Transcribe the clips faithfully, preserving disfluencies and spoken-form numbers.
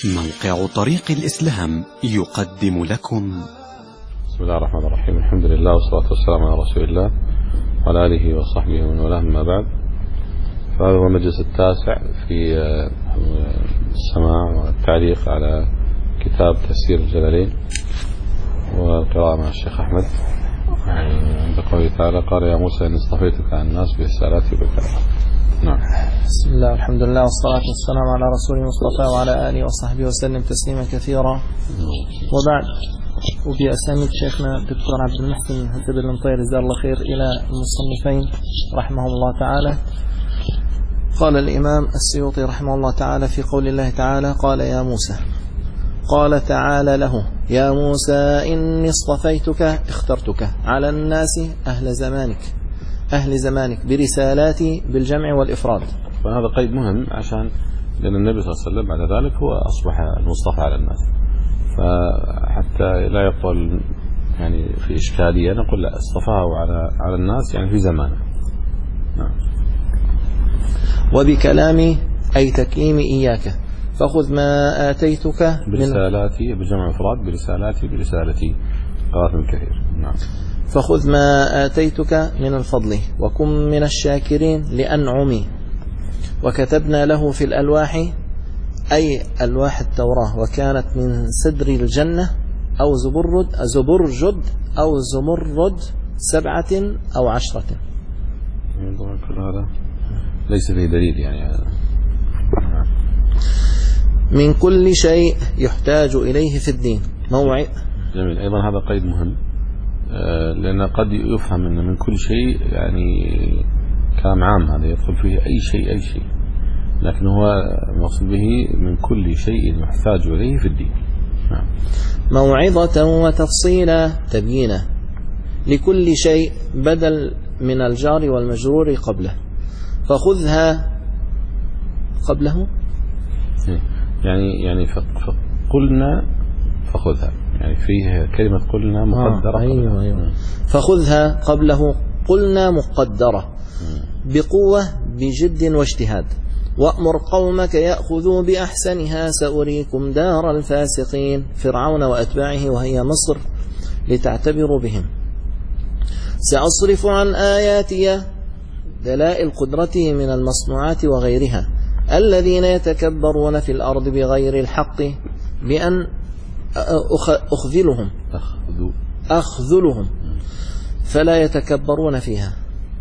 موقع طريق الإسلام يقدم لكم. بسم الله الرحمن الرحيم. الحمد لله والصلاة والسلام على رسول الله وعلى آله وصحبه ومن والاه، أما بعد، فهذا هو المجلس التاسع في السماع والتعليق على كتاب تفسير الجلالين والقراءة مع الشيخ أحمد. عند قوله تعالى: قال يا موسى إني اصطفيتك على الناس برسالاتي وبكلامي. نعم. بسم الله الحمد لله والصلاة والسلام على رسول المصطفى وعلى آله وصحبه وسلم تسليما كثيرا، وبعد. وبأسانيد شيخنا الدكتور عبد المحسن هدب المطير جزاه الله خير إلى المصنفين رحمهم الله تعالى. قال الإمام السيوطي رحمه الله تعالى في قول الله تعالى: قال يا موسى، قال تعالى له: يا موسى إني اصطفيتك اخترتك على الناس أهل زمانك أهل زمانك برسالاتي بالجمع والإفراد. فهذا قيد مهم، عشان لأن النبي صلى الله عليه وسلم بعد ذلك هو أصبح المصطفى على الناس، فحتى لا يقول يعني في إشكالية نقول لا، اصطفاه على على الناس يعني في زمانه. نعم. وبكلامي أي تكليمي إياك، فخذ ما آتيتك برسالاتي بالجمع والإفراد، برسالاتي برسالتي قراءة من كثير. نعم. فخذ ما آتيتك من الفضل وكن من الشاكرين لأنعمي. وكتبنا له في الألواح أي ألواح التوراة، وكانت من سدر الجنة أو زبرد زبرجد أو زمرد سبعة أو عشرة. كل هذا ليس فيه دليل يعني. من كل شيء يحتاج إليه في الدين موعد. جميل. أيضا هذا قيد مهم، لأن قد يفهم أن من كل شيء يعني كلام عام، هذا يدخل فيه أي شيء أي شيء، لكن هو مقصود به من كل شيء يحتاج إليه في الدين. نعم. موعظة وتفصيلا تبيينا لكل شيء بدل من الجار والمجرور قبله، فخذها قبله يعني يعني فقلنا فخذها، يعني فيه كلمة قلنا مقدرة. آه أيوة أيوة. فخذها قبله قلنا مقدرة بقوة بجد واجتهاد، وأمر قومك يأخذوا بأحسنها سأريكم دار الفاسقين فرعون وأتباعه وهي مصر لتعتبروا بهم. سأصرف عن آياتي دلائل قدرته من المصنوعات وغيرها الذين يتكبرون في الأرض بغير الحق بأن أخذلهم أخذلهم فلا يتكبرون فيها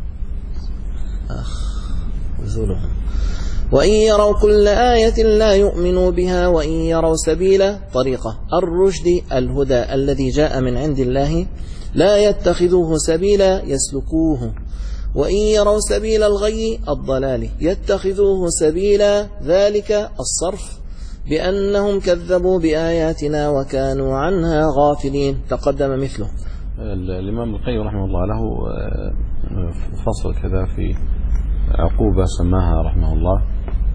أخذلهم وإن يروا كل آية لا يؤمنوا بها وإن يروا سبيل طريقة الرشد الهدى الذي جاء من عند الله لا يتخذوه سبيلا يسلكوه وإن يروا سبيل الغي الضلال يتخذوه سبيلا ذلك الصرف بأنهم كذبوا بآياتنا وكانوا عنها غافلين. تقدم مثله. الإمام القيم رحمه الله له فصل كذا في عقوبة سماها رحمه الله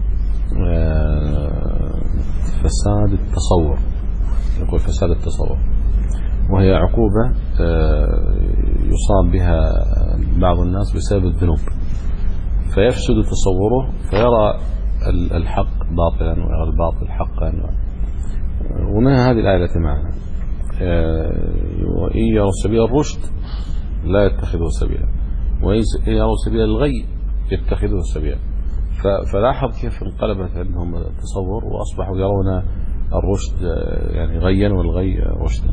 فساد التصور، يقول فساد التصور، وهي عقوبة يصاب بها بعض الناس بسبب الذنوب، فيفسد تصوره فيرى الحق باطلا ويرى الباطل حقا. ومن هذه الآية التي معنا: وإن يروا سبيل الرشد لا يتخذوه سبيلا وإن يروا سبيل الغي يتخذوه سبيلا. فلاحظ كيف انقلبت عندهم التصور وأصبحوا يرون الرشد يعني غيا والغي رشدا.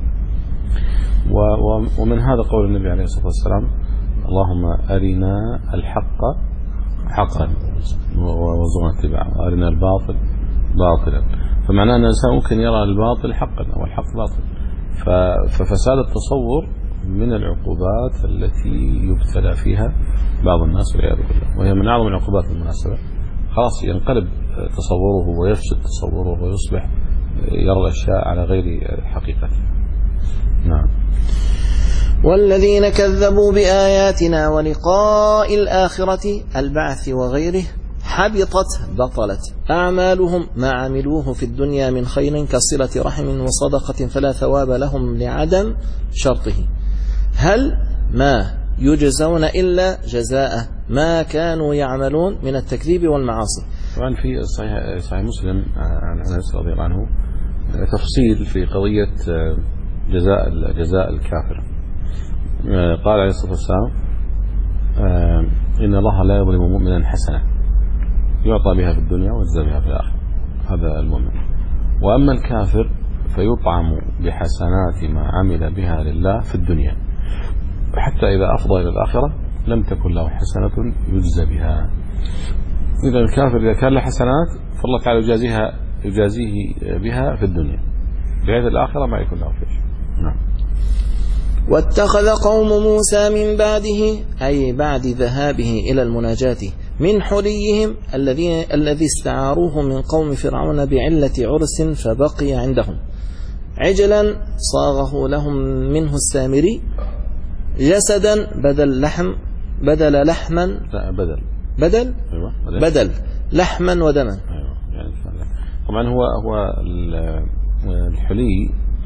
ومن هذا قول النبي عليه الصلاة والسلام: اللهم أرنا الحق حقا وارزقنا اتباعه، أرنا الباطل باطلا. فمعناه أن الإنسان ممكن يرى الباطل حقا أو الحق باطل. ففساد التصور من العقوبات التي يبتلى فيها بعض الناس والعياذ بالله، وهي من أعظم العقوبات بالمناسبة. خلاص ينقلب تصوره ويفسد تصوره ويصبح يرى الأشياء على غير حقيقتها. نعم. والذين كذبوا بآياتنا ولقاء الآخرة البعث وغيره حبطت بطلت أعمالهم ما عملوه في الدنيا من خير كصلة رحم وصدقة فلا ثواب لهم لعدم شرطه. هل ما يجزون إلا جزاء ما كانوا يعملون من التكذيب والمعاصي. طبعا في صحيح, صحيح مسلم عن أنس رضي الله عنه تفصيل في قضية جزاء جزاء الكافر. قال عليه الصلاة والسلام إن الله لا يظلم مؤمنا حسنة يعطى بها في الدنيا ويجزى بها في الآخرة، هذا المؤمن. وأما الكافر فيطعم بحسنات ما عمل بها لله في الدنيا، حتى إذا أفضى إلى الآخرة لم تكن له حسنة يجزى بها. إذا الكافر إذا كان له حسنات فالله تعالى يجازيها يجازيه بها في الدنيا، بهذه الآخرة ما يكون له شيء. نعم. واتخذ قوم موسى من بعده أي بعد ذهابه إلى المناجاة من حليهم الذي الذي استعاروه من قوم فرعون بعلة عرس فبقي عندهم عجلا صاغه لهم منه السامري جسدا بدل لحم بدل لحما لا بدل بدل أيوة. بدل لحما ودما. أيوة. يعني طبعا هو هو الحلي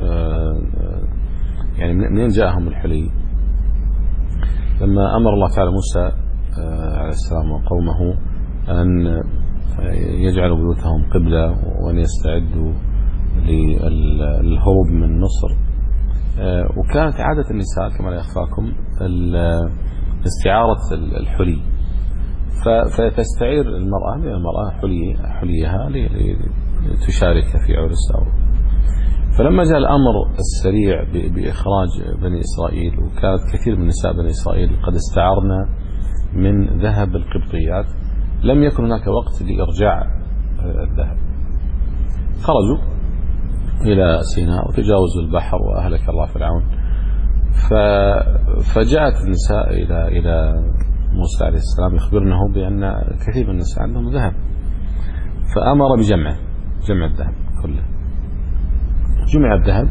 يعني منين جاءهم الحلي؟ لما أمر الله تعالى موسى عليه السلام وقومه أن يجعلوا بيوتهم قبلة وأن يستعدوا للهروب من مصر، وكانت عادة النساء كما لا يخفاكم استعارة الحلي، فتستعير المرأة المرأة حلي حليها لتشارك في عرس أو. فلما جاء الأمر السريع بإخراج بني إسرائيل، وكانت كثير من نساء بني إسرائيل قد استعرنا من ذهب القبطيات، لم يكن هناك وقت لإرجاع الذهب، خرجوا إلى سيناء وتجاوزوا البحر وأهلك الله فرعون. فجاءت النساء إلى إلى موسى عليه السلام يخبرنه بأن كثير من النساء عندهم ذهب، فأمر بجمعه جمع الذهب كله. جمع الذهب،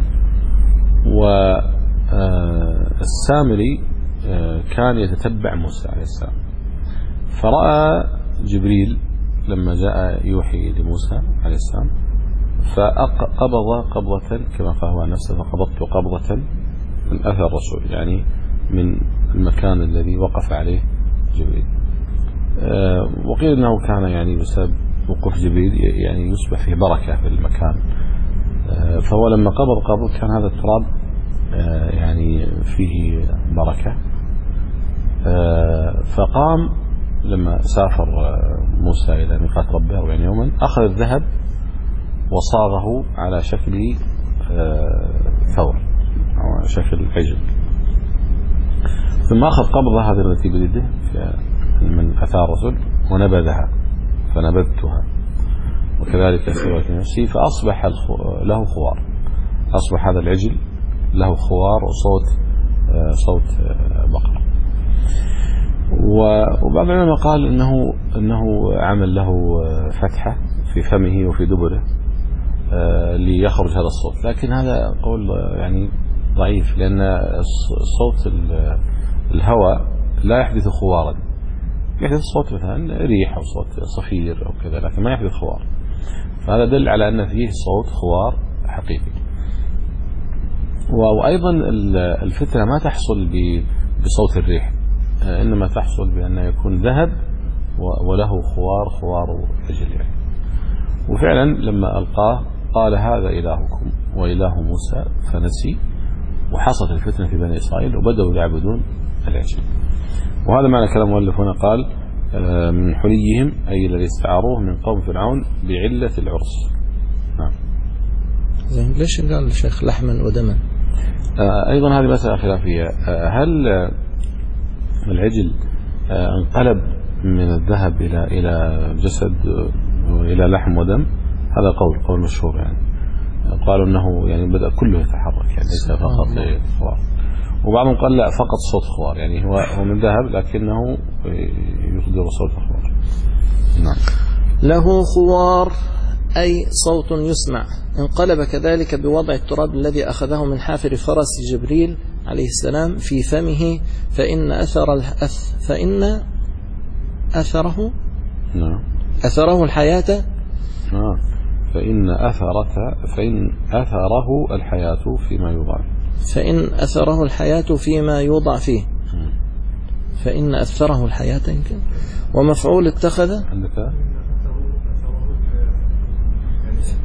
والسامري كان يتتبع موسى عليه السلام، فرأى جبريل لما جاء يوحي لموسى عليه السلام فقبض قبضة كما قال هو نفسه، فقبضت قبضة من أثر الرسول، يعني من المكان الذي وقف عليه جبريل. وقيل أنه كان يعني بسبب وقوف جبريل يعني يصبح فيه بركة في المكان، فهو لما قبض قبض كان هذا التراب يعني فيه بركة. فقام لما سافر موسى إلى ميقات ربه أربعين يوما أخذ الذهب وصاغه على شكل ثور أو شكل عجل، ثم أخذ قبضة هذه التي بيده من أثار الرسل ونبذها فنبذتها، وكذلك سويت نفسي فأصبح له خوار، أصبح هذا العجل له خوار وصوت صوت بقرة. وبعض العلماء قال إنه إنه عمل له فتحة في فمه وفي دبره ليخرج هذا الصوت، لكن هذا قول يعني ضعيف، لأن صوت الهواء لا يحدث خوارا، يحدث صوت مثلا ريح أو صوت صفير أو كذا، لكن ما يحدث خوار، فهذا دل على أن فيه صوت خوار حقيقي. وأيضا الفتنة ما تحصل بصوت الريح، إنما تحصل بأن يكون ذهب وله خوار خوار عجل يعني. وفعلا لما ألقاه قال هذا إلهكم وإله موسى فنسي، وحصلت الفتنة في بني إسرائيل وبدأوا يعبدون العجل. وهذا معنى كلام مؤلف هنا، قال من حليهم أي الذي استعاروه من قوم فرعون بعلة العرس. نعم. زين ليش قال الشيخ لحما ودما؟ آه أيضا هذه مسألة خلافية، آه هل العجل آه انقلب من الذهب إلى إلى جسد وإلى لحم ودم؟ هذا قول قول مشهور يعني، قالوا أنه يعني بدأ كله يتحرك يعني ليس فقط خوار، وبعضهم قال لا فقط صوت خوار، يعني هو هو من ذهب لكنه يصدر صوت خوار. نعم. له خوار أي صوت يسمع، انقلب كذلك بوضع التراب الذي أخذه من حافر فرس جبريل عليه السلام في فمه، فإن أثر الأث فإن أثره نعم أثره الحياة نعم فإن أثرت فإن أثره الحياة فيما يوضع فإن أثره الحياة فيما يوضع فيه فإن أثره الحياة يمكن. ومفعول اتخذ عندك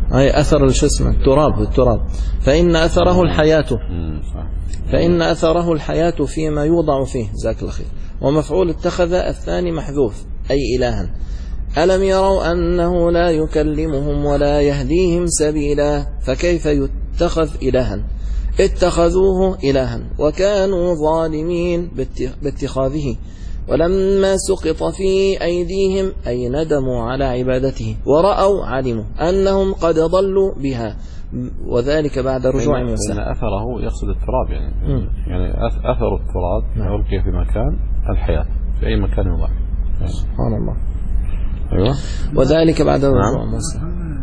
أي أثر شو اسمه التراب التراب فإن أثره الحياة فإن أثره الحياة فيما يوضع فيه جزاك الله خير. ومفعول اتخذ الثاني محذوف أي إلها. ألم يروا أنه لا يكلمهم ولا يهديهم سبيلا فكيف يتخذ إلها اتخذوه إلها وكانوا ظالمين باتخاذه ولما سقط في أيديهم أي ندموا على عبادته ورأوا علموا أنهم قد ضلوا بها وذلك بعد رجوع موسى. إن أثره يقصد التراب يعني م. يعني أثر التراب يلقي في مكان الحياة في أي مكان يوضع يعني. سبحان الله. أيوة. وذلك بعد رجوع موسى.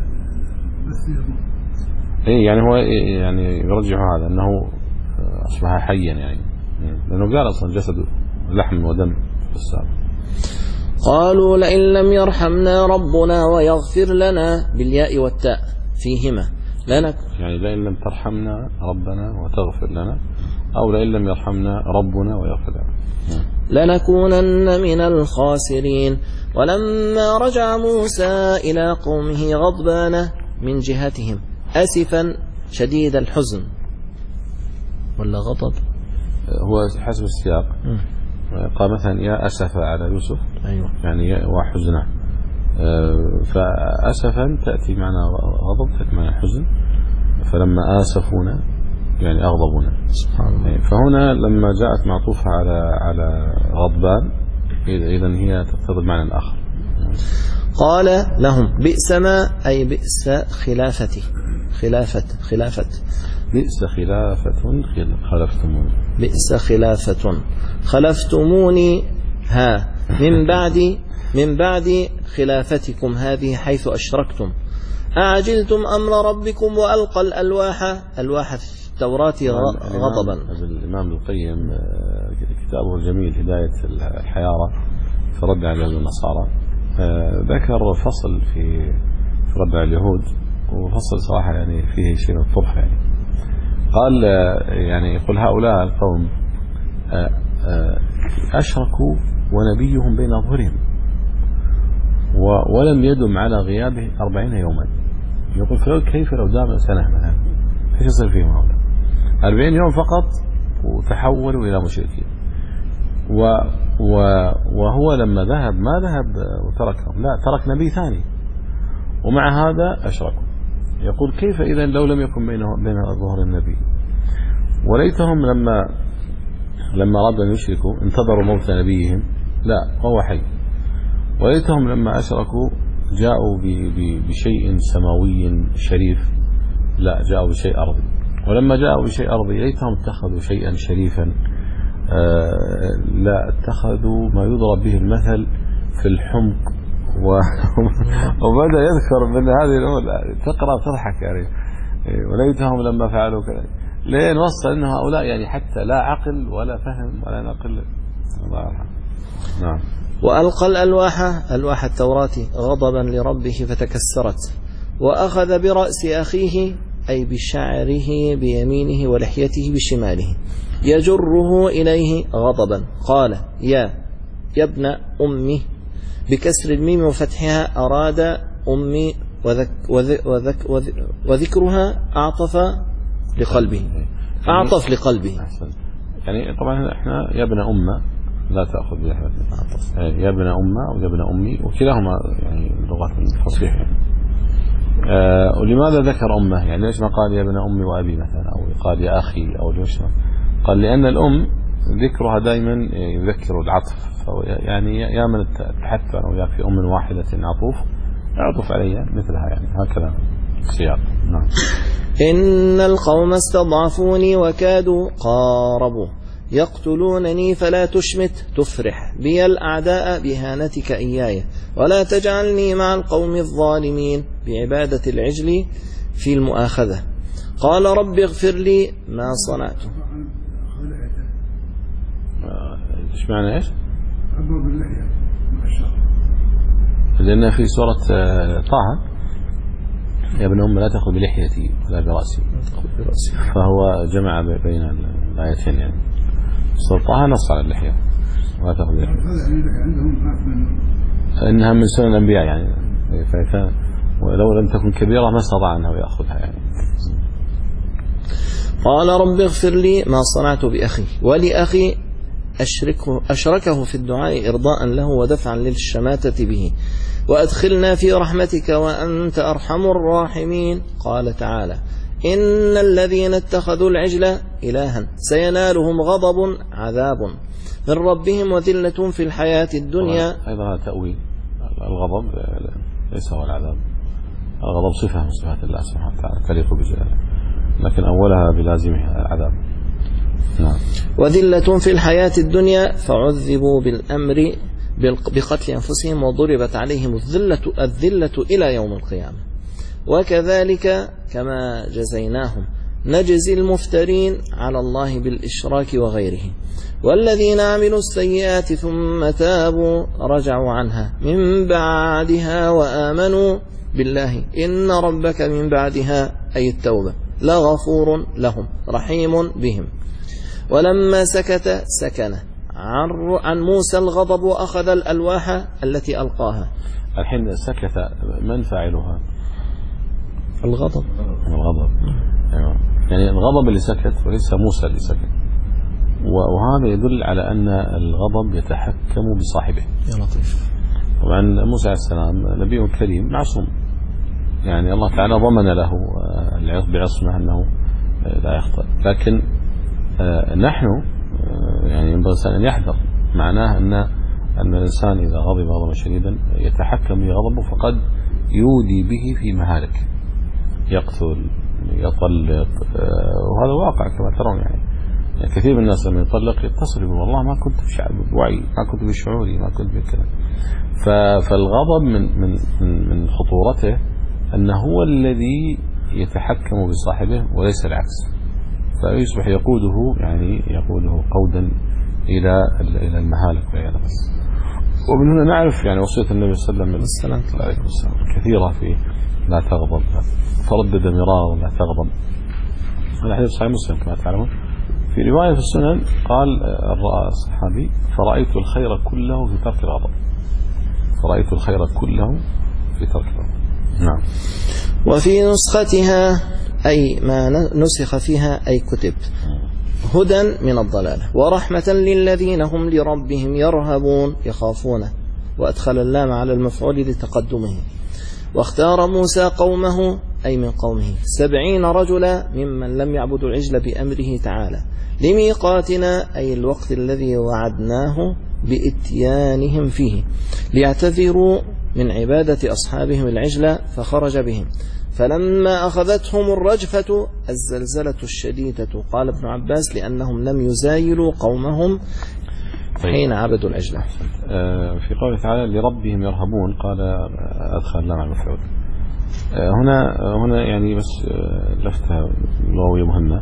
إيه يعني هو يعني يرجع هذا أنه أصبح حيا يعني لأنه قال أصلا جسد لحم ودم في السابق. قالوا لئن لم يرحمنا ربنا ويغفر لنا بالياء والتاء فيهما لنك يعني لئن لم ترحمنا ربنا وتغفر لنا أو لئن لم يرحمنا ربنا ويغفر لنا لنكونن من الخاسرين. ولما رجع موسى إلى قومه غضبان من جهتهم أسفا شديد الحزن ولا غضب هو حسب السياق م. قال مثلا يا أسف على يوسف أيوة. يعني وحزنه فأسفا تأتي معنا غضب تأتي معنا حزن فلما آسفونا يعني أغضبونا سبحان الله. فهنا لما جاءت معطوفة على على غضبان إذن هي تقتضي المعنى الآخر. قال لهم بئس ما أي بئس خلافتي خلافة خلافة بئس خلافة خلفتموني بئس خلافة خلفتموني ها من بعد من بعد خلافتكم هذه حيث أشركتم أعجلتم أمر ربكم وألقى الألواح ألواح التوراة غضبا. الإمام القيم كتابه الجميل هداية الحيارة في رد على النصارى ذكر فصل في رد على اليهود وفصل صراحة يعني فيه شيء من الطرح يعني قال يعني يقول هؤلاء القوم أشركوا ونبيهم بين أظهرهم ولم يدم على غيابه أربعين يوما. يقول كيف لو دام سنة مثلا ايش يصير فيهم هؤلاء أربعين يوم فقط وتحولوا إلى مشركين و و وهو لما ذهب ما ذهب وتركهم لا ترك نبي ثاني ومع هذا أشركوا. يقول كيف إذا لو لم يكن بين بين ظهر النبي وليتهم لما لما أرادوا أن يشركوا انتظروا موت نبيهم لا وهو حي وليتهم لما أشركوا جاءوا بشيء سماوي شريف لا جاءوا بشيء أرضي ولما جاءوا بشيء أرضي ليتهم اتخذوا شيئا شريفا آه لا اتخذوا ما يضرب به المثل في الحمق و... وبدأ يذكر من هذه الأولى تقرأ تضحك يعني وليتهم لما فعلوا كذا لين وصل أن هؤلاء يعني حتى لا عقل ولا فهم ولا نقل. الله يرحمه. نعم. وألقى الألواح ألواح التوراة غضبا لربه فتكسرت وأخذ برأس أخيه أي بشعره بيمينه ولحيته بشماله يجره إليه غضبا قال يا يا ابن أمي بكسر الميم وفتحها أراد أمي وذك وذك وذك وذك وذكرها أعطف لقلبه أعطف لقلبه يعني طبعا احنا يا ابن أمة لا تأخذ بلحظة يا ابن أمة أو يا ابن أمي وكلاهما يعني لغة فصيحة يعني. آه ولماذا ذكر أمه يعني ليش ما قال يا ابن أمي وأبي مثلا أو قال يا أخي أو ليش قال لأن الأم ذكرها دائما يذكر العطف يعني يا من تحدث أنا وياك في أم واحدة عطوف أعطف عليها مثلها يعني هكذا سياق. نعم. إن القوم استضعفوني وكادوا قاربوا يقتلونني فلا تشمت تفرح بي الأعداء بهانتك إياي ولا تجعلني مع القوم الظالمين بعبادة العجل في المؤاخذة. قال رب اغفر لي ما صنعت. ايش معنى ايش؟ لأن في سورة طه يا ابن أم لا تأخذ بلحيتي ولا برأسي فهو جمع بين الآيتين يعني سورة طه نص على اللحية ولا تأخذ بلحيتي فإنها من سنن الأنبياء يعني ولو لم تكن كبيرة ما استطاع أنه يأخذها يعني. قال رب اغفر لي ما صنعت بأخي ولأخي أشركه, أشركه في الدعاء إرضاء له ودفعا للشماتة به وأدخلنا في رحمتك وأنت أرحم الراحمين. قال تعالى إن الذين اتخذوا العجل إلها سينالهم غضب عذاب من ربهم وذلة في الحياة الدنيا. أيضا هذا تأويل الغضب ليس هو العذاب، الغضب صفة من صفات الله سبحانه وتعالى تليق بجلاله، لكن أولها بلازمها العذاب. نعم. وذلة في الحياة الدنيا فعذبوا بالأمر بقتل أنفسهم وضربت عليهم الذلة, الذلة إلى يوم القيامة. وكذلك كما جزيناهم نجزي المفترين على الله بالإشراك وغيره. والذين عملوا السيئات ثم تابوا رجعوا عنها من بعدها وآمنوا بالله إن ربك من بعدها أي التوبة لغفور لهم رحيم بهم. ولما سكت سكن عن موسى الغضب وأخذ الألواح التي ألقاها. الحين سكت من فاعلها؟ الغضب. الغضب يعني الغضب اللي سكت وليس موسى اللي سكت، وهذا يدل على أن الغضب يتحكم بصاحبه. يا لطيف. طبعا موسى عليه السلام نبي كريم معصوم، يعني الله تعالى ضمن له بعصمه أنه لا يخطئ، لكن نحن يعني ينبغي أن يحذر. معناه أن أن الإنسان إذا غضب غضبا شديدا يتحكم بغضبه فقد يودي به في مهالك، يقتل يطلق، وهذا واقع كما ترون. يعني, يعني كثير من الناس لما يطلق يتصل يقول والله ما كنت بوعي، ما كنت بشعوري، ما كنت بكذا. فالغضب من من من خطورته أنه هو الذي يتحكم بصاحبه وليس العكس، فيصبح يقوده يعني يقوده قودا إلى إلى المهالك والعياذ بالله. ومن هنا نعرف يعني وصية النبي صلى الله عليه وسلم كثيرة في لا تغضب، تردد مرارا لا تغضب. هذا حديث صحيح مسلم كما تعلمون. في رواية في السنن قال الرأى الصحابي فرأيت الخير كله في ترك الغضب، فرأيت الخير كله في ترك الغضب. نعم. وفي نسختها أي ما نسخ فيها أي كتب هدى من الضلالة ورحمة للذين هم لربهم يرهبون يخافونه، وأدخل اللام على المفعول لتقدمه. واختار موسى قومه أي من قومه سبعين رجلا ممن لم يعبدوا العجل بأمره تعالى لميقاتنا أي الوقت الذي وعدناه بإتيانهم فيه ليعتذروا من عبادة أصحابهم العجل، فخرج بهم. فلما أخذتهم الرجفة الزلزلة الشديدة قال ابن عباس لأنهم لم يزايلوا قومهم حين عبدوا العجل. في قوله تعالى لربهم يرهبون قال أدخل اللام على المفعول. هنا هنا يعني بس لفتة لغوية مهمة.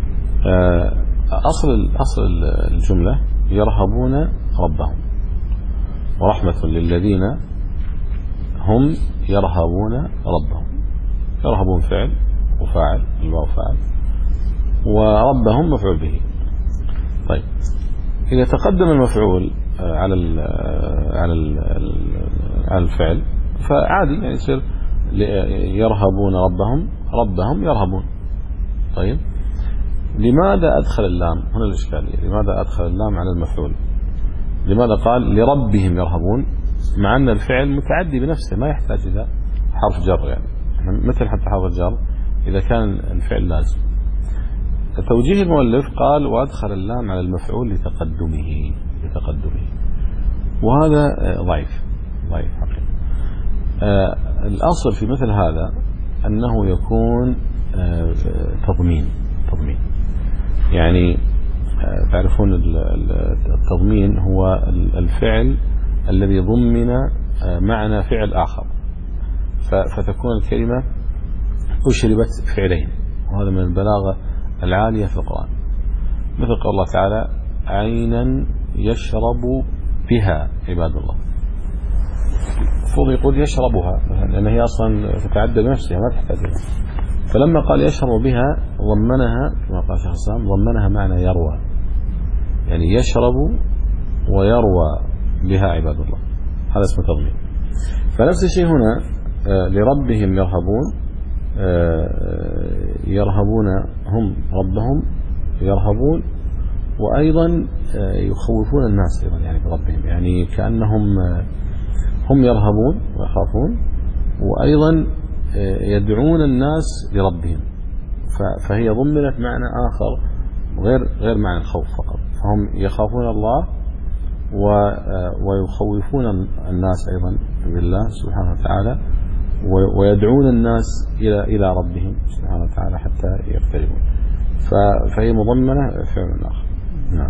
أصل أصل الجملة يرهبون ربهم، ورحمة للذين هم يرهبون ربهم. يرهبون فعل وفاعل، الواو فاعل، وربهم مفعول به. طيب إذا تقدم المفعول على ال على ال على الفعل فعادي يعني يصير يرهبون ربهم، ربهم يرهبون. طيب لماذا أدخل اللام؟ هنا الإشكالية، لماذا أدخل اللام على المفعول؟ لماذا قال لربهم يرهبون مع أن الفعل متعدي بنفسه ما يحتاج إلى حرف جر؟ يعني مثل حتى حرف الجر إذا كان الفعل لازم. توجيه المؤلف قال وأدخل اللام على المفعول لتقدمه لتقدمه وهذا ضعيف ضعيف حقيقة. آه الأصل في مثل هذا أنه يكون آه تضمين تضمين يعني آه تعرفون التضمين هو الفعل الذي ضمن آه معنى فعل آخر، فتكون الكلمة أشربت فعلين، وهذا من البلاغة العالية في القرآن. مثل قول الله تعالى عينا يشرب بها عباد الله، المفروض يقول يشربها لأن هي أصلا تتعدى بنفسها ما تحتاج لها، فلما قال يشرب بها ضمنها كما قال شيخ الإسلام ضمنها معنى يروى، يعني يشرب ويروى بها عباد الله، هذا اسمه تضمين. فنفس الشيء هنا لربهم يرهبون، يرهبون هم ربهم يرهبون، وأيضا يخوفون الناس أيضا يعني بربهم، يعني كأنهم هم يرهبون ويخافون وأيضا يدعون الناس لربهم، فهي ضمنت معنى آخر غير غير معنى الخوف فقط، فهم يخافون الله ويخوفون الناس أيضا بالله سبحانه وتعالى، ويدعون الناس إلى إلى ربهم سبحانه وتعالى حتى يقتربون، فهي مضمنة فعل آخر. نعم.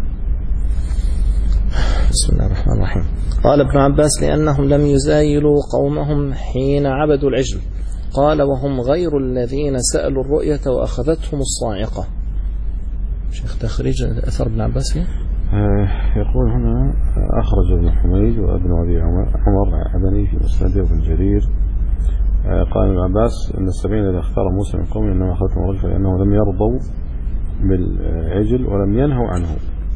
بسم الله الرحمن الرحيم. قال ابن عباس: لأنهم لم يزايلوا قومهم حين عبدوا العجل. قال: وهم غير الذين سألوا الرؤية وأخذتهم الصاعقة. شيخ تخريج أثر ابن عباس فيه؟ يقول هنا: أخرج ابن حميد وابن أبي عمر عبني في مسنده وابن جرير. قال ابن عباس: إن السبعين الذين اختار موسى من قومه إنما أخذتهم الرجل لأنهم لم يرضوا بالعجل ولم ينهوا عنه.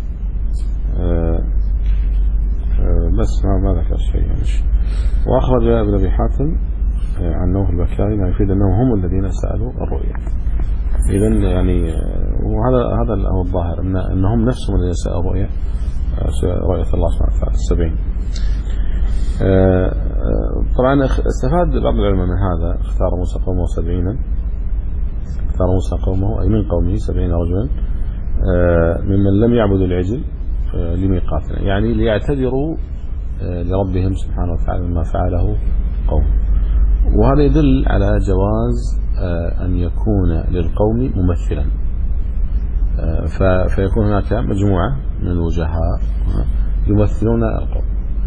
بس ما ما ذكر شيء يعني. وأخرج ابن أبي حاتم عن نوح البكائي ما يفيد أنهم هم الذين سألوا الرؤيا. إذن يعني وهذا هذا هو الظاهر أن أنهم نفسهم الذين سألوا الرؤيا، رؤية الله سبحانه وتعالى السبعين. طبعا استفاد بعض العلماء من هذا: اختار موسى قومه سبعين، اختار موسى قومه أي من قومه سبعين رجلا ممن لم يعبدوا العجل لميقاتنا، يعني ليعتذروا لربهم سبحانه وتعالى مما فعله قوم. وهذا يدل على جواز أن يكون للقوم ممثلا، فيكون هناك مجموعة من الوجهاء يمثلون القوم،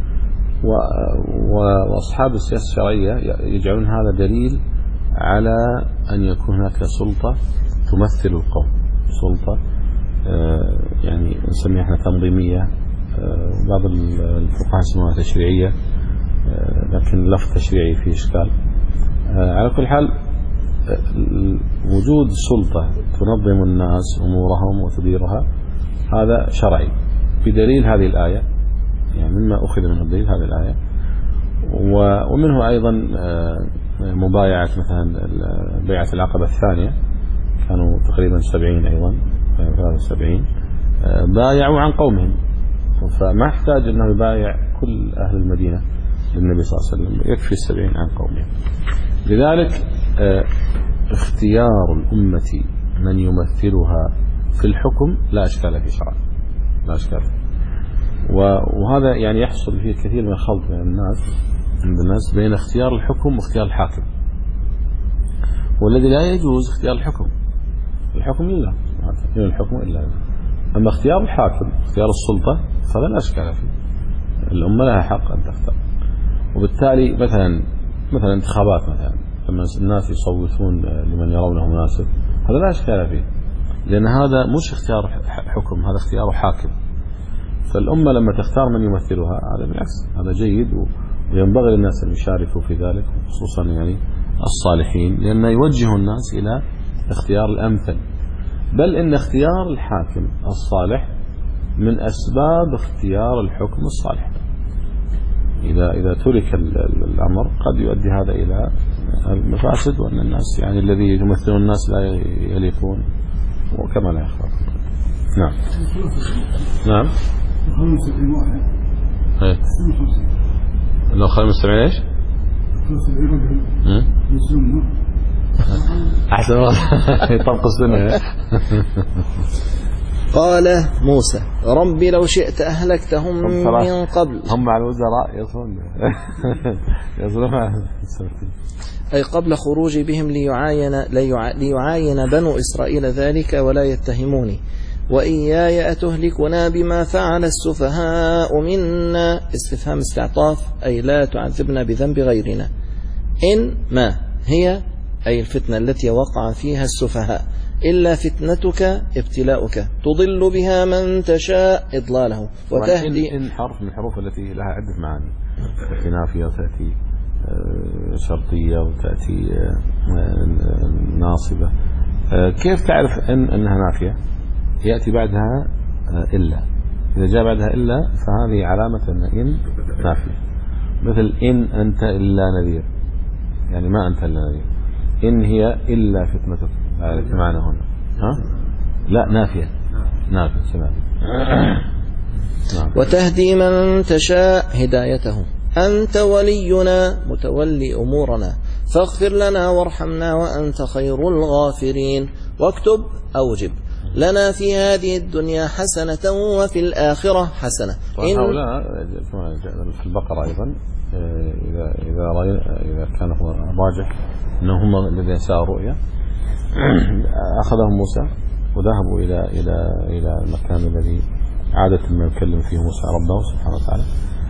وأصحاب السياسة الشرعية يجعلون هذا دليل على أن يكون هناك سلطة تمثل القوم، سلطة يعني نسميها احنا تنظيمية، بعض الفقهاء يسموها تشريعية، لكن اللفظ تشريعي فيه إشكال. على كل حال وجود سلطة تنظم الناس أمورهم وتديرها هذا شرعي بدليل هذه الآية، يعني مما أخذ من الدليل هذه الآية. ومنه أيضا مبايعة مثلا بيعة العقبة الثانية، كانوا تقريبا سبعين أيضا ثلاثة وسبعين بايعوا عن قومهم، فما احتاج أنه يبايع كل أهل المدينة للنبي صلى الله عليه وسلم، يكفي السبعين عن قومهم. لذلك اختيار الأمة من يمثلها في الحكم لا أشكال في شرع، لا أشكال. وهذا يعني يحصل فيه كثير من الخلط بين الناس عند الناس بين اختيار الحكم واختيار الحاكم، والذي لا يجوز اختيار الحكم، الحكم لله إن الحكم إلا لله. أما اختيار الحاكم، اختيار السلطة، فلا لا أشكال فيه، الأمة لها حق أن تختار. وبالتالي مثلا مثلا انتخابات، مثلا لما الناس يصوتون لمن يرونه مناسب، هذا لا أشكال فيه، لأن هذا مش اختيار حكم، هذا اختيار حاكم. فالأمة لما تختار من يمثلها هذا بالعكس هذا جيد، وينبغي للناس أن يشاركوا في ذلك، خصوصا يعني الصالحين، لأنه يوجه الناس إلى اختيار الأمثل. بل إن اختيار الحاكم الصالح من أسباب اختيار الحكم الصالح. إذا إذا ترك الأمر قد يؤدي هذا إلى المفاسد، وأن الناس يعني الذي يمثلون الناس لا يليقون وكما لا يخاف. نعم نعم. ايه لو خلوا مستمعين ايش؟ احسن يطبق السنة. قال موسى: ربي لو شئت أهلكتهم من قبل. هم مع الوزراء يصلون يصلون أي قبل خروجي بهم ليعاين, ليعاين بنو إسرائيل ذلك ولا يتهموني، وإياي أتهلكنا بما فعل السفهاء منا. استفهام استعطاف، أي لا تعذبنا بذنب غيرنا. إن ما هي أي الفتنة التي وقع فيها السفهاء إلا فتنتك ابتلاؤك تضل بها من تشاء إضلاله وتهدي. إن حرف من الحروف التي لها عدة معاني، تأتي نافية وتأتي شرطية وتأتي ناصبة. كيف تعرف إن أنها نافية؟ يأتي بعدها إلا، إذا جاء بعدها إلا فهذه علامة أن إن نافية، مثل إن أنت إلا نذير، يعني ما أنت إلا نذير. إن هي إلا فتنتك على معنى هنا. ها؟ لا نافية نافية سمع. وتهدي من تشاء هدايته أنت ولينا متولي أمورنا فاغفر لنا وارحمنا وأنت خير الغافرين واكتب أوجب لنا في هذه الدنيا حسنة وفي الآخرة حسنة. إن هؤلاء كما جاء في البقرة أيضا إذا إذا رأي إذا كان هو راجح أنهم الذين ساءوا رؤيا أخذهم موسى وذهبوا إلى إلى إلى المكان الذي عادة ما يكلم فيه موسى ربه سبحانه وتعالى،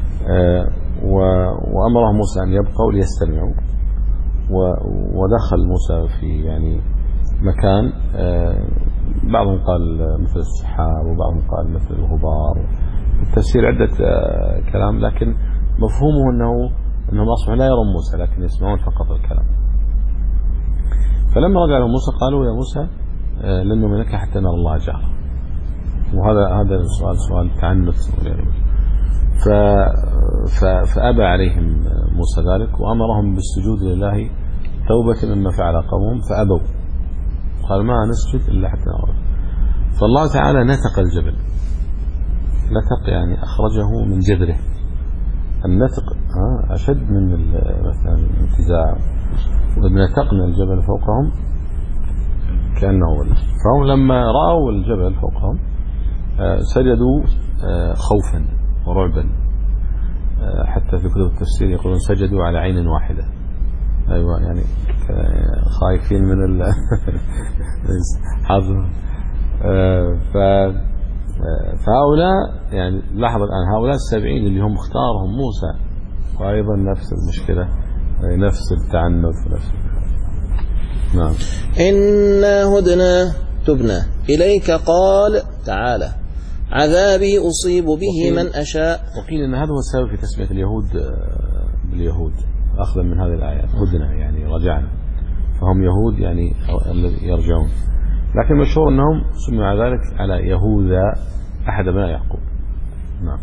وأمره موسى أن يبقوا ليستمعوا. ودخل موسى في يعني مكان بعضهم قال مثل السحاب وبعضهم قال مثل الغبار، التفسير عدة كلام، لكن مفهومه أنه أنهم أصبحوا لا يرون موسى لكن يسمعون فقط الكلام. فلما رجع لهم موسى قالوا يا موسى لن نؤمن لك حتى نرى الله جهرا. وهذا هذا السؤال سؤال تعنت، فأبى عليهم موسى ذلك وأمرهم بالسجود لله توبة مما فعل قومهم فأبوا، قال ما نسجد إلا حتى نرى. فالله تعالى نتق الجبل، نتق يعني أخرجه من جذره. النتق أشد من مثلا الانتزاع، ونتقنا الجبل فوقهم كأنه ولد. فهم لما رأوا الجبل فوقهم سجدوا خوفا ورعبا، حتى في كتب التفسير يقولون سجدوا على عين واحدة. أيوة يعني خايفين من حظهم. فهؤلاء يعني لاحظ الآن هؤلاء السبعين اللي هم اختارهم موسى، وأيضا نفس المشكلة نفس التعنف نفس. نعم. إنا هدنا تبنا إليك قال تعالى عذابي أصيب به من أشاء. وقيل أن هذا هو السبب في تسمية اليهود باليهود أخذا من هذه الآيات، هدنا يعني رجعنا، فهم يهود يعني يرجعون، لكن مشهور أنهم سموا على ذلك على يهوذا أحد أبناء يعقوب. نعم.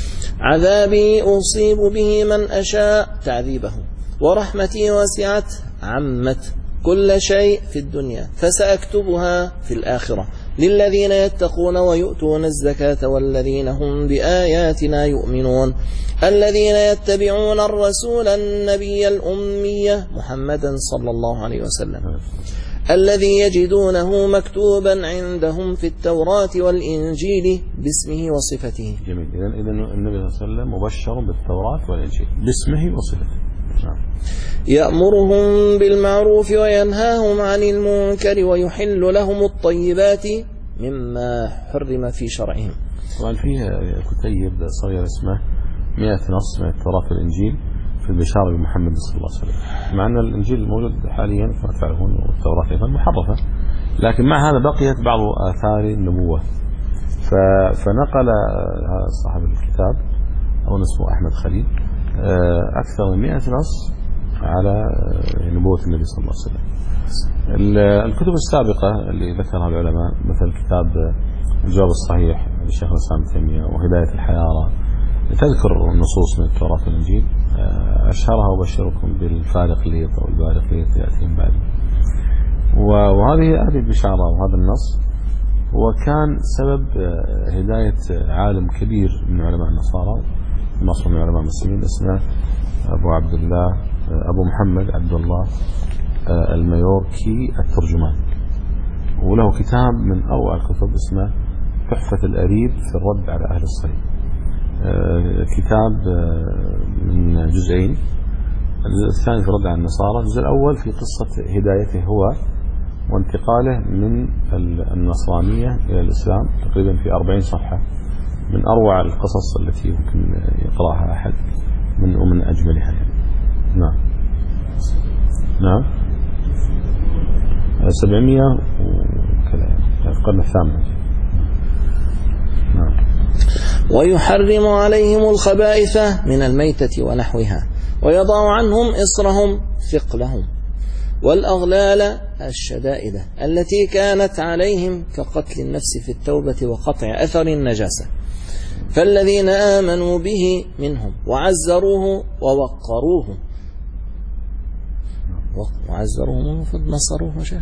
عذابي أصيب به من أشاء تعذيبه ورحمتي وسعت عمت كل شيء في الدنيا فسأكتبها في الآخرة للذين يتقون ويؤتون الزكاة والذين هم بآياتنا يؤمنون الذين يتبعون الرسول النبي الأمي محمدا صلى الله عليه وسلم الذي يجدونه مكتوبا عندهم في التوراة والإنجيل باسمه وصفته. جميل. إذن إذن النبي صلى الله عليه وسلم مبشر بالتوراة والإنجيل باسمه وصفته. نعم. يأمرهم بالمعروف وينهاهم عن المنكر ويحل لهم الطيبات مما حرم في شرعهم. طبعا فيه كتيب صغير اسمه مئة نص من التوراة والإنجيل في البشارة بمحمد صلى الله عليه وسلم، مع أن الإنجيل موجود حاليا كما تعرفون والتوراة أيضا محرفة، لكن مع هذا بقيت بعض آثار النبوة. فنقل صاحب الكتاب أو اسمه أحمد خليل أكثر من مئة نص على نبوة النبي صلى الله عليه وسلم. الكتب السابقة اللي ذكرها العلماء مثل كتاب الجواب الصحيح للشيخ الإسلام ابن تيمية وهداية الحيارى تذكر النصوص من التوراة والإنجيل، أشهرها وبشركم بالفارق ليط أو البارق ليط يأتيهم بعد. وهذه هذه البشارة وهذا النص هو كان سبب هداية عالم كبير من علماء النصارى مصر من علماء المسلمين اسمه أبو عبد الله أبو محمد عبد الله الميوركي الترجمان، وله كتاب من أروع الكتب اسمه تحفة الأريب في الرد على أهل الصليب. كتاب من جزئين، الجزء الثاني في الرد على النصارى، الجزء الأول في قصة هدايته هو وانتقاله من النصرانية إلى الإسلام تقريبا في أربعين صفحة، من أروع القصص التي يمكن يقرأها أحد من ومن أجملها يعني. نعم نعم سبعمية وكذا في القرن الثامن. نعم. ويحرم عليهم الخبائث من الميتة ونحوها ويضع عنهم إصرهم ثقلهم والأغلال الشدائد التي كانت عليهم كقتل النفس في التوبة وقطع أثر النجاسة، فالذين آمنوا به منهم وعزروه ووقروه وعزروه فنصروه شيخ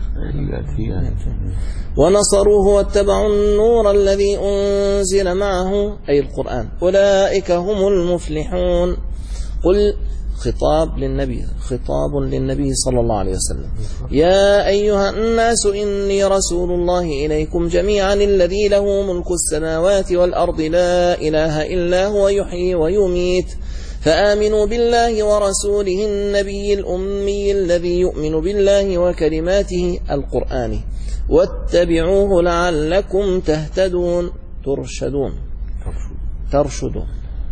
ونصروه واتبعوا النور الذي أنزل معه أي القرآن أولئك هم المفلحون. قل خطاب للنبي خطاب للنبي صلى الله عليه وسلم يا أيها الناس إني رسول الله إليكم جميعا الذي له ملك السماوات والأرض لا إله إلا هو يحيي ويميت فآمنوا بالله ورسوله النبي الأمي الذي يؤمن بالله وكلماته القرآن واتبعوه لعلكم تهتدون ترشدون ترشدون.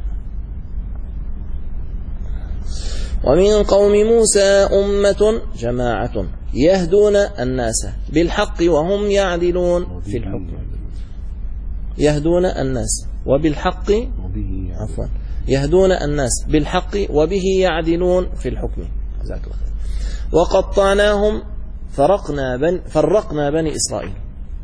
ومن قوم موسى أمة جماعة يهدون الناس بالحق وهم يعدلون في الحكم يهدون الناس وبالحق عفوا يهدون الناس بالحق وبه يعدلون في الحكم. وقطعناهم فرقنا بن فرقنا بني إسرائيل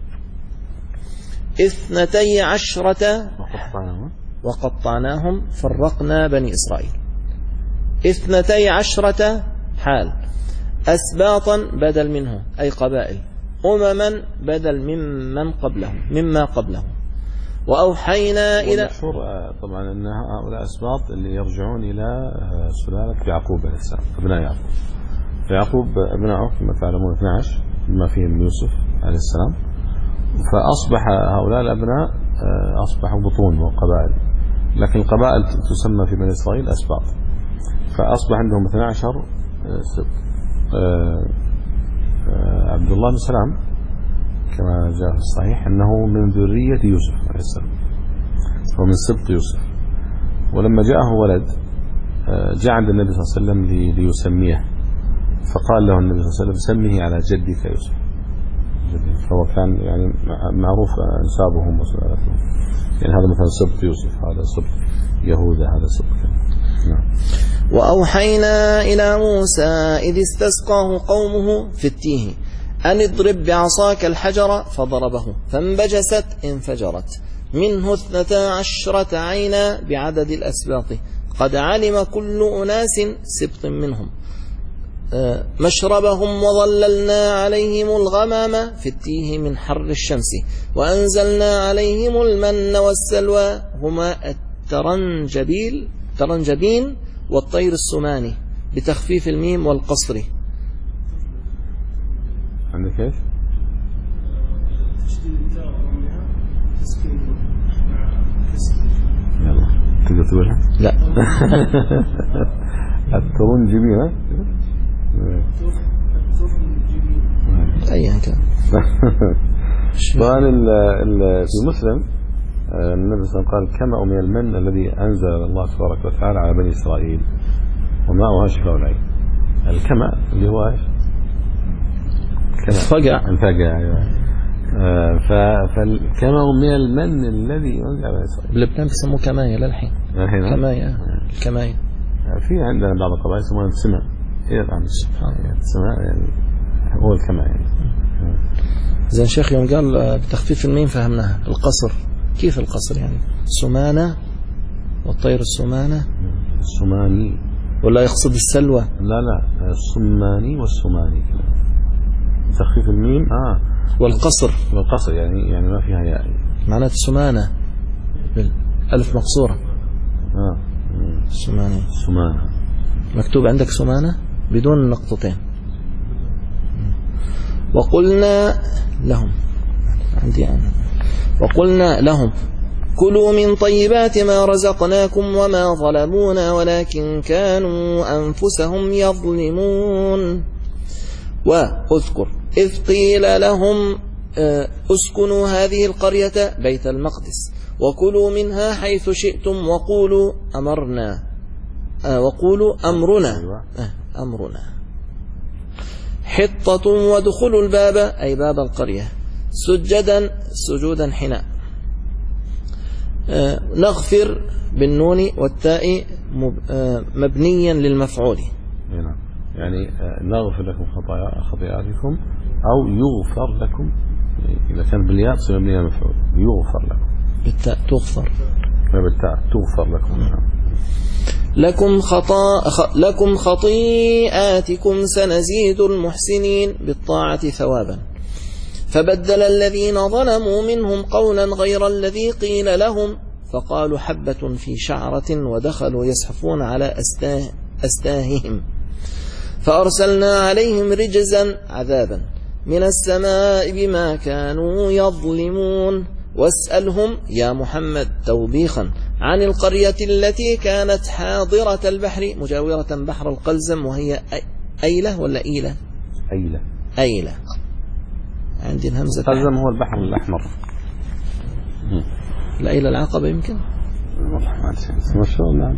اثنتي عشرة وقطعناهم فرقنا بني إسرائيل اثنتي عشرة حال أسباطا بدل منه أي قبائل أمما بدل ممن قبلهم مما قبلهم. وأوحينا إلى طبعا أن هؤلاء أسباط اللي يرجعون إلى سلالة يعقوب عليه السلام ابناء يعقوب. فيعقوب ابناءه كما تعلمون اثني عشر بما فيهم يوسف عليه السلام. فأصبح هؤلاء الأبناء أصبحوا بطون وقبائل لكن القبائل تسمى في بني إسرائيل أسباط. فأصبح عندهم اثني عشر سبط. عبد الله بن سلام كما جاء في الصحيح أنه من ذرية يوسف عليه السلام هو من سبط يوسف. ولما جاءه ولد جاء عند النبي صلى الله عليه وسلم ليسميه فقال له النبي صلى الله عليه وسلم سميه على جدك يوسف. فهو كان يعني معروف أنسابهم وسلالتهم يعني هذا مثلا سبط يوسف هذا سبط يهوذا هذا سبط. نعم. وأوحينا إلى موسى إذ استسقاه قومه في التيه أن اضرب بعصاك الحجر فضربه فانبجست انفجرت منه اثنتا عشرة عينا بعدد الأسباط قد علم كل أناس سبط منهم مشربهم وظللنا عليهم الغمام في التيه من حر الشمس وأنزلنا عليهم المن والسلوى هما الترنجبيل ترنجبين والطير السماني بتخفيف الميم والقصر. عندك ايش؟ يلا تقدر تقولها؟ لا. الترنجبين ايا كان. طبعا في مسلم النبي صلى الله عليه وسلم قال كما أمي المن الذي أنزل الله تبارك وتعالى على بني إسرائيل وماؤها شفاء العين. الكما اللي هو ايش؟ الفقع الفقع ايوه. فكما أمي المن الذي أنزل على بني إسرائيل بلبنان بيسموه كماية للحين كماية الكماية في عندنا بعض القبائل يسمونها السماء إيه الآن السماء يعني هو الكماء يعني. زين شيخ يوم قال بتخفيف الميم فهمناها القصر كيف القصر يعني سمانة والطير السمانة السماني ولا يقصد السلوى؟ لا لا السماني والسماني تخفيف الميم اه والقصر والقصر يعني يعني ما فيها ياء معناته سمانة بالألف مقصورة اه سمانة سمانة مكتوب عندك سمانة بدون النقطتين. وقلنا لهم عندي أنا وقلنا لهم كلوا من طيبات ما رزقناكم وما ظلمونا ولكن كانوا أنفسهم يظلمون. وأذكر إذ قيل لهم اسكنوا هذه القرية بيت المقدس وكلوا منها حيث شئتم وقولوا أمرنا وقولوا أمرنا أمرنا حطة وادخلوا الباب أي باب القرية سجدا سجودا حناء نغفر بالنون والتاء مبنيا للمفعول يعني نغفر لكم خطايا خطيئاتكم أو يغفر لكم إذا كان بالياء تصير مبنية للمفعول يغفر لكم بالتاء تغفر بالتاء تغفر لكم. لكم, خطا لكم خطيئاتكم سنزيد المحسنين بالطاعة ثوابا. فبدل الذين ظلموا منهم قولا غير الذي قيل لهم فقالوا حبة في شعرة ودخلوا يزحفون على أستاه أستاههم فأرسلنا عليهم رجزا عذابا من السماء بما كانوا يظلمون. واسألهم يا محمد توبيخا عن القرية التي كانت حاضرة البحر مجاورة بحر القلزم وهي أيلة ولا إيلة؟ أيلة أيلة عندي الهمزة. القلزم هو البحر الأحمر. الأيلة العقبة يمكن. ما شاء الله.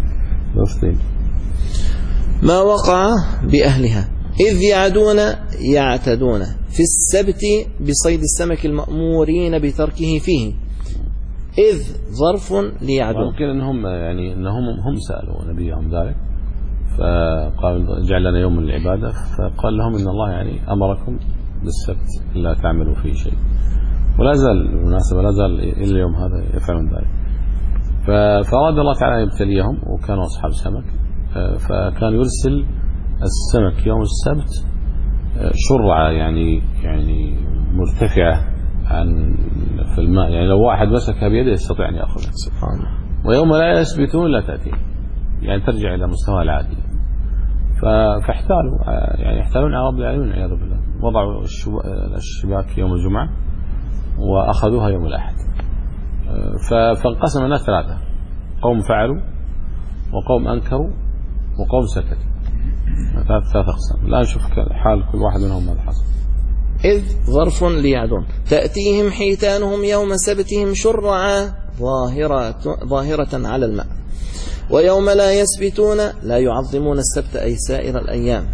ما وقع بأهلها إذ يعدون يعتدون في السبت بصيد السمك المأمورين بتركه فيه. إذ ظرف ليعدون. ممكن أنهم يعني أنهم هم سألوا نبيهم ذلك فقال اجعل لنا يوم العبادة فقال لهم إن الله يعني أمركم بالسبت لا تعملوا فيه شيء ولا زال بالمناسبة لا زال إلى اليوم هذا يفعلون ذلك. فأراد الله تعالى يبتليهم وكانوا أصحاب سمك فكان يرسل السمك يوم السبت شرعة يعني يعني مرتفعة عن في الماء يعني لو واحد مسكها بيده يستطيع أن يأخذها سبحان الله. ويوم لا يثبتون لا تأتي يعني ترجع إلى مستوى العادي. فاحتالوا يعني يحتالون على رب العالمين والعياذ بالله. وضعوا الشباك يوم الجمعة وأخذوها يوم الأحد. فانقسم الناس ثلاثة قوم فعلوا وقوم أنكروا وقوم سكتوا. ثلاث أقسام. الآن نشوف حال كل واحد منهم ماذا حصل. إذ ظرف ليعدون تأتيهم حيتانهم يوم سبتهم شرعا ظاهرة, ظاهرة على الماء ويوم لا يسبتون لا يعظمون السبت أي سائر الأيام.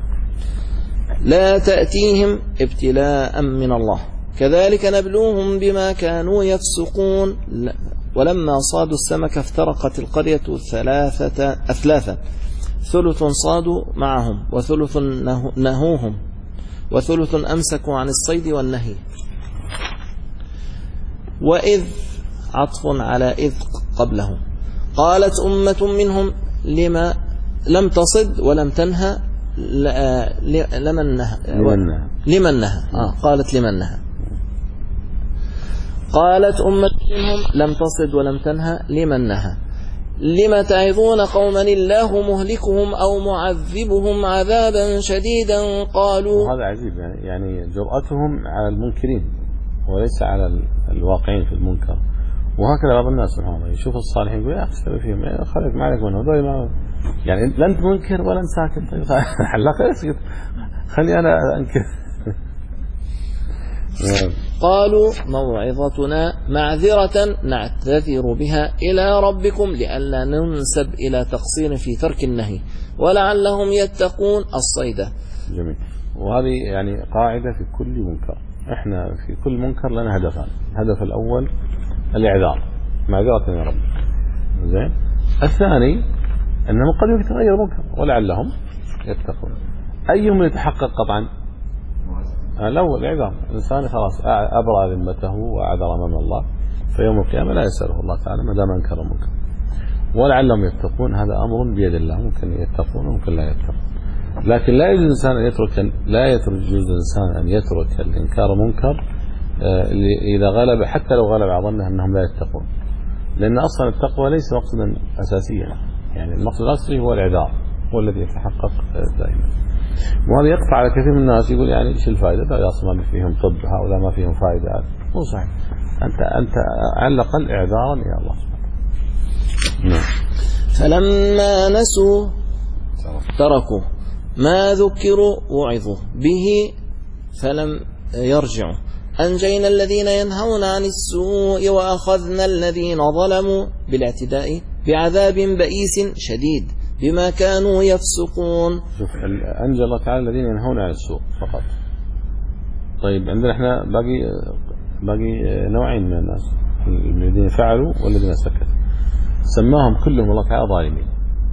لا تأتيهم ابتلاء من الله كذلك نبلوهم بما كانوا يفسقون. ولما صادوا السمك افترقت القرية ثلاثة أثلاثا ثلث صادوا معهم وثلث نهوهم وثلث أمسكوا عن الصيد والنهي. وإذ عطف على إذ قبله. قالت أمة منهم لما لم تصد ولم تنهى لمن نهى لمن نهى آه قالت لمن نهى. قالت أمة منهم لم تصد ولم تنهى لمن نهى لما تعظون قوما الله مهلكهم أو معذبهم عذابا شديدا. قالوا هذا عجيب يعني يعني جرأتهم على المنكرين وليس على الواقعين في المنكر. وهكذا بعض الناس سبحان الله يشوف الصالحين يقول يا أخي استوي فيهم خليك ما عليك منه هذول يعني لا أنت منكر ولا أنت ساكت طيب حلاق اسكت خلي أنا أنكر. قالوا موعظتنا معذرة نعتذر بها إلى ربكم لئلا ننسب إلى تقصير في ترك النهي ولعلهم يتقون الصيد. جميل. وهذه يعني قاعدة في كل منكر. احنا في كل منكر لنا هدفان. الهدف الأول الإعذار معذرة يا رب زين. الثاني أنه قد يتغير منكر ولعلهم يتقون. أيهم يتحقق قطعا الأول الإعذار. الإنسان خلاص أبرأ ذمته وأعذر أمام الله فيوم القيامة لا يسأله الله تعالى ما دام أنكر المنكر ولعلهم يتقون. هذا أمر بيد الله ممكن يتقون وممكن لا يتقون. لكن لا يجوز الإنسان أن يترك لا يجوز الإنسان أن يترك الإنكار منكر إذا غلب حتى لو غلب على ظنه أنهم لا يتقون لأن أصلا التقوى ليس مقصدا أساسيا يعني المقصد الأصلي هو الإعذار هو الذي يتحقق دائما. وهذا يقطع على كثير من الناس يقول يعني ايش الفائده؟ لا اصلا ما فيهم طب هؤلاء ما فيهم فائده. مو صحيح. انت انت على الاقل اعذارا يا الله سبحانه. نعم. فلما نسوا تركوا ما ذكروا وعظوا به فلم يرجعوا أنجينا الذين ينهون عن السوء وأخذنا الذين ظلموا بالاعتداء بعذاب بئيس شديد بما كانوا يفسقون. شوف أنجى الله تعالى الذين ينهون عن السوء فقط. طيب عندنا احنا باقي باقي نوعين من الناس الذين فعلوا والذين سكتوا سماهم كلهم الله تعالى ظالمين.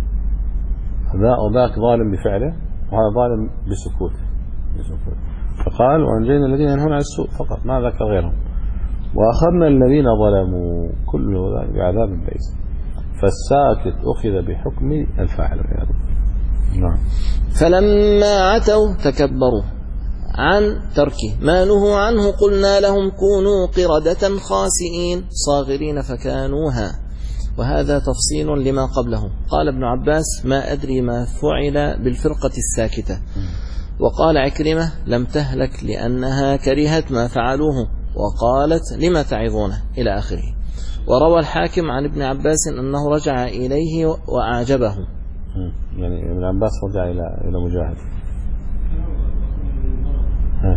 ذاك ظالم بفعله وهذا ظالم بسكوته بسكوته. فقال وأنجينا الذين ينهون عن السوء فقط ما ذكر غيرهم وأخذنا الذين ظلموا كل ذلك بعذاب بئيس. فالساكت أخذ بحكم الفاعل. نعم. فلما عتوا تكبروا عن تركه ما نهوا عنه قلنا لهم كونوا قردة خاسئين صاغرين فكانوها. وهذا تفصيل لما قبله. قال ابن عباس ما أدري ما فعل بالفرقة الساكتة. وقال عكرمة لم تهلك لأنها كرهت ما فعلوه وقالت لما تعظونه إلى آخره. وروى الحاكم عن ابن عباس أنه رجع إليه وأعجبه. يعني ابن عباس رجع إلى إلى مجاهد. ها.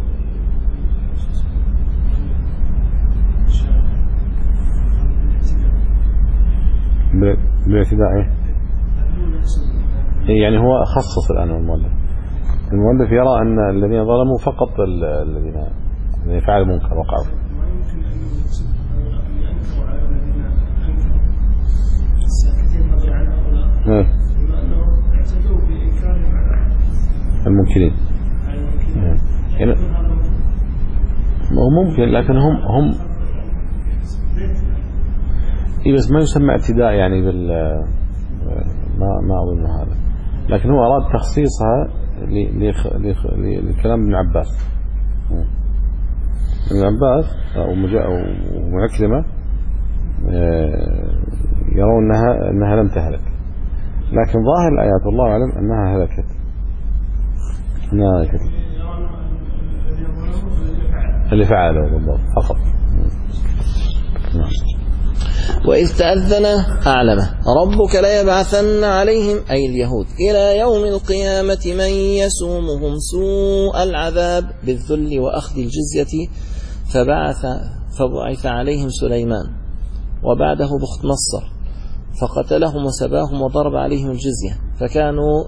بالاعتداء يعني هو خصص الآن المؤلف. المؤلف يرى أن الذين ظلموا فقط الذين الذين فعلوا منكر وقعوا. الممكنين يعني ممكن لكن هم هم إيه بس ما يسمى اعتداء يعني بال ما ما أظن هذا. لكن هو أراد تخصيصها لكلام ابن عباس. ابن عباس ومعكرمة يرون أنها أنها لم تهلك. لكن ظاهر الآيات والله أعلم أنها هلكت. أنها هلكت. اللي فعله بالضبط فقط. وإذ تأذن أعلمه ربك ليبعثن عليهم أي اليهود إلى يوم القيامة من يسومهم سوء العذاب بالذل وأخذ الجزية فبعث فبعث عليهم سليمان وبعده بخت نصر فقتلهم وسباهم وضرب عليهم الجزية فكانوا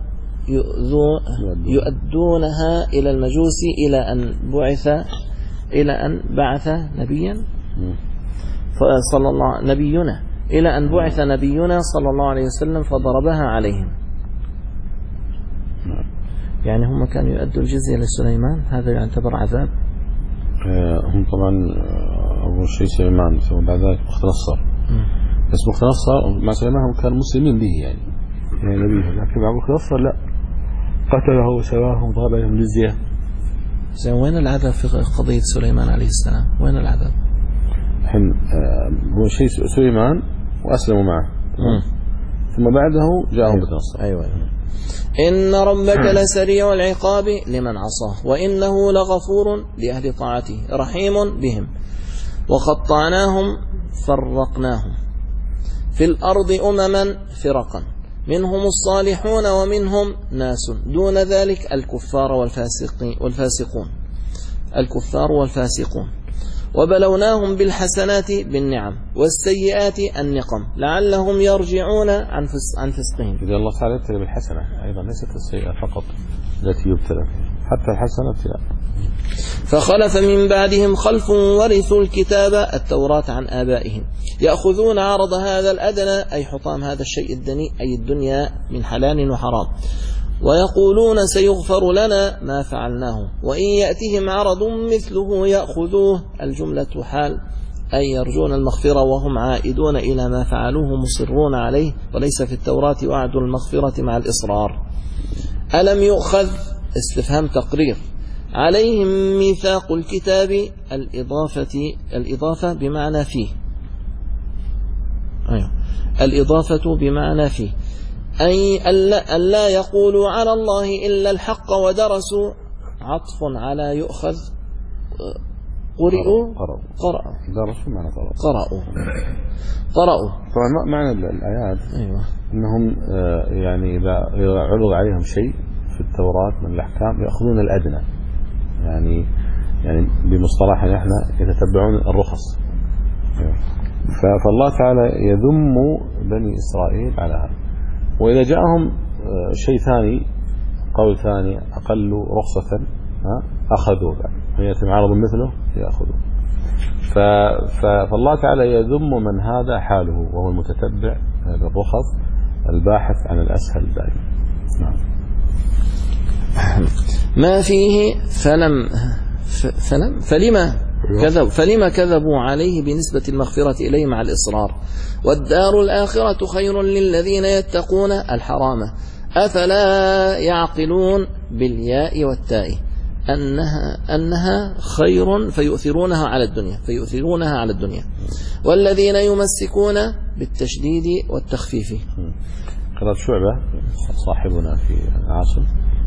يؤدونها إلى المجوس إلى أن بعث إلى أن بعث نبيا صلى الله نبينا إلى أن بعث نبينا صلى الله عليه وسلم فضربها عليهم. يعني هم كانوا يؤدوا الجزية لسليمان هذا يعتبر عذاب. هم طبعا أول شيء سليمان ثم بعد ذلك بخت نصر. بس بخت نصر مع سليمان هم كانوا مسلمين به يعني يعني نبيه. لكن مع بخت نصر لا قتله وسواه وضرب عليهم الجزية. زين وين العذاب في قضية سليمان عليه السلام؟ وين العذاب؟ الحين هو شيء سليمان وأسلموا معه ثم بعده جاءهم بتنصر. أيوة. إن ربك لسريع العقاب لمن عصاه وإنه لغفور لأهل طاعته رحيم بهم وقطعناهم فرقناهم في الأرض أمما فرقا منهم الصالحون ومنهم ناس دون ذلك الكفار والفاسقون الكفار والفاسقون وبلوناهم بالحسنات بالنعم والسيئات النقم لعلهم يرجعون عن عن فسقهم. إذا الله تعالى يبتلى بالحسنة أيضا ليست السيئة فقط التي يبتلى حتى الحسنة ابتلاء. فخلف من بعدهم خلف ورثوا الكتاب التوراة عن آبائهم يأخذون عرض هذا الأدنى أي حطام هذا الشيء الدني أي الدنيا من حلال وحرام ويقولون سيغفر لنا ما فعلناه وإن يأتهم عرض مثله يأخذوه الجملة حال أي يرجون المغفرة وهم عائدون إلى ما فعلوه مصرون عليه وليس في التوراة وعد المغفرة مع الإصرار. ألم يؤخذ استفهام تقرير عليهم ميثاق الكتاب الإضافة الإضافة بمعنى فيه أيوة. الإضافة بمعنى فيه أي ألا يقولوا على الله إلا الحق ودرسوا عطف على يؤخذ قرئوا قرأوا درسوا معنى قرأوا قرأوا قرأوا طبعا معنى الآيات أيوة. أنهم يعني إذا عرض عليهم شيء في التوراة من الأحكام يأخذون الأدنى يعني يعني بمصطلحنا احنا يتتبعون الرخص. فالله تعالى يذم بني إسرائيل على هذا وإذا جاءهم شيء ثاني قول ثاني أقل رخصة أخذوا ويأتي عرض مثله يأخذوا. فالله تعالى يذم من هذا حاله وهو المتتبع للرخص الباحث عن الأسهل دائما. ما فيه فلم فلم فلما كذب فلما كذبوا عليه بنسبة المغفرة إليه مع الإصرار. والدار الآخرة خير للذين يتقون الحرام أفلا يعقلون بالياء والتاء أنها, أنها خير فيؤثرونها على الدنيا فيؤثرونها على الدنيا والذين يمسكون بالتشديد والتخفيف. قرأت شعبة صاحبنا في عاصم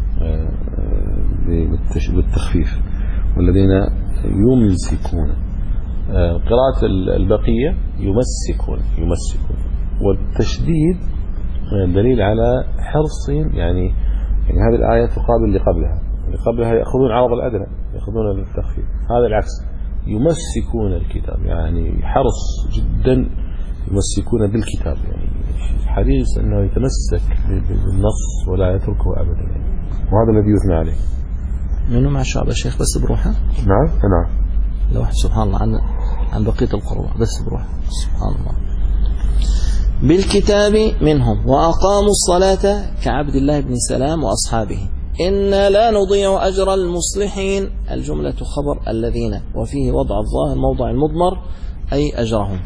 بالتخفيف والذين يمسكون. قراءة البقية يمسكون يمسكون والتشديد دليل على حرص يعني, يعني هذه الآية تقابل اللي قبلها اللي قبلها يأخذون عرض الأدنى يأخذون التخفيف. هذا العكس يمسكون الكتاب يعني حرص جدا يمسكون بالكتاب يعني حريص أنه يتمسك بالنص ولا يتركه أبدا يعني. وهذا الذي يثنى عليه. منه مع شعب الشيخ بس بروحه. نعم نعم لو سبحان الله عن عن بقية القرآن بس بروحه سبحان الله. بالكتاب منهم وأقاموا الصلاة كعبد الله بن سلام وأصحابه إنا لا نضيع أجر المصلحين. الجملة خبر الذين وفيه وضع الظاهر موضع المضمر أي أجرهم.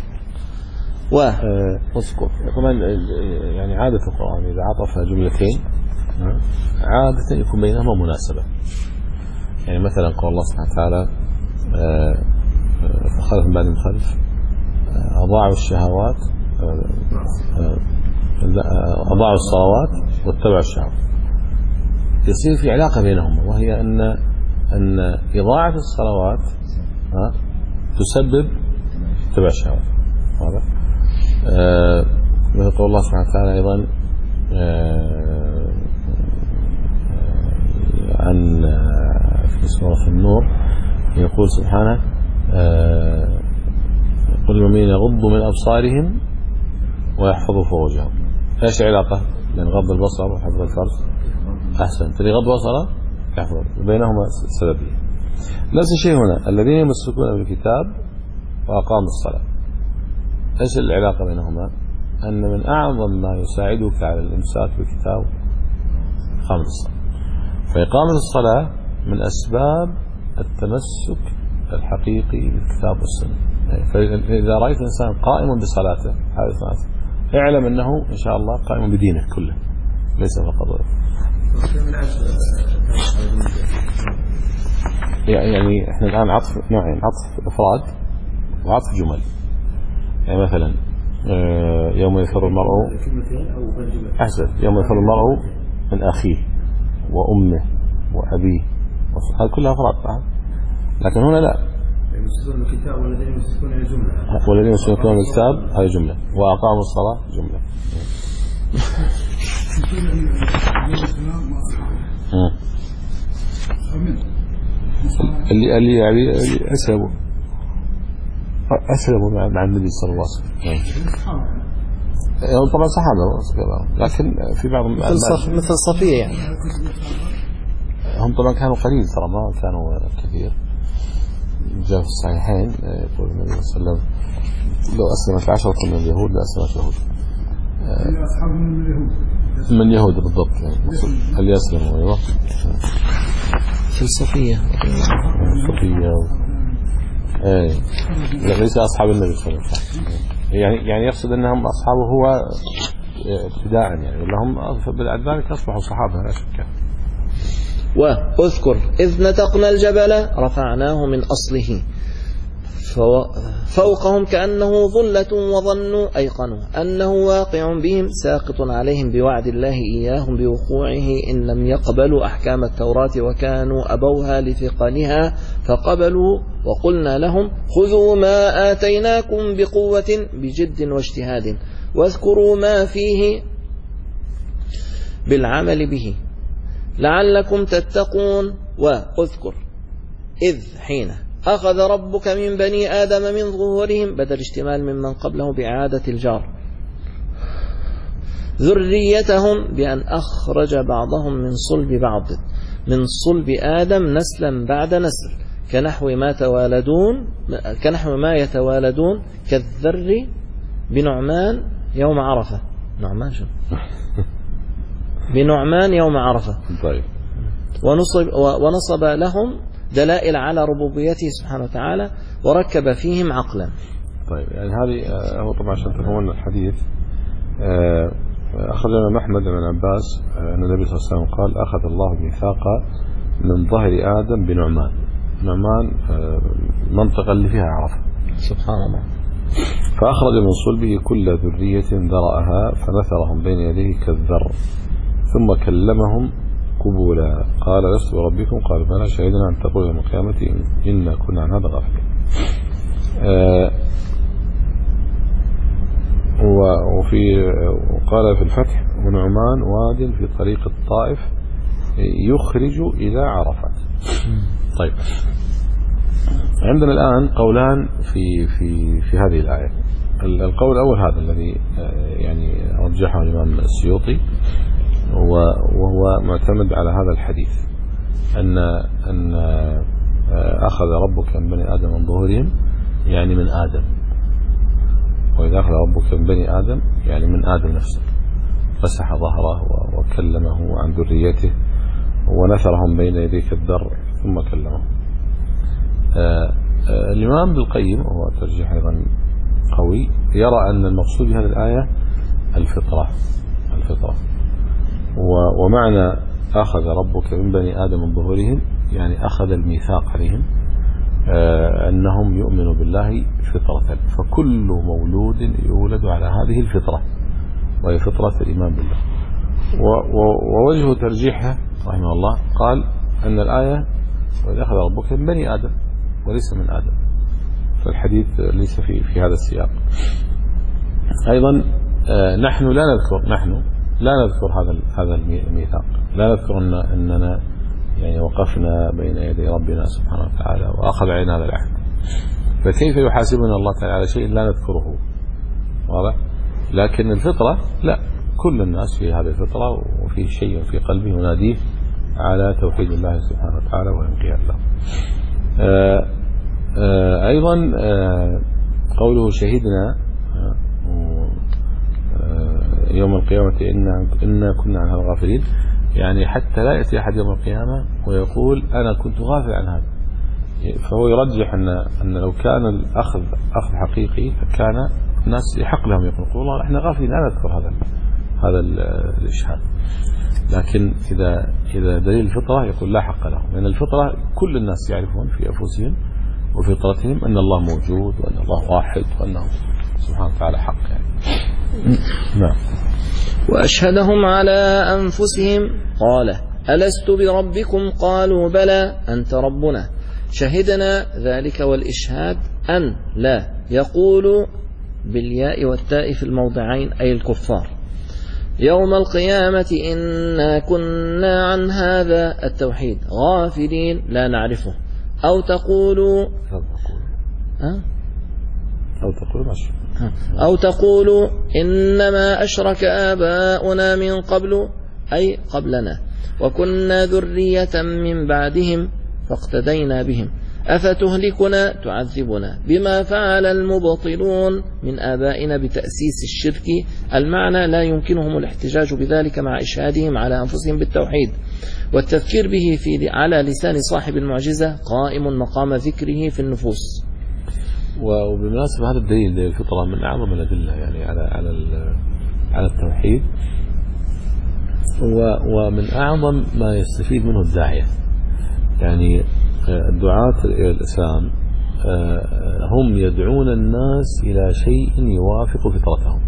واذكر كمان يعني عادة القرآن إذا عطف جملتين عادة يكون بينهما مناسبة. يعني مثلا قال الله سبحانه وتعالى فخلف من بعدهم خلف أضاعوا الشهوات أضاعوا الصلوات واتبعوا الشهوات. يصير في علاقة بينهما وهي أن أن إضاعة الصلوات تسبب اتباع الشهوات. هذا مثل قول الله سبحانه وتعالى أيضا عن في سورة النور يقول سبحانه يقول للمؤمنين يغضوا من أبصارهم ويحفظوا فروجهم. ايش العلاقة بين غض البصر وحفظ الفرج؟ أحسن فاللي غض بصره يحفظ بينهما سببية. نفس الشيء هنا الذين يمسكون بالكتاب وأقاموا الصلاة. ايش العلاقة بينهما؟ أن من أعظم ما يساعدك على الإمساك بالكتاب إقامة الصلاة. فإقامة الصلاة من أسباب التمسك الحقيقي بالكتاب والسنة. فإذا رأيت إنسان قائم بصلاته اعلم أنه إن شاء الله قائم بدينه كله ليس فقط. يعني احنا الآن عطف نوعين عطف إفراد وعطف جمل. يعني مثلا يوم يفر المرء أحسن يوم يفر المرء من أخيه وأمه وأبيه هذه كلها أفراد. لكن هنا لا يمسكون الكتاب والذين يمسكون الجملة والذين يمسكون الكتاب هذه جملة وأقاموا الصلاة جملة. اللي اللي يعني أسلموا أسلموا مع النبي صلى الله عليه وسلم. طبعا صحابة لكن في بعض مثل مثل صفية يعني هم طبعا كانوا قليل ترى ما كانوا كثير. جاء في الصحيحين يقول النبي صلى الله عليه وسلم لو أسلمت عشرة من اليهود لأسلمت اليهود. أصحاب من اليهود من اليهود بالضبط يعني هل يسلموا أيوة فلسفية فلسفية ايه ليس أصحاب النبي صلى الله عليه وسلم. يعني يعني يقصد أنهم أصحابه هو ابتداء يعني ولا هم بعد ذلك أصبحوا صحابة لا شك. واذكر إذ نتقنا الجبل رفعناه من أصله فوقهم كأنه ظلة وظنوا أيقنوا أنه واقع بهم ساقط عليهم بوعد الله إياهم بوقوعه إن لم يقبلوا أحكام التوراة وكانوا أبوها لثقلها فقبلوا وقلنا لهم خذوا ما آتيناكم بقوة بجد واجتهاد واذكروا ما فيه بالعمل به لعلكم تتقون. واذكر إذ حين أخذ ربك من بني آدم من ظهورهم بدل اشتمال ممن قبله بإعادة الجار ذريتهم بأن أخرج بعضهم من صلب بعض من صلب آدم نسلا بعد نسل كنحو ما توالدون كنحو ما يتوالدون كالذر بنعمان يوم عرفة. نعمان شو بنعمان يوم عرفة. طيب. ونصب, ونصب لهم دلائل على ربوبيته سبحانه وتعالى وركب فيهم عقلا. طيب يعني هذه هو طبعا عشان تفهمون الحديث أخذ الإمام أحمد بن عباس أن النبي صلى الله عليه وسلم قال أخذ الله ميثاق من ظهر آدم بنعمان. نعمان منطقة اللي فيها عرفة سبحان الله. فأخرج من صلبه كل ذرية ذرأها فنثرهم بين يديه كالذر ثم كلمهم قبولا قال لست بربكم قال بلى شهدنا أن تقول يوم القيامة إنا كنا عن هذا غافلين. آه وفي وقال في الفتح ونعمان واد في طريق الطائف يخرج إلى عرفات. طيب عندنا الآن قولان في في في هذه الآية. القول الأول هذا الذي يعني رجحه الإمام السيوطي وهو معتمد على هذا الحديث أن أن أخذ ربك من بني آدم من ظهورهم يعني من آدم، وإذا أخذ ربك من بني آدم يعني من آدم نفسه مسح ظهره وكلمه عن ذريته ونثرهم بين يديك الذر ثم كلمه. آآ آآ الإمام ابن القيم وهو ترجيح أيضا قوي يرى أن المقصود بهذه الآية الفطرة الفطرة ومعنى أخذ ربك من بني آدم من ظهورهم يعني أخذ الميثاق عليهم أنهم يؤمنوا بالله فطرة، فكل مولود يولد على هذه الفطرة وهي فطرة الإيمان بالله. ووجه ترجيحها رحمه الله قال أن الآية وإذا أخذ ربك من بني آدم وليس من آدم، فالحديث ليس في في هذا السياق. أيضا نحن لا نذكر نحن لا نذكر هذا هذا الميثاق، لا نذكر أن أننا يعني وقفنا بين يدي ربنا سبحانه وتعالى وأخذ علينا هذا العهد، فكيف يحاسبنا الله تعالى على شيء لا نذكره؟ واضح؟ لكن الفطرة لا، كل الناس في هذه الفطرة وفي شيء في قلبه يناديه على توحيد الله سبحانه وتعالى والانقياد له. آآ آآ أيضا آآ قوله شهدنا يوم القيامة إنا, إنا كنا عن هذا غافلين، يعني حتى لا يأتي أحد يوم القيامة ويقول أنا كنت غافل عن هذا، فهو يرجح أن, أن لو كان الأخذ أخذ حقيقي فكان الناس يحق لهم يقولون والله احنا غافلين لا نذكر هذا هذا الإشهاد. لكن إذا إذا دليل الفطرة يقول لا حق لهم، لأن الفطرة كل الناس يعرفون في أنفسهم وفطرتهم أن الله موجود وأن الله واحد وأنه سبحانه وتعالى حق يعني. نعم. وأشهدهم على أنفسهم قال ألست بربكم قالوا بلى أنت ربنا شهدنا ذلك والإشهاد أن لا يقول بالياء والتاء في الموضعين أي الكفار يوم القيامة إنا كنا عن هذا التوحيد غافلين لا نعرفه أو تقولوا أه؟ أو تقولوا ماشي أو تقولوا إنما أشرك آباؤنا من قبل أي قبلنا وكنا ذرية من بعدهم فاقتدينا بهم أفتهلكنا تعذبنا بما فعل المبطلون من آبائنا بتأسيس الشرك. المعنى لا يمكنهم الاحتجاج بذلك مع إشهادهم على أنفسهم بالتوحيد والتذكير به في على لسان صاحب المعجزة قائم مقام ذكره في النفوس. وبالمناسبة هذا الدليل دليل الفطرة من أعظم الأدلة يعني على على على التوحيد، ومن أعظم ما يستفيد منه الداعية. يعني الدعاة إلى الإسلام هم يدعون الناس إلى شيء يوافق فطرتهم،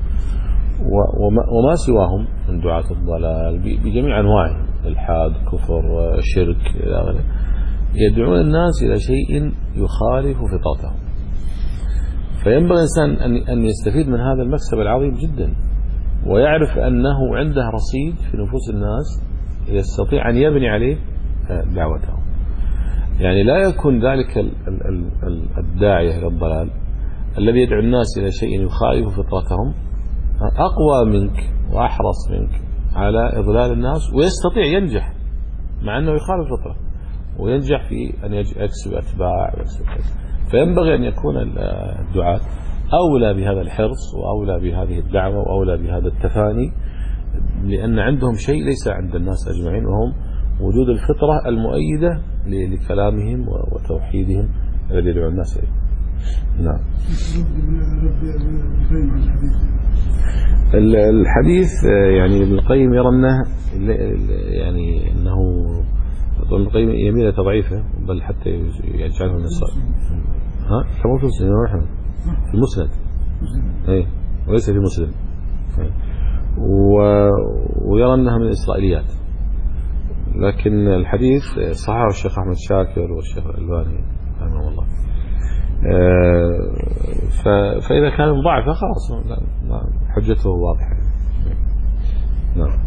وما سواهم من دعاة الضلال بجميع أنواعهم الحاد كفر شرك إلى غيره يدعون الناس إلى شيء يخالف فطرتهم. فينبغي الإنسان أن يستفيد من هذا المكسب العظيم جدا ويعرف أنه عنده رصيد في نفوس الناس يستطيع أن يبني عليه دعوتهم. يعني لا يكون ذلك الداعية إلى الضلال الذي يدعو الناس إلى شيء يخالف فطرتهم أقوى منك وأحرص منك على إضلال الناس ويستطيع ينجح مع أنه يخالف الفطرة وينجح في أن يكسب أتباع ويكسب. فينبغي أن يكون الدعاة أولى بهذا الحرص وأولى بهذه الدعوة وأولى بهذا التفاني، لأن عندهم شيء ليس عند الناس أجمعين وهم وجود الفطرة المؤيدة لكلامهم وتوحيدهم الذي يدعو الناس إليه. نعم. الحديث يعني ابن القيم يرى أنه يعني أنه ابن القيم يميل تضعيفه بل حتى يجعله من الصالح. ها كما في مسلم في المسند اي وليس في مسلم و... ويرى أنها من الإسرائيليات، لكن الحديث صححه الشيخ أحمد شاكر والشيخ الألباني رحمه الله. ف... فإذا كان مضاعفة خلاص حجته واضحة. نعم.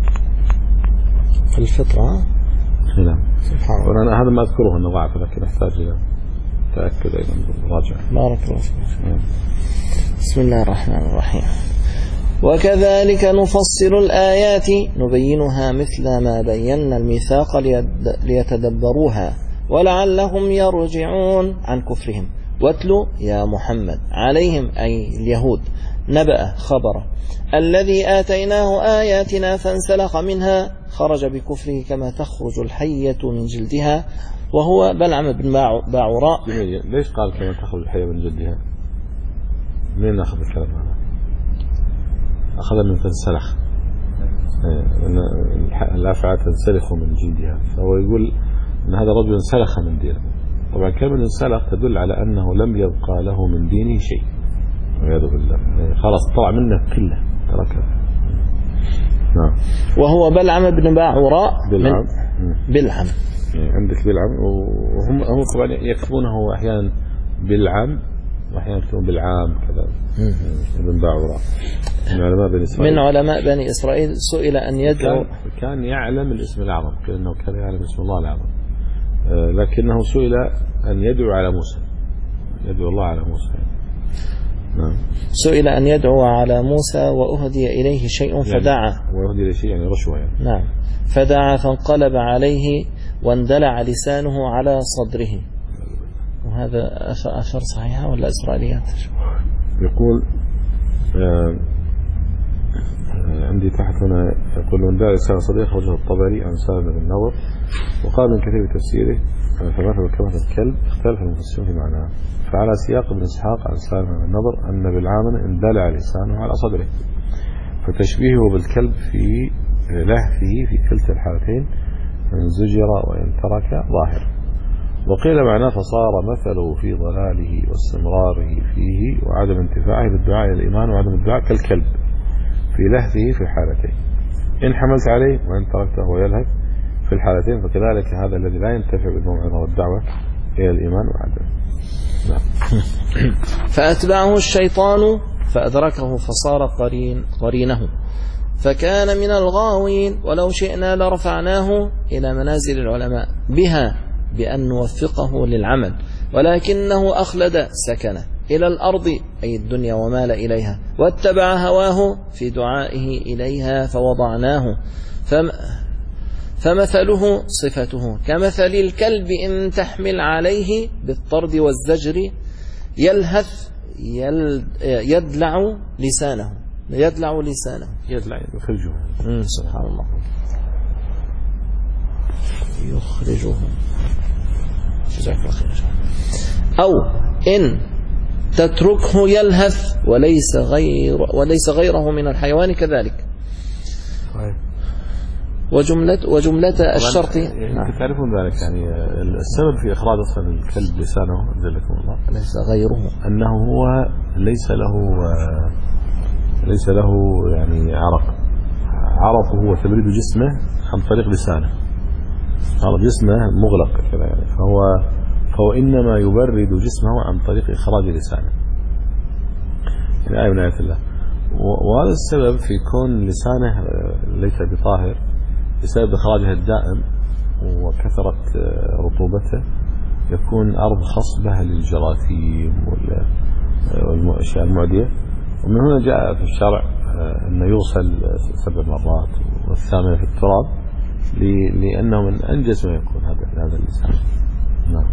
الفطرة نعم. وأنا هذا ما أذكره أنه ضعف، لكن أحتاج إلى تأكد أيضا بالراجع. بارك الله فيك. بسم الله الرحمن الرحيم. وكذلك نفصل الآيات نبينها مثل ما بينا الميثاق ليتدبروها ولعلهم يرجعون عن كفرهم. واتلو يا محمد عليهم أي اليهود نبأ خبره الذي آتيناه آياتنا فانسلخ منها خرج بكفره كما تخرج الحية من جلدها وهو بلعم بن باعوراء. ليش قال كما تخرج الحية من جلدها؟ منين أخذ الكلام هذا؟ أخذ من تنسلخ، الأفعى تنسلخ من جلدها، فهو يقول أن هذا رجل انسلخ من دينه. طبعا كلمة انسلخ تدل على أنه لم يبقى له من دينه شيء والعياذ بالله، خلاص طلع منه كله تركه. نعم. وهو بلعم بن باعوراء. بلعم بلعم يعني عندك بلعم، وهم هم طبعا يكتبونه أحيانا بلعم وأحيانا يكتبون بالعام كذا. ابن باعوراء من علماء بني إسرائيل. من علماء بني إسرائيل سئل أن يدعو، كان, كان يعلم الاسم الأعظم، كأنه كان يعلم اسم الله الأعظم، لكنه سئل أن يدعو على موسى، يدعو الله على موسى. نعم. سئل أن يدعو على موسى وأهدي إليه شيء فدعا، يعني وأهدي إليه شيء يعني رشوة يعني. نعم. فدعا فانقلب عليه واندلع لسانه على صدره. وهذا أثر صحيحة ولا إسرائيليات؟ يقول آه عندي تحت هنا يقول واندلع لسان صدره وجه الطبري عن سالم بن النضر، وقال من كثير تفسيره فمثل كمثل الكلب اختلف المفسرون في معناه، فعلى سياق ابن اسحاق عن سالم بن النضر أن بالعامل اندلع لسانه على صدره، فتشبيهه بالكلب في لهفه في كلتا الحالتين إن زجر وإن ترك ظاهر. وقيل معناه فصار مثله في ضلاله واستمراره فيه وعدم انتفاعه بالدعاء إلى الإيمان وعدم الدعاء كالكلب في لهفه في الحالتين، إن حملت عليه وإن تركته ويلهث في الحالتين، فكذلك هذا الذي لا ينتفع بالموعظة والدعوة إلى الإيمان وعدم. نعم. فأتبعه الشيطان فأدركه فصار قرين قرينه فكان من الغاوين، ولو شئنا لرفعناه إلى منازل العلماء بها بأن نوفقه للعمل، ولكنه أخلد سكنه إلى الأرض أي الدنيا ومال إليها، واتبع هواه في دعائه إليها فوضعناه. فم فمثله صفته كمثل الكلب إن تحمل عليه بالطرد والزجر يلهث يدلع لسانه يدلع لسانه يدلع يخرجه. سبحان الله. يخرجه. جزاك الله خير. أو إن تتركه يلهث وليس غير وليس غيره من الحيوان كذلك. وجملة وجملة الشرط يعني تعرفون ذلك، يعني السبب في إخراج أصلا الكلب لسانه جزاكم الله ليس غيره أنه هو ليس له ليس له يعني عرق، عرقه هو تبريد جسمه عن طريق لسانه، هذا جسمه مغلق كذا يعني، فهو فهو إنما يبرد جسمه عن طريق إخراج لسانه، يعني آية من آيات الله. وهذا السبب في كون لسانه ليس بطاهر بسبب إخراجه الدائم وكثرة رطوبته، يكون أرض خصبة للجراثيم والأشياء المعدية. ومن هنا جاء في الشرع أنه يغسل سبع مرات والثامنة في التراب، لأنه من أنجز ما يكون هذا هذا اللسان. نعم.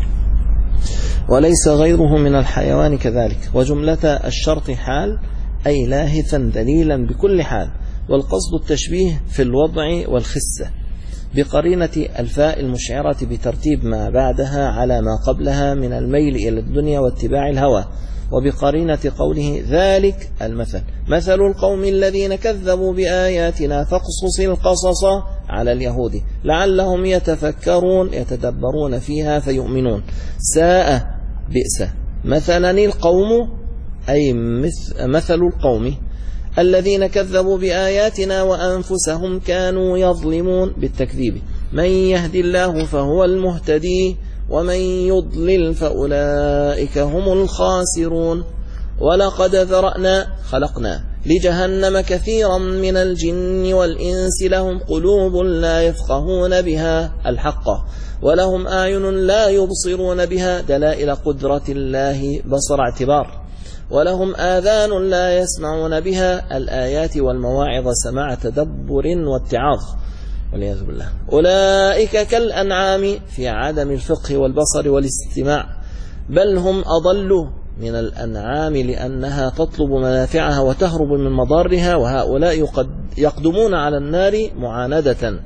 وليس غيره من الحيوان كذلك. وجملة الشرط حال أي لاهثا دليلا بكل حال، والقصد التشبيه في الوضع والخسة. بقرينة الفاء المشعرة بترتيب ما بعدها على ما قبلها من الميل إلى الدنيا واتباع الهوى، وبقرينة قوله ذلك المثل مثل القوم الذين كذبوا بآياتنا فاقصص القصص على اليهود لعلهم يتفكرون يتدبرون فيها فيؤمنون. ساء بئس مثلا القوم أي مثل القوم الذين كذبوا بآياتنا وأنفسهم كانوا يظلمون بالتكذيب. من يهد الله فهو المهتدي ومن يضلل فأولئك هم الخاسرون. ولقد ذرأنا خلقنا لجهنم كثيرا من الجن والإنس لهم قلوب لا يفقهون بها الحق ولهم أعين لا يبصرون بها دلائل قدرة الله بصر اعتبار، ولهم آذان لا يسمعون بها الآيات والمواعظ سماع تدبر واتعاظ والعياذ بالله. أولئك كالأنعام في عدم الفقه والبصر والاستماع، بل هم أضل من الأنعام لأنها تطلب منافعها وتهرب من مضارها، وهؤلاء يقدمون على النار معاندة.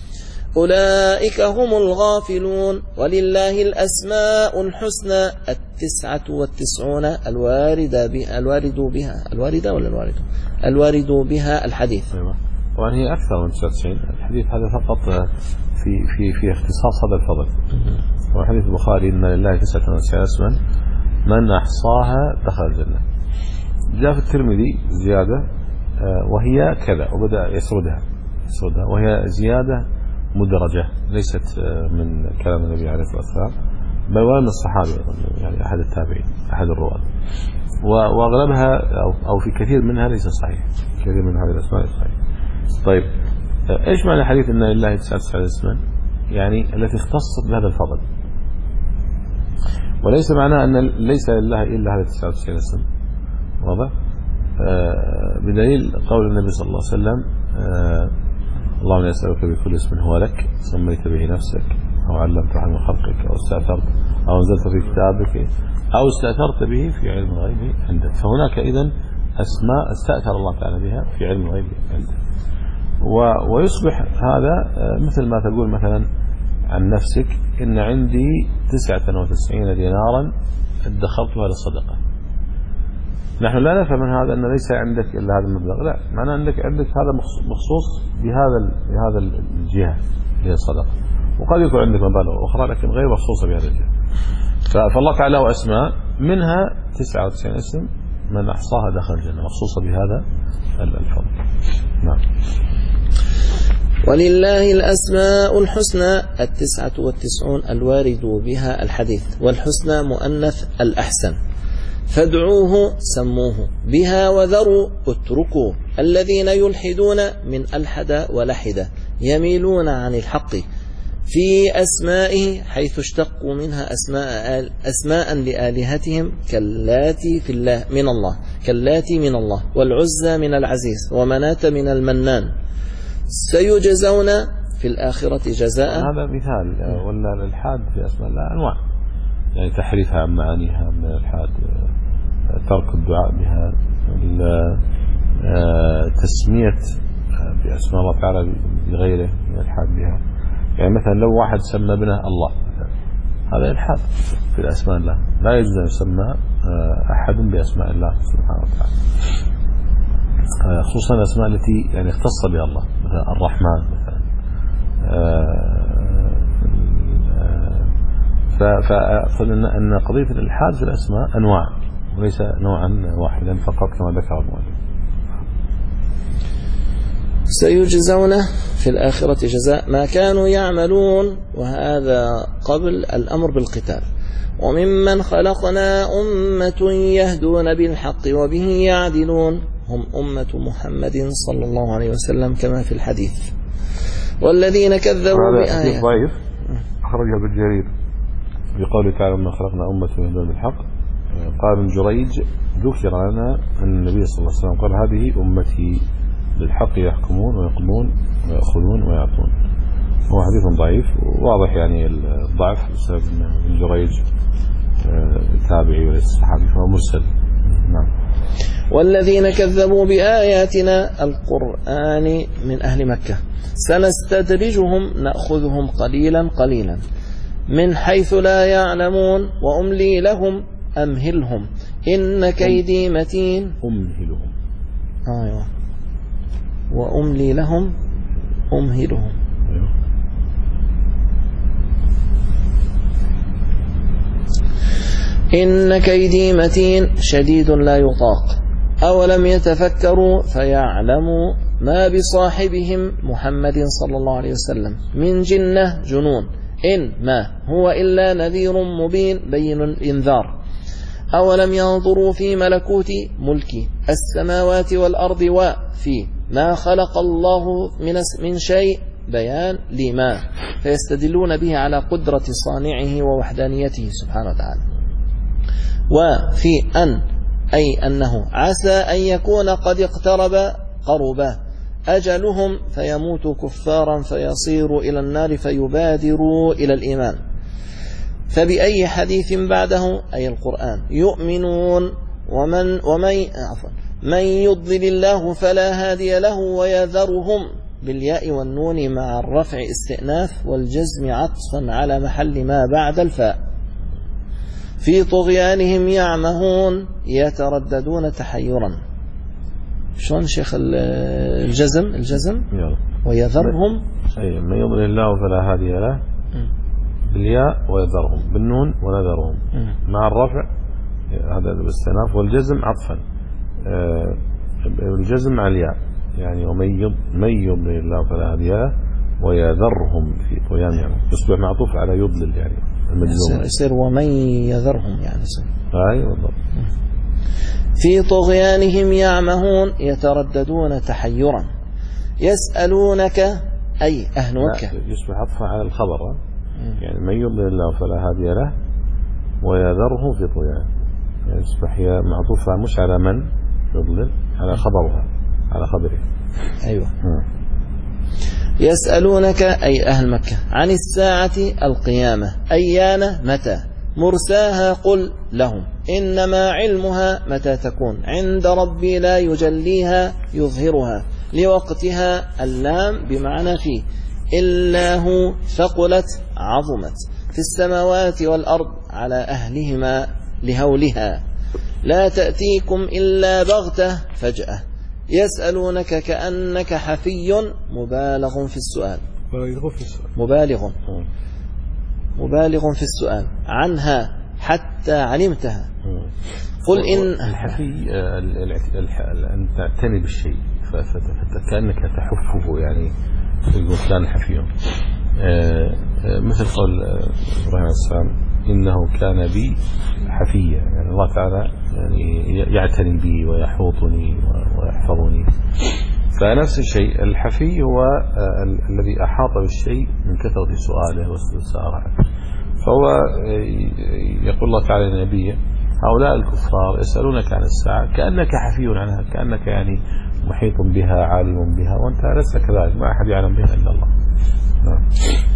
أولئك هم الغافلون. ولله الأسماء الحسنى التسعة والتسعون الواردة بها الوارد بها الواردة ولا الوارد الوارد بها الحديث. أيوة. طبعا هي أكثر من تسعة وتسعين. الحديث هذا فقط في في في اختصاص هذا الفضل. وحديث البخاري إن لله تسعة وتسعين اسما من أحصاها دخل الجنة. جاء في الترمذي زيادة وهي كذا وبدأ يسردها يسردها وهي زيادة مدرجة ليست من كلام النبي عليه الصلاة والسلام بل ولا من الصحابة يعني أحد التابعين أحد الرواة، وأغلبها أو في كثير منها ليس صحيح، كثير من هذه الأسماء ليس صحيح. طيب إيش معنى حديث إن لله تسعة وتسعين اسما؟ يعني التي اختصت بهذا الفضل، وليس معناه أن ليس لله إلا هذا تسعة وتسعين اسم. واضح؟ آه بدليل قول النبي صلى الله عليه وسلم آه اللهم يسألك بكل اسم هو لك سميت به نفسك أو علمت أحد من خلقك أو استأثرت أو أنزلت في كتابك أو استأثرت به في علم الغيب عندك. فهناك إذن أسماء استأثر الله تعالى بها في علم الغيب عندك، ويصبح هذا مثل ما تقول مثلا عن نفسك إن عندي تسعة وتسعين دينارا ادخرتها للصدقة. نحن لا نفهم من هذا أن ليس عندك إلا هذا المبلغ، لا، معناه عندك عندك هذا مخصوص بهذا بهذا الجهة اللي هي الصدقة، وقد يكون عندك مبالغ أخرى لكن غير مخصوصة بهذا الجهة. فالله تعالى له أسماء منها تسعة وتسعين اسم من أحصاها دخل الجنة مخصوصة بهذا الفضل. نعم. ولله الأسماء الحسنى التسعة والتسعون الوارد بها الحديث، والحسنى مؤنث الأحسن، فادعوه سموه بها وذروا اتركوا الذين يلحدون من ألحد ولحد يميلون عن الحق في أسمائه حيث اشتقوا منها أسماء أسماء لآلهتهم كاللاتي في الله من الله كاللاتي من الله والعزى من العزيز ومناة من المنان سيجزون في الآخرة جزاء. هذا مثال. ولا الإلحاد في أسماء الله أنواع، يعني تحريفها عن معانيها من الإلحاد، ترك الدعاء بها، تسمية بأسماء الله تعالى بغيره من الإلحاد بها. يعني مثلا لو واحد سمى ابنه الله هذا إلحاد في الأسماء الله، لا يجوز أن يسمى أحد بأسماء الله سبحانه وتعالى، خصوصا الأسماء التي يعني اختص بها الله مثلا الرحمن مثلا. فقلنا أن قضية الإلحاد في الأسماء أنواع وليس نوعا واحدا فقط كما ذكر المؤلف. سيجزون في الآخرة جزاء ما كانوا يعملون، وهذا قبل الأمر بالقتال. وممن خلقنا أمة يهدون بالحق وبه يعدلون هم أمة محمد صلى الله عليه وسلم كما في الحديث. والذين كذبوا بآيات ضعيف أخرجها بالجرير بقوله تعالى من خلقنا أمة يهدون بالحق. قال ابن جريج ذكر لنا أن النبي صلى الله عليه وسلم قال هذه أمتي بالحق يحكمون ويقضون ويأخذون ويعطون. هو حديث ضعيف واضح يعني الضعف بسبب ابن جريج تابعي وليس صحابي فهو مرسل. نعم. والذين كذبوا بآياتنا القرآن من أهل مكة سنستدرجهم نأخذهم قليلا قليلا من حيث لا يعلمون وأملي لهم أمهلهم إن كيدي متين. أمهلهم أيوة. وأملي لهم أمهلهم. أيوة. إن كيدي متين شديد لا يطاق. أولم يتفكروا فيعلموا ما بصاحبهم محمد صلى الله عليه وسلم من جنة جنون إن ما هو إلا نذير مبين بين الإنذار. أولم ينظروا في ملكوت ملك السماوات والأرض وفي ما خلق الله من من شيء بيان لما فيستدلون به على قدرة صانعه ووحدانيته سبحانه وتعالى. وفي أن أي أنه عسى أن يكون قد اقترب قرب أجلهم فيموتوا كفارا فيصيروا إلى النار فيبادروا إلى الإيمان. فبأي حديث بعده أي القرآن يؤمنون ومن ومن عفوا من يضلل الله فلا هادي له ويذرهم بالياء والنون مع الرفع استئناف والجزم عطفا على محل ما بعد الفاء. في طغيانهم يعمهون يترددون تحيرا. شلون شيخ الجزم الجزم يلا. ويذرهم أي من يضلل الله فلا هادي له بالياء ويذرهم بالنون ونذرهم مع الرفع هذا الاستئناف والجزم عطفا آه الجزم على الياء يعني ومن يضلل الله فلا هادي له ويذرهم في طغيان يعني يصبح معطوف على يضلل يعني المجزوم يصير ومن يذرهم يعني يصير ايوه بالضبط. في طغيانهم يعمهون يترددون تحيرا يسألونك أي أهل مكة يصبح عطفا على الخبر يعني من يضلل الله فلا هادي له ويذره في طغيان يعني يصبح هي معطوفة مش على من يضلل على خبرها على خبره. أيوة. م. يسألونك أي أهل مكة عن الساعة القيامة أيان متى مرساها قل لهم إنما علمها متى تكون عند ربي لا يجليها يظهرها لوقتها اللام بمعنى فيه إلا هو ثقلت عظمت في السماوات والأرض على أهلهما لهولها لا تأتيكم إلا بغتة فجأة يسألونك كأنك حفي مبالغ في السؤال مبالغ مبالغ في السؤال عنها حتى علمتها. قل إن الحفي أن تعتني بالشيء فكأنك تحفه يعني الإنسان حفي مثل قول إبراهيم عليه السلام إنه كان بي حفيا يعني الله تعالى يعني يعتني بي ويحوطني ويحفظني. فنفس الشيء الحفي هو الذي أحاط بالشيء من كثرة سؤاله واستفساره. فهو يقول الله تعالى لنبيه هؤلاء الكفار يسألونك عن الساعة كأنك حفي عنها كأنك يعني محيط بها عالم بها وأنت لست كذلك ما أحد يعلم بها إلا الله. نعم.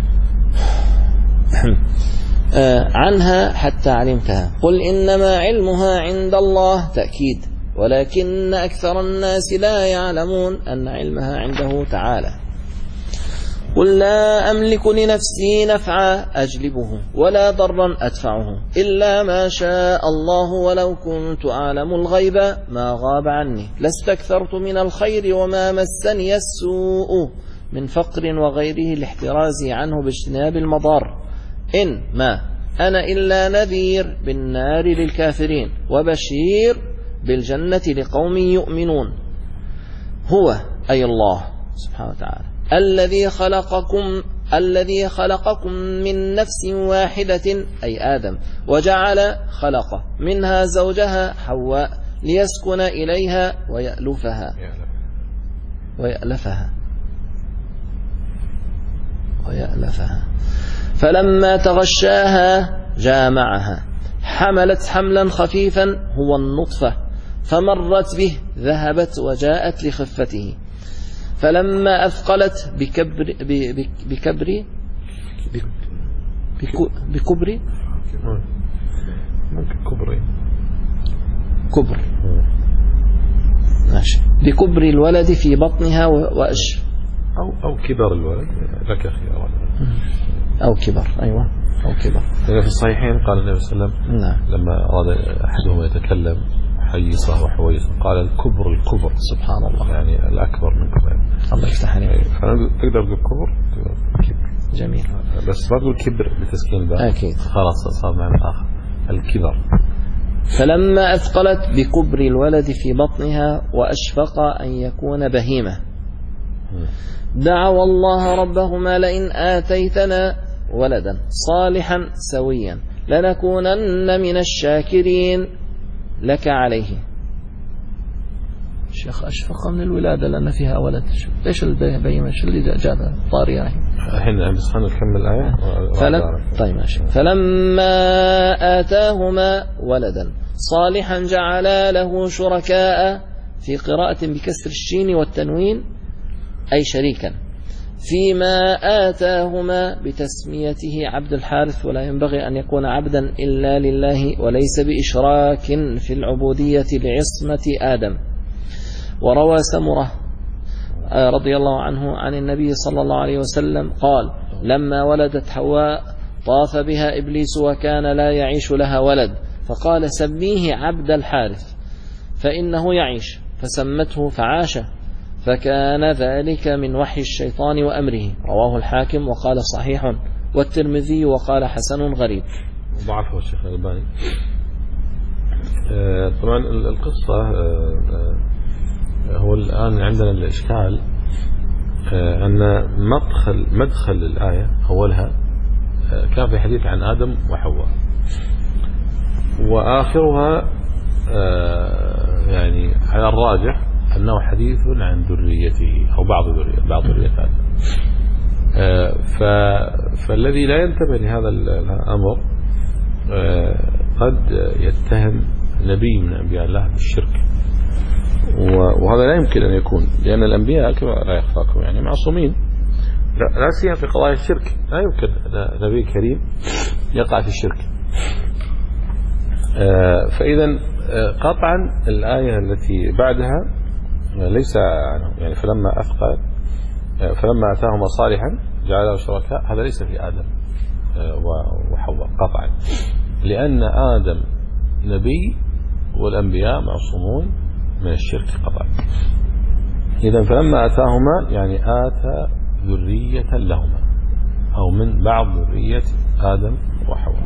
عنها حتى علمتها قل إنما علمها عند الله تأكيد ولكن أكثر الناس لا يعلمون أن علمها عنده تعالى. قل لا أملك لنفسي نفعا أجلبه ولا ضرا أدفعه إلا ما شاء الله ولو كنت أعلم الغيب ما غاب عني لاستكثرت من الخير وما مسني السوء من فقر وغيره لاحتراز عنه باجتناب المضار. إن ما أنا إلا نذير بالنار للكافرين وبشير بالجنة لقوم يؤمنون. هو أي الله سبحانه وتعالى الذي خلقكم الذي خلقكم من نفس واحدة أي آدم وجعل خلق منها زوجها حواء ليسكن إليها ويألفها ويألفها ويألفها فلما تغشاها جامعها حملت حملا خفيفا هو النطفة فمرت به ذهبت وجاءت لخفته فلما أثقلت بكبر بكبر بكبر كبر كبر ماشي. بكبر الولد في بطنها وأش أو أو كبر الولد لك خيار. أو كبر، أيوة أو كبر. في الصحيحين قال النبي صلى الله عليه وسلم نعم لما أراد أحدهم يتكلم حيصة وحويصة قال الكبر الكبر. سبحان الله، يعني الأكبر منكم يعني. الله يفتح عليك. تقدر تقول كبر كبر. جميل. بس ما تقول كبر بتسكين الباء. أكيد. خلاص صار معنى آخر الكبر. فلما أثقلت بكبر الولد في بطنها وأشفق أن يكون بهيمة دعوا الله ربهما لئن آتيتنا ولدا صالحا سويا لنكونن من الشاكرين لك عليه. الشيخ أشفق من الولادة لأن فيها ولد. ليش البهيمة شو اللي جابها طارية الحين بس خلينا نكمل الآية. فلم... طيب ماشي. فلما آتاهما ولدا صالحا جعلا له شركاء، في قراءة بكسر الشين والتنوين أي شريكا، فيما آتاهما بتسميته عبد الحارث، ولا ينبغي أن يكون عبدا إلا لله وليس بإشراك في العبودية لعصمة آدم. وروى سمرة رضي الله عنه عن النبي صلى الله عليه وسلم قال لما ولدت حواء طاف بها إبليس وكان لا يعيش لها ولد، فقال سميه عبد الحارث فإنه يعيش، فسمته فعاش، فكان ذلك من وحي الشيطان وأمره. رواه الحاكم وقال صحيح، والترمذي وقال حسن غريب. ضعفه الشيخ الألباني. طبعا القصة هو الآن عندنا الإشكال أن مدخل مدخل الآية أولها كان في حديث عن آدم وحواء، وآخرها يعني على الراجح أنه حديث عن ذريته أو بعض ذرية بعض ذرية آدم. فالذي لا ينتبه لهذا الأمر قد يتهم نبي من أنبياء الله بالشرك، وهذا لا يمكن أن يكون، لأن الأنبياء كما لا يخفاكم يعني معصومين، لا سيما في قضايا الشرك. لا يمكن نبي كريم يقع في الشرك. فإذا قطعا الآية التي بعدها ليس يعني فلما أثقل فلما أتاهما صالحا جعله شركاء، هذا ليس في آدم وحواء قطعا، لأن آدم نبي والأنبياء معصومون من الشرك قطعا. إذا فلما أتاهما يعني آتى ذرية لهما أو من بعض ذرية آدم وحواء.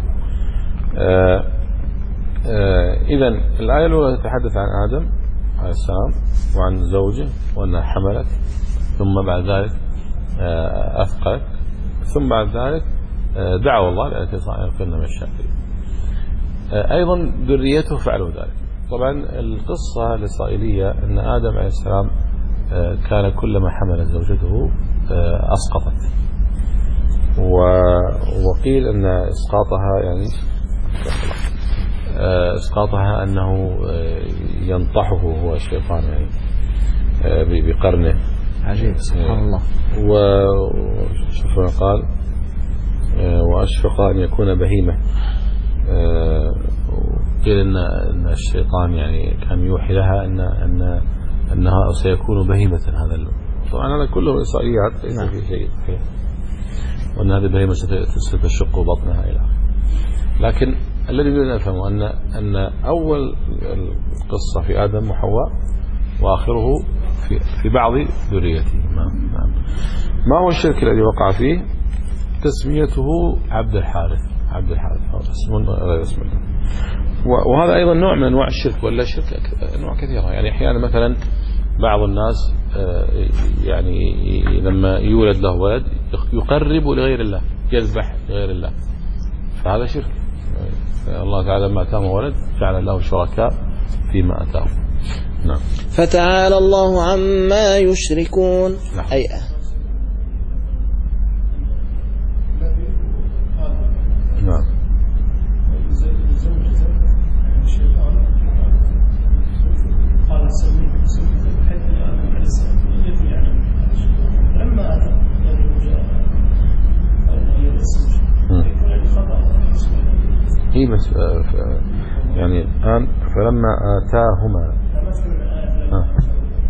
إذا الآية الأولى تتحدث عن آدم عليه السلام وعن زوجه وأنها حملت، ثم بعد ذلك أثقلت، ثم بعد ذلك دعوا الله لأنك يكون من الشاكرين. أيضا ذريته فعلوا ذلك. طبعا القصة الإسرائيلية أن آدم عليه السلام كان كلما حملت زوجته أسقطت، وقيل أن إسقاطها يعني إسقاطها أنه ينطحه هو الشيطان يعني بقرنه. عجيب سبحان الله. وشوفنا قال وأشفق أن يكون بهيمة. قيل إن إن الشيطان يعني كان يوحي لها أن أن أنها سيكون بهيمة. هذا طبعا هذا كله إسرائيليات ليس في شيء صحيح، وأن هذه البهيمة ستشق بطنها إلى آخره. لكن الذي يريد أن نفهمه أن أن أول القصة في آدم وحواء وآخره في في بعض ذريته. ما هو الشرك الذي وقع فيه؟ تسميته عبد الحارث. عبد الحارث هو اسم غير اسم الله، وهذا أيضا نوع من أنواع الشرك، ولا الشرك أنواع كثيرة. يعني أحيانا مثلا بعض الناس يعني لما يولد له ولد يقرب لغير الله، يذبح لغير الله، فهذا شرك. الله تعالى لما أتاه ولد جعل له شركاء فيما أتاه. نعم. فتعالى الله عما يشركون. نعم. أي نعم. هي بس يعني الآن فلما آتاهما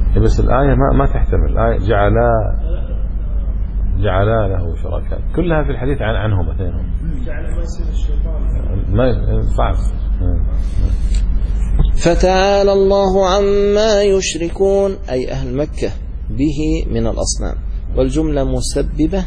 بس الآية ما ما تحتمل. الآية جعلا جعلا له شركاء كلها في الحديث عن عنهم اثنينهم. جعل ما يصير الشيطان ما صعب. فتعالى الله عما يشركون أي أهل مكة به من الأصنام. والجملة مسببة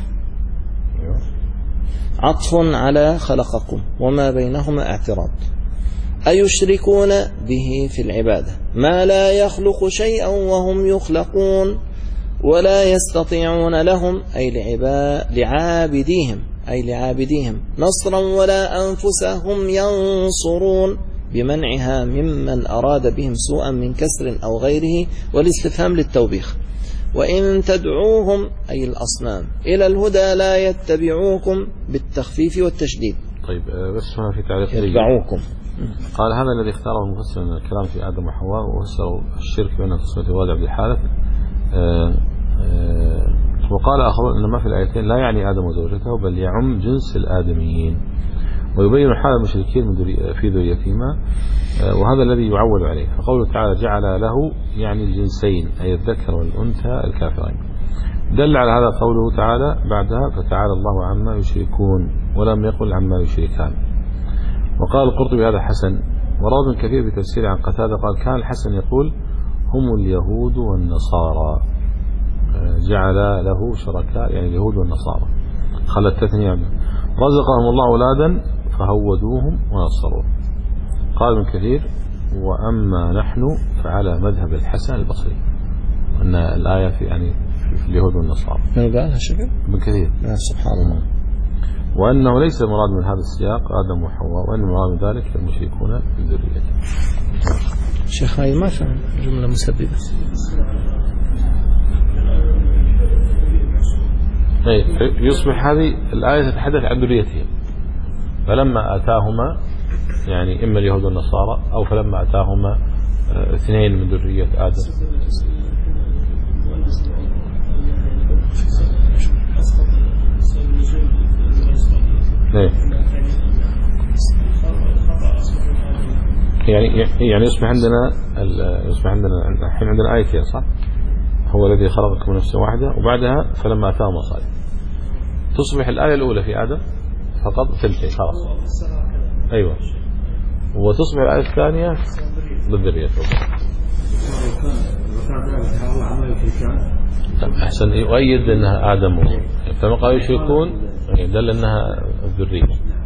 عطف على خلقكم وما بينهما اعتراض. أيشركون به في العبادة ما لا يخلق شيئا وهم يخلقون ولا يستطيعون لهم أي لعابديهم أي لعابديهم نصرا ولا أنفسهم ينصرون بمنعها ممن أراد بهم سوءا من كسر أو غيره والاستفهام للتوبيخ. وإن تدعوهم أي الأصنام إلى الهدى لا يتبعوكم بالتخفيف والتشديد. طيب بس هنا في تعريف يتبعوكم. قال هذا الذي اختاره المفسر من الكلام في آدم وحواء وفسروا الشرك بأنه تسمية الوالد عبد الحارث. آه آه وقال آخرون أن ما في الآيتين لا يعني آدم وزوجته بل يعم جنس الآدميين ويبين حال المشركين في ذريتهما آه وهذا الذي يعول عليه. فقوله تعالى جعل له يعني الجنسين أي الذكر والأنثى الكافرين. دل على هذا قوله تعالى بعدها فتعالى الله عما يشركون ولم يقل عما يشركان. وقال القرطبي هذا حسن وراض كثير بتفسير عن قتادة قال كان الحسن يقول هم اليهود والنصارى جعل له شركاء يعني اليهود والنصارى خلى التثنية رزقهم الله أولادا فهودوهم ونصروه. قال ابن كثير وأما نحن فعلى مذهب الحسن البصري أن الآية في يعني في اليهود والنصارى. من قالها شكل ابن كثير سبحان الله. وأنه ليس المراد من هذا السياق آدم وحواء وأن المراد من ذلك المشركون في ذريته. شيخ هاي ما فهم جملة مسببة. يصبح هذه الآية تتحدث عن ذريتهم فلما أتاهما يعني إما اليهود والنصارى أو فلما أتاهما اثنين من ذرية آدم. يعني يعني يصبح عندنا يصبح عندنا الحين عندنا آيتين صح؟ هو الذي خلقكم من نفس واحدة وبعدها فلما أتاهم صالح. تصبح الآية الأولى في آدم فقط ثلثين خلاص. أيوة. وتصبح الآية الثانية بالذرية. أحسن يؤيد أنها آدم فما قالوا يشركون دل أنها الذرية.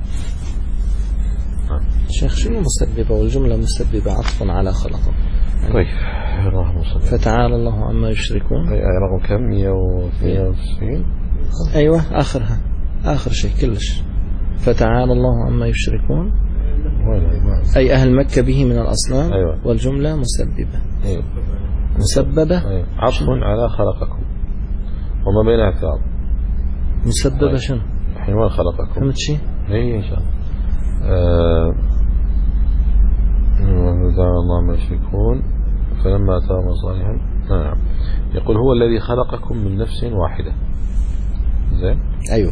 شيخ شنو مسببة والجملة مسببة عطفا على خلقه. طيب فتعالى الله عما يشركون. أي رقم كم مئة واثنين وتسعين. أيوة آخرها آخر شيء كلش. فتعالى الله عما يشركون أي أهل مكة به من الأصنام. أيوة. والجملة مسببة. أيوة. مسببة أيوة. عطف على خلقكم وما بين اعتراض. مسببة طيب. شنو؟ حيوان خلقكم. فهمت شيء؟ إيه إن شاء الله. آه الله ما يشركون فلما أتاهم صالحا. نعم. يقول هو الذي خلقكم من نفس واحدة. زين. أيوة.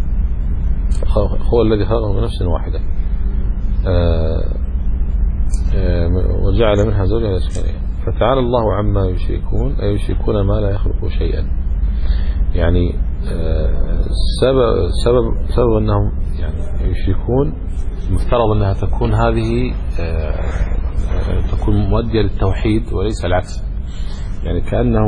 هو الذي خلقكم من نفس واحدة. آه آه وجعل منها زوجها يسكنها. فتعالى الله عما يشركون أي يشركون ما لا يخلق شيئا. يعني آه سبب سبب سبب أنهم يعني يشركون مفترض أنها تكون هذه تكون مؤدية للتوحيد وليس العكس. يعني كأنه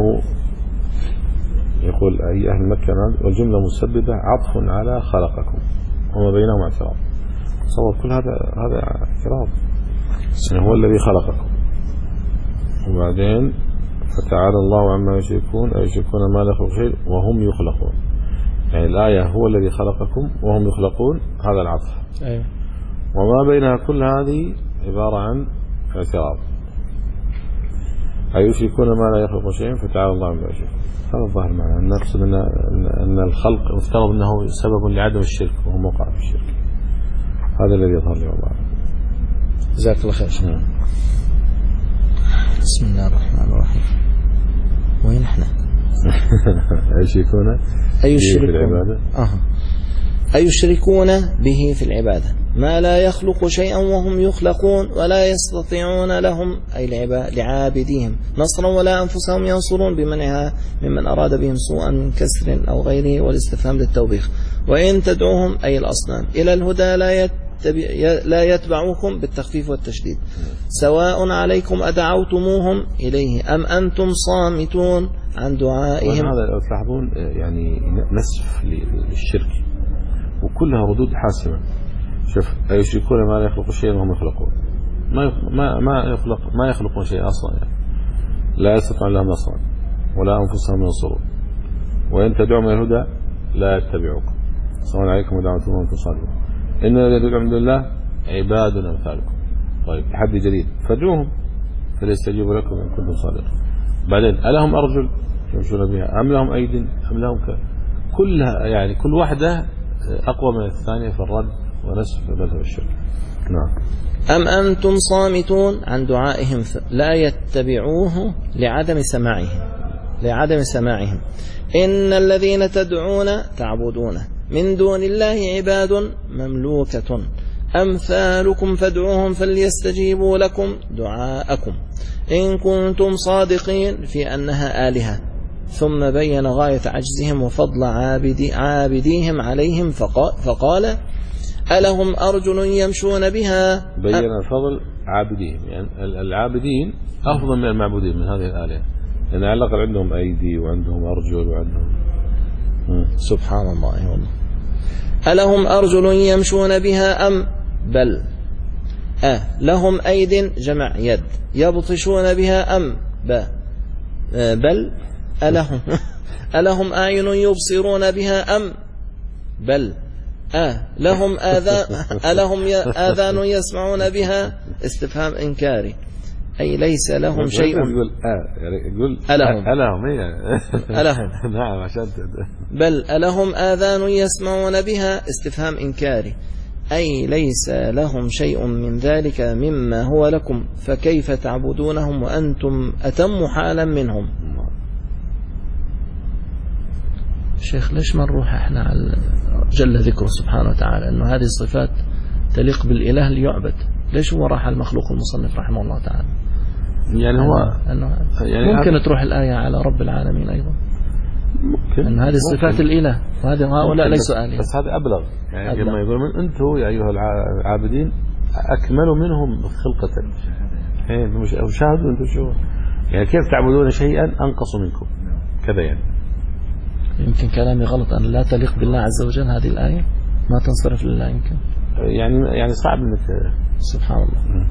يقول أي أهل مكة والجملة مسببة عطف على خلقكم وما بينهم اعتراض. صور كل هذا هذا اعتراض. يعني هو الذي خلقكم وبعدين فتعالى الله عما يشركون أي يشركون ما لا يخلق شيء وهم يخلقون. يعني الآية هو الذي خلقكم وهم يخلقون هذا العطف. أيوة. وما بينها كل هذه عبارة عن اعتراض. أي يشركون ما لا يخلق شيء فتعالى الله عما يشركون. هذا الظاهر معناه أن نقصد أن أن الخلق مفترض أنه سبب لعدم الشرك وهو موقع في الشرك. هذا الذي يظهر لي والله. جزاك الله خير. بسم الله الرحمن الرحيم. وين احنا؟ أيشركون أيشركون أه أيشركون به في العبادة ما لا يخلق شيئا وهم يخلقون ولا يستطيعون لهم أي لعابديهم نصرا ولا أنفسهم ينصرون بمنعها ممن أراد بهم سوءا من كسر أو غيره والاستفهام للتوبيخ. وإن تدعوهم أي الأصنام إلى الهدى لا يتبع لا يتبعوكم بالتخفيف والتشديد سواء عليكم أدعوتموهم إليه أم أنتم صامتون عن دعائهم. هذا لو تلاحظون يعني نسف للشرك وكلها ردود حاسمة. شوف أيشركون ما لا يخلق شيئا وهم يخلقون ما ما ما يخلق ما يخلقون شيء أصلا يعني. لا يستطيعون لهم نصرا ولا أنفسهم ينصرون وإن تدعوا من الهدى لا يتبعوكم سواء عليكم ودعوتم وأنتم صادقون إن الذين يدعون من الله عباد أمثالكم. طيب تحدي جديد فادعوهم فليستجيبوا لكم إن كنتم صادقين. بعدين ألهم أرجل يمشون بها أم لهم أيد أم لهم ك... كلها يعني كل واحدة أقوى من الثانية في الرد ونسف مذهب الشرك. نعم. أم أنتم صامتون عن دعائهم لا يتبعوه لعدم سماعهم لعدم سماعهم إن الذين تدعون تعبدون من دون الله عباد مملوكة أمثالكم فادعوهم فليستجيبوا لكم دعاءكم إن كنتم صادقين في أنها آلهة. ثم بين غاية عجزهم وفضل عابدي عابديهم عليهم فقال, فقال ألهم أرجل يمشون بها. بين فضل عابديهم يعني العابدين أفضل من المعبودين من هذه الآلهة لأن على الأقل عندهم أيدي وعندهم أرجل وعندهم م. سبحان الله والله. ألهم أرجل يمشون بها أم بل أه لهم أيد جمع يد يبطشون بها أم ب بل ألهم ألهم أعين يبصرون بها أم بل أه لهم آذان ألهم آذان يسمعون بها استفهام إنكاري أي ليس لهم شيء. يقول آه يعني يقول ألهم ألهم هي ألهم نعم عشان بل ألهم آذان يسمعون بها استفهام إنكاري أي ليس لهم شيء من ذلك مما هو لكم فكيف تعبدونهم وأنتم أتم حالا منهم. شيخ ليش ما نروح احنا على جل ذكره سبحانه وتعالى أنه هذه الصفات تليق بالإله ليعبد؟ ليش هو راح المخلوق المصنف رحمه الله تعالى؟ يعني هو أنه يعني ممكن تروح الآية على رب العالمين أيضا ممكن أن هذه الصفات الإله وهذا هؤلاء ليسوا آلهة. بس هذا أبلغ يعني لما يقول من أنتم يا أيها العابدين أكملوا منهم خلقة إيه مش شاهدوا أنتم شو يعني كيف تعبدون شيئا أنقص منكم كذا يعني. يمكن كلامي غلط أن لا تليق بالله عز وجل هذه الآية ما تنصرف لله يمكن يعني يعني صعب انك سبحان الله.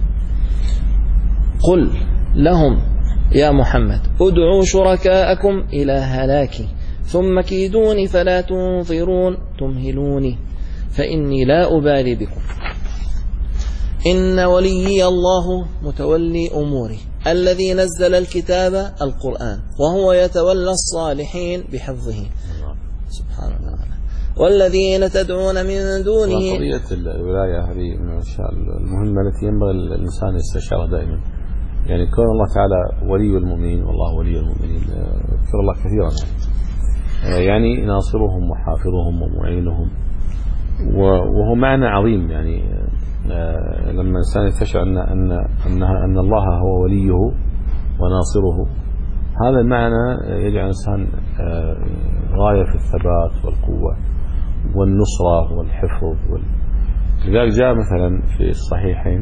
قل لهم يا محمد ادعوا شركاءكم إلى هلاكي ثم كيدوني فلا تنظرون تمهلوني فإني لا أبالي بكم إن وليي الله متولي أموري الذي نزل الكتاب القرآن وهو يتولى الصالحين بحفظه سبحانه وتعالى والذين تدعون من دونه. قضية الولاية هذه من الأشياء المهمة التي ينبغي الإنسان يستشعرها دائما يعني كون الله تعالى ولي المؤمنين والله ولي المؤمنين يذكر الله كثيرا يعني ناصرهم وحافظهم ومعينهم وهو معنى عظيم يعني لما الإنسان يستشعر أن أن أنها أن الله هو وليه وناصره هذا المعنى يجعل الإنسان غاية في الثبات والقوة والنصرة والحفظ وال... لذلك جاء مثلا في الصحيحين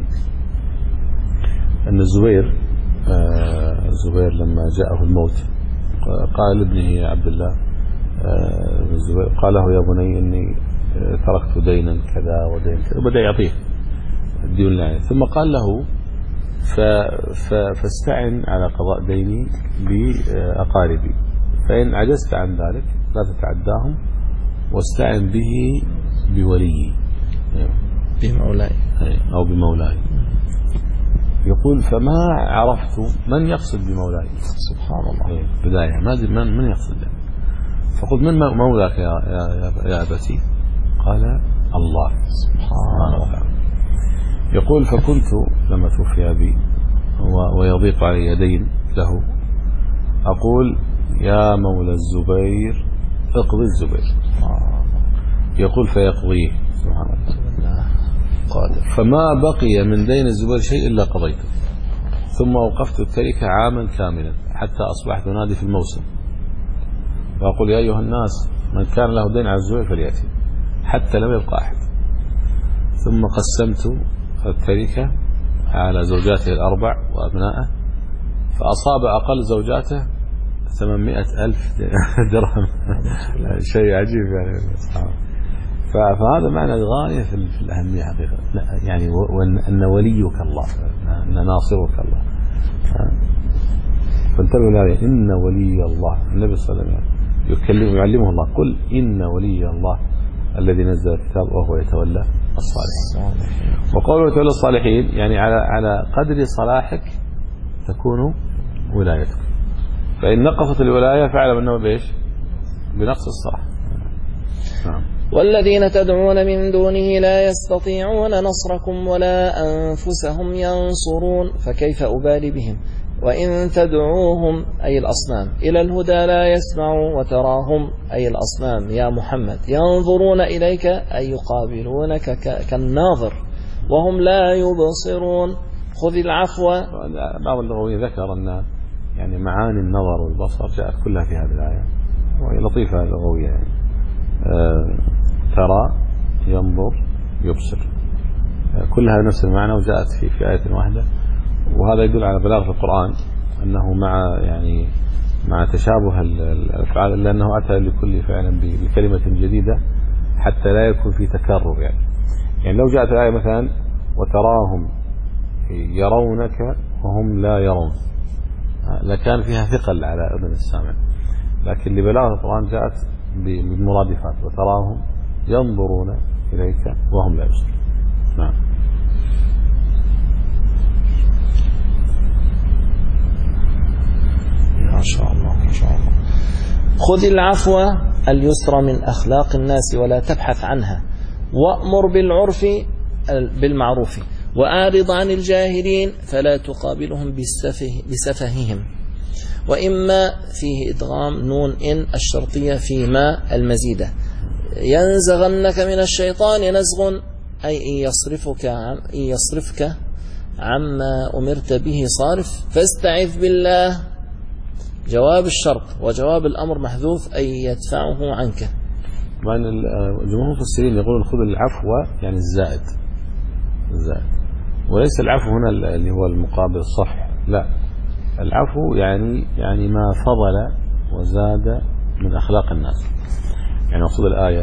أن الزبير الزبير لما جاءه الموت قال لابنه عبد الله الزبير قال له يا بني إني تركت دينا كذا ودين كذا وبدأ يعطيه الدين الله ثم قال له ف... ف... فاستعن على قضاء ديني بأقاربي فإن عجزت عن ذلك لا تتعداهم واستعن به بولي بمولاي أو بمولاي. يقول فما عرفت من يقصد بمولاي سبحان الله بداية ما أدري من من يقصد يعني. فقلت من مولاك يا يا يا أبتي قال الله سبحانه وتعالى. يقول فكنت لما توفي أبي ويضيق علي يدين له أقول يا مولى الزبير اقضي الزبير يقول فيقضيه سبحان الله قادر. فما بقي من دين الزبير شيء إلا قضيته، ثم أوقفت التركة عاما كاملا حتى أصبحت أنادي في الموسم وأقول يا أيها الناس من كان له دين على الزبير فليأتي، حتى لم يبقى أحد. ثم قسمت التركة على زوجاته الأربع وأبنائه، فأصاب أقل زوجاته ثمانمائة ألف درهم شيء عجيب يعني. فهذا معنى الغاية في الأهمية حقيقة، يعني أن وليك الله، أن ناصرك الله. فانتبهوا لهذا، إن ولي الله. النبي صلى الله عليه وسلم يكلم يعلمه الله، قل إن ولي الله الذي نزل الكتاب وهو يتولى الصالحين. وقوله يتولى الصالحين يعني على على قدر صلاحك تكون ولايتك، فإن نقصت الولاية فاعلم أنه بإيش؟ بنقص الصلاح. نعم. والذين تدعون من دونه لا يستطيعون نصركم ولا أنفسهم ينصرون فكيف أبالي بهم؟ وإن تدعوهم أي الأصنام إلى الهدى لا يسمعوا، وتراهم أي الأصنام يا محمد ينظرون إليك أي يقابلونك كالناظر وهم لا يبصرون. خذ العفو. بعض اللغويين ذكر أن يعني معاني النظر والبصر جاءت كلها في هذه الآية، وهي لطيفة اللغوية يعني. آه ترى، ينظر، يبصر، آه كلها نفس المعنى وجاءت في في آية واحدة. وهذا يدل على بلاغة القرآن أنه مع يعني مع تشابه الأفعال إلا أنه أتى لكل فعل بكلمة جديدة حتى لا يكون في تكرر. يعني يعني لو جاءت الآية مثلا وتراهم يرونك وهم لا يرون لكان فيها ثقل على أذن السامع، لكن لبلاغة القرآن جاءت بالمرادفات، وتراهم ينظرون إليك وهم لا يبصرون. نعم. ما شاء الله ما شاء الله. خذ العفو اليسر من أخلاق الناس ولا تبحث عنها، وأمر بالعرف بالمعروف، وأعرض عن الجاهلين فلا تقابلهم بسفه بسفههم. وإما فيه إدغام نون إن الشرطية فيما المزيدة. ينزغنك من الشيطان نزغ أي إن يصرفك عن إن يصرفك عما أمرت به صارف، فاستعذ بالله. جواب الشرط وجواب الأمر محذوف أي يدفعه عنك. طبعا جمهور المفسرين يقولون خذ العفو يعني الزائد الزائد، وليس العفو هنا اللي هو المقابل الصح، لا، العفو يعني يعني ما فضل وزاد من أخلاق الناس. يعني أقصد الآية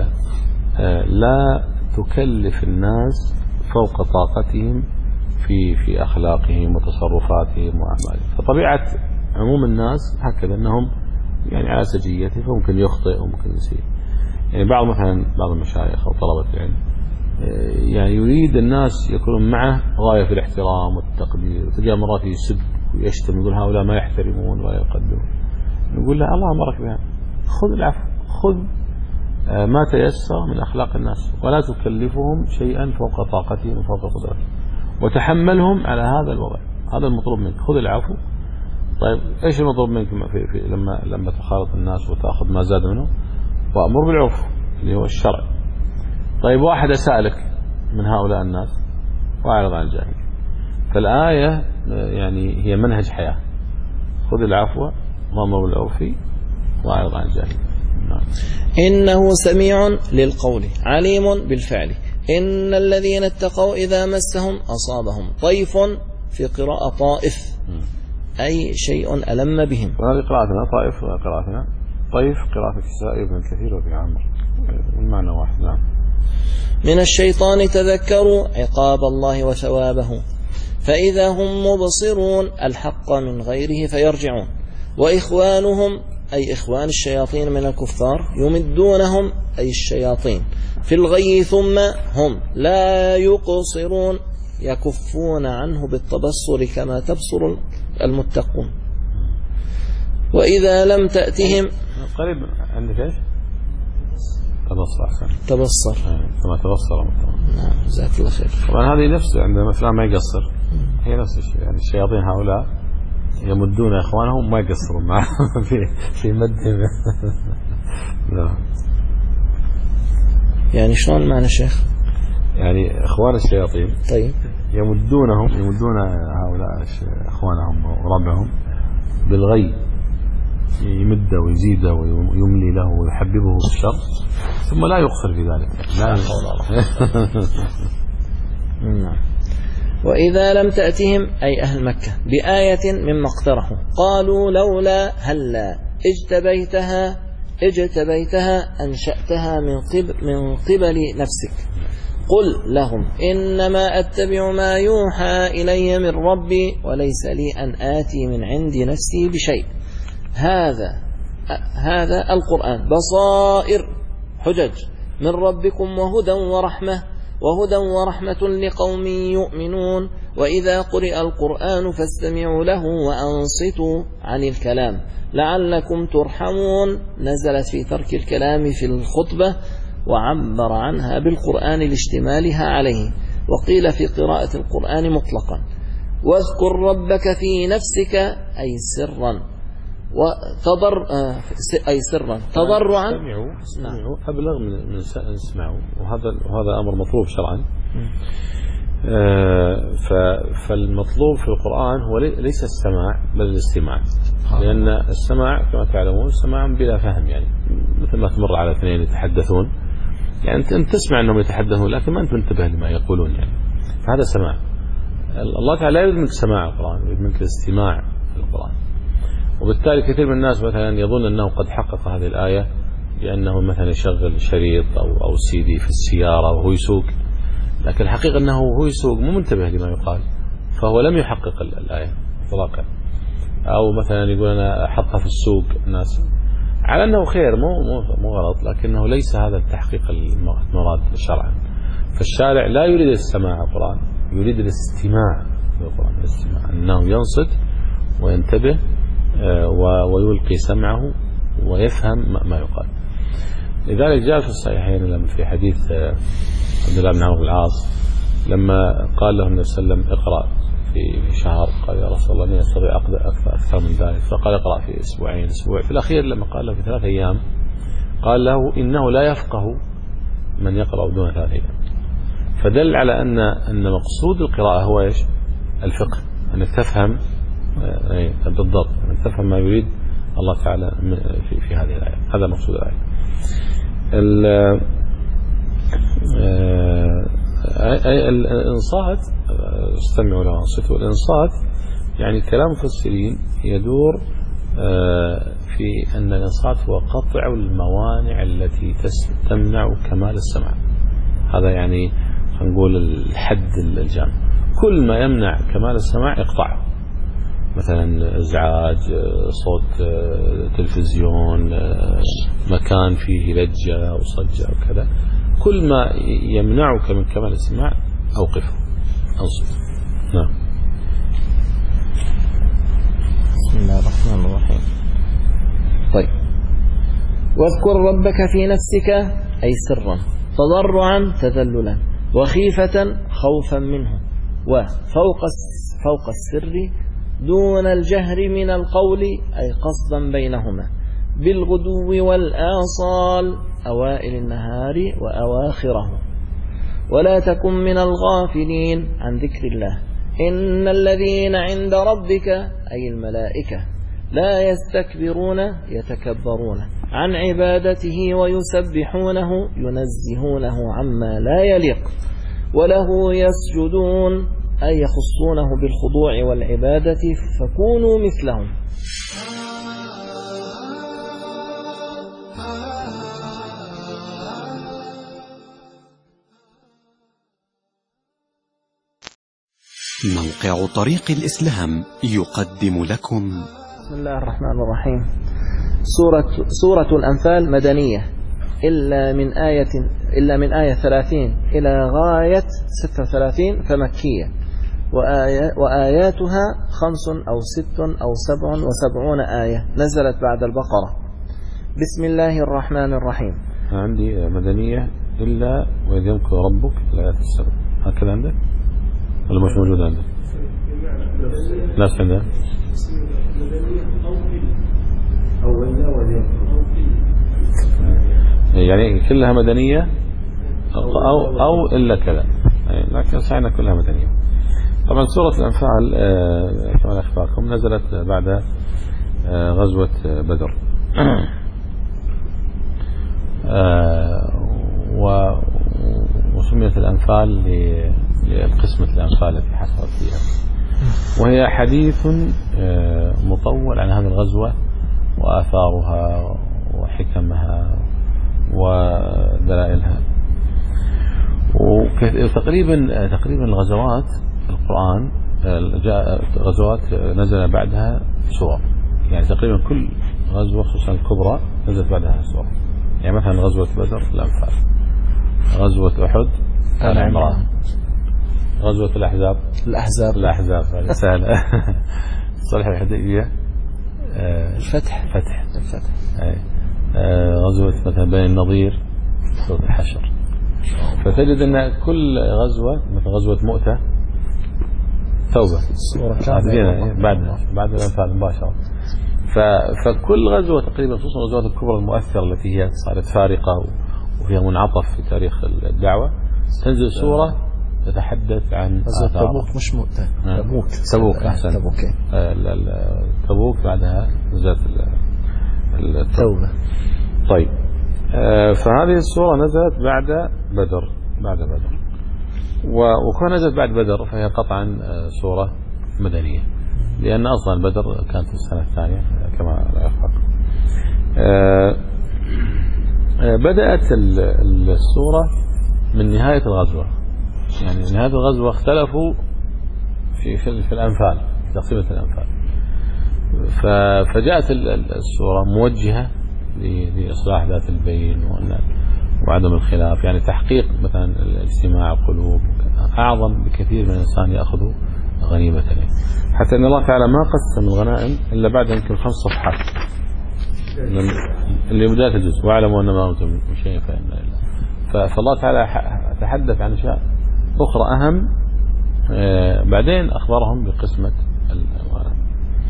لا تكلف الناس فوق طاقتهم في في أخلاقهم وتصرفاتهم وأعمالهم. فطبيعة عموم الناس هكذا أنهم يعني على سجيته، فممكن يخطئ وممكن يسيء. يعني بعض مثلا بعض المشايخ أو طلبة العلم يعني يريد الناس يكونون معه غاية في الاحترام والتقدير، وتجاه مرات يسب ويشتم يقول هؤلاء ما يحترمون ولا يقدرون. نقول له الله أمرك بها، خذ العفو، خذ ما تيسر من أخلاق الناس ولا تكلفهم شيئا فوق طاقتهم وفوق قدرتهم، وتحملهم على هذا الوضع. هذا المطلوب منك، خذ العفو. طيب ايش المطلوب منك في في لما لما تخالط الناس وتاخذ ما زاد منه؟ وأمر بالعرف اللي هو الشرع. طيب واحد أسألك من هؤلاء الناس وأعرض عن الجاهل. فالآية يعني هي منهج حياة، خذ العفو وأمر بالعرف وأعرض عن الجاهل. نعم. إنه سميع للقول عليم بالفعل. إن الذين اتقوا إذا مسهم أصابهم طيف، في قراءة طائف أي شيء ألم بهم. وهذه قراءتنا طائف وقراءتنا طيف، قراءة الكسائي ابن كثير وابن عمرو، المعنى واحد. نعم. من الشيطان تذكروا عقاب الله وثوابه، فإذا هم مبصرون الحق من غيره فيرجعون. وإخوانهم أي إخوان الشياطين من الكفار يمدونهم أي الشياطين في الغي ثم هم لا يقصرون يكفون عنه بالتبصر كما تبصر المتقون. وإذا لم تأتهم قريب عندك ايش؟ تبصر أحسن. تبصر كما تبصر المتقون. نعم جزاك الله خير. طبعا هذه نفس عندما فلان ما يقصر، هي نفس الشيء. يعني الشياطين هؤلاء يمدون إخوانهم ما يقصرون معهم في في مدهم. نعم. يعني شلون معنى الشيخ؟ يعني إخوان الشياطين طيب يمدونهم يمدون هؤلاء إخوانهم وربعهم بالغي، يمده ويزيده ويملي له ويحببه بالشر ثم لا يقصر في ذلك. لا نعم. وإذا لم تأتهم أي أهل مكة بآية مما اقترحوا قالوا لولا هلا اجتبيتها اجتبيتها أنشأتها من قبل, من قبل نفسك. قل لهم إنما أتبع ما يوحى إلي من ربي وليس لي أن آتي من عند نفسي بشيء. هذا هذا القرآن بصائر حجج من ربكم وهدى ورحمة وهدى ورحمة لقوم يؤمنون. وإذا قرئ القرآن فاستمعوا له وأنصتوا عن الكلام لعلكم ترحمون. نزلت في ترك الكلام في الخطبة وعبر عنها بالقرآن لاشتمالها عليه. وقيل في قراءة القرآن مطلقا. واذكر ربك في نفسك أي سرا وتضر أي سرا تضرعا. استمعوا استمعوا أبلغ من من اسمعوا، وهذا وهذا أمر مطلوب شرعا. فالمطلوب في القرآن هو ليس السماع بل الاستماع، لأن السماع كما تعلمون سماع بلا فهم، يعني مثل ما تمر على اثنين يتحدثون، يعني أنت تسمع أنهم يتحدثون لكن ما أنت منتبه لما يقولون، يعني فهذا سماع. الله تعالى لا يريد منك سماع القرآن، يريد منك الاستماع للقرآن. وبالتالي كثير من الناس مثلا يظن أنه قد حقق هذه الآية بأنه مثلا يشغل شريط أو أو سي دي في السيارة وهو يسوق، لكن الحقيقة أنه هو يسوق مو منتبه لما يقال، فهو لم يحقق الآية إطلاقا. أو مثلا يقول أنا أحطها في السوق الناس على أنه خير، مو مو مو غلط، لكنه ليس هذا التحقيق المراد شرعا. فالشارع لا يريد السماع القرآن، يريد الاستماع للقرآن، الاستماع أنه ينصت وينتبه ويلقي سمعه ويفهم ما يقال. لذلك جاء في الصحيحين لما في حديث عبد الله بن عمرو بن العاص لما قال له النبي صلى الله عليه وسلم اقرأ في شهر، قال يا رسول الله اني استطيع أكثر, أكثر من ذلك، فقال اقرأ في أسبوعين أسبوع. في الأخير لما قال له في ثلاث أيام قال له إنه لا يفقه من يقرأ دون ثلاث أيام. فدل على أن أن مقصود القراءة هو إيش؟ الفقه، أنك تفهم بالضبط، أنك تفهم ما يريد الله تعالى في, في هذه الآية. هذا مقصود الآية. الإنصات استمعوا له وانصتوا. الإنصات يعني كلام المفسرين يدور في أن الإنصات هو قطع الموانع التي تمنع كمال السمع. هذا يعني نقول الحد الجامع، كل ما يمنع كمال السمع يقطعه، مثلا ازعاج، صوت تلفزيون، مكان فيه لجة أو صجة أو كذا، كل ما يمنعك من كمال السماع أوقفه، أنصت. نعم. بسم الله الرحمن الرحيم. طيب، واذكر ربك في نفسك أي سرا، تضرعا تذللا، وخيفة خوفا منه، وفوق فوق السر دون الجهر من القول أي قصدا بينهما، بالغدو والآصال أوائل النهار وأواخره. ولا تكن من الغافلين عن ذكر الله، إن الذين عند ربك أي الملائكة لا يستكبرون يتكبرون عن عبادته ويسبحونه ينزهونه عما لا يليق، وله يسجدون أي يخصونه بالخضوع والعبادة فكونوا مثلهم. موقع طريق الإسلام يقدم لكم بسم الله الرحمن الرحيم. سورة سورة الأنفال مدنية إلا من آية إلا من آية ثلاثين إلى غاية ستة وثلاثين فمكية، وآية وآياتها خمس أو ست أو سبع وسبعون آية نزلت بعد البقرة. بسم الله الرحمن الرحيم. عندي مدنية إلا وإذ يمكر ربك الآيات السبع، هكذا عندك ولا مش موجود عندك؟ ناس عندها يعني كلها مدنية أو, أو إلا كذا، لكن سعينا كلها مدنية. طبعا سورة الأنفال كما أخبركم نزلت بعد غزوة بدر وسميت الأنفال لقسمة الأنفال التي حصلت فيها، وهي حديث مطول عن هذه الغزوة وآثارها وحكمها ودلائلها. وتقريبا تقريبا الغزوات القرآن غزوات نزل بعدها سور، يعني تقريبا كل غزوة خصوصا الكبرى نزلت بعدها سور. يعني مثلا غزوة بدر الأنفال، غزوة أحد آل عمران، غزوة الأحزاب الأحزاب الأحزاب هذه سهلة صلح الحديبية الفتح فتح الفتح غزوة مثلا بني النضير سورة الحشر. فتجد أن كل غزوة مثل غزوة مؤتة توبة بعد بعد الأنفال مباشرة. فكل غزوة تقريبا خصوصا الغزوات الكبرى المؤثرة التي هي صارت فارقة وفيها منعطف في تاريخ الدعوة تنزل سورة تتحدث عن غزوة تبوك مش مؤتة تبوك تبوك أحسن تبوك تبوك بعدها نزلت التوبة. طيب فهذه السورة نزلت بعد بدر بعد بدر وكون نزلت بعد بدر فهي قطعا سورة مدنية، لأن أصلا بدر كانت في السنة الثانية كما لا يخفى. بدأت السورة من نهاية الغزوة، يعني نهاية الغزوة اختلفوا في في, في الأنفال، في تقسيمة الأنفال. فجاءت السورة موجهة لإصلاح ذات البين وعدم الخلاف، يعني تحقيق مثلا الاجتماع القلوب أعظم بكثير من الإنسان يأخذ غنيمة له، حتى أن الله تعالى ما قسم الغنائم إلا بعد يمكن خمس صفحات اللي بداية الجزء واعلموا أن ما أنتم من شيء فإن الله. فالله تعالى تحدث عن أشياء أخرى أهم، بعدين أخبرهم بقسمة الغنائم.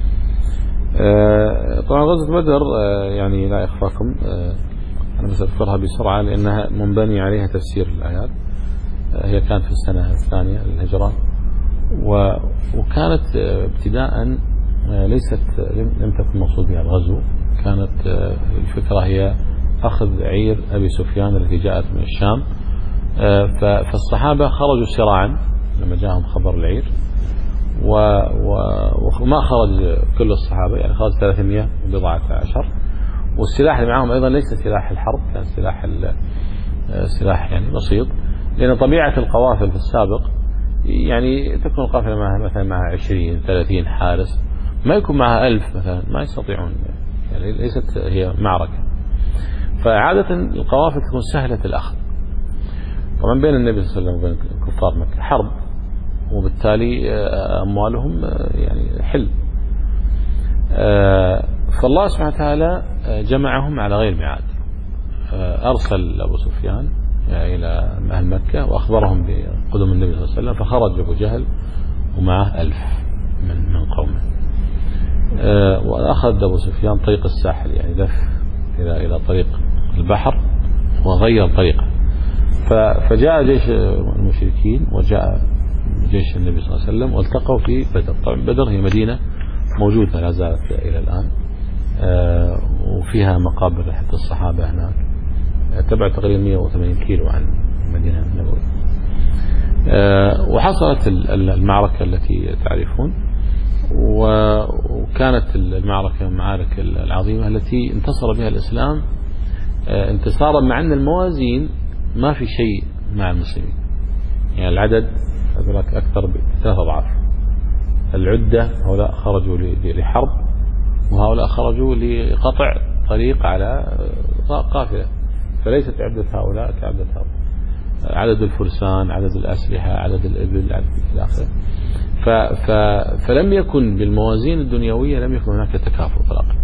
طبعا غزوة بدر يعني لا يخفاكم أنا بس أذكرها بسرعة لأنها منبني عليها تفسير الآيات. هي كانت في السنة الثانية للهجرة، وكانت ابتداء ليست لم تكن مقصود بها الغزو، كانت الفكرة هي أخذ عير أبي سفيان التي جاءت من الشام. فالصحابة خرجوا سراعا لما جاءهم خبر العير، وما خرج كل الصحابة، يعني خرج ثلاثمائة وبضعة عشر، والسلاح اللي معهم أيضا ليس سلاح الحرب، كان سلاح سلاح يعني بسيط، لأن طبيعة القوافل في السابق يعني تكون القافلة معها مثلا معها عشرين ثلاثين حارس، ما يكون معها ألف مثلا، ما يستطيعون، يعني ليست هي معركة. فعادة القوافل تكون سهلة الأخذ، طبعا بين النبي صلى الله عليه وسلم وبين كفار مكة حرب، وبالتالي أموالهم يعني حل. فالله سبحانه وتعالى جمعهم على غير ميعاد، أرسل أبو سفيان إلى أهل مكة وأخبرهم بقدوم النبي صلى الله عليه وسلم، فخرج أبو جهل ومعه ألف من من قومه، وأخذ أبو سفيان طريق الساحل، يعني لف إلى إلى طريق البحر وغير طريقه. فجاء جيش المشركين وجاء جيش النبي صلى الله عليه وسلم والتقوا في بدر. طبعا بدر هي مدينة موجودة لا زالت إلى الآن، وفيها مقابر حتى الصحابة هناك، تبعد تقريبا مئة وثمانين كيلو عن المدينة النبوية. وحصلت المعركة التي تعرفون، وكانت المعركة من المعارك العظيمة التي انتصر بها الإسلام انتصارا مع أن الموازين ما في شيء مع المسلمين، يعني العدد أكثر بثلاث أضعاف، العدة هؤلاء خرجوا لحرب وهؤلاء خرجوا لقطع طريق على قافلة، فليست عدة هؤلاء كعدة هؤلاء، عدد الفرسان، عدد الأسلحة، عدد الإبل، عدد الآخر. فلم يكن بالموازين الدنيوية لم يكن هناك تكافؤ طلاقا.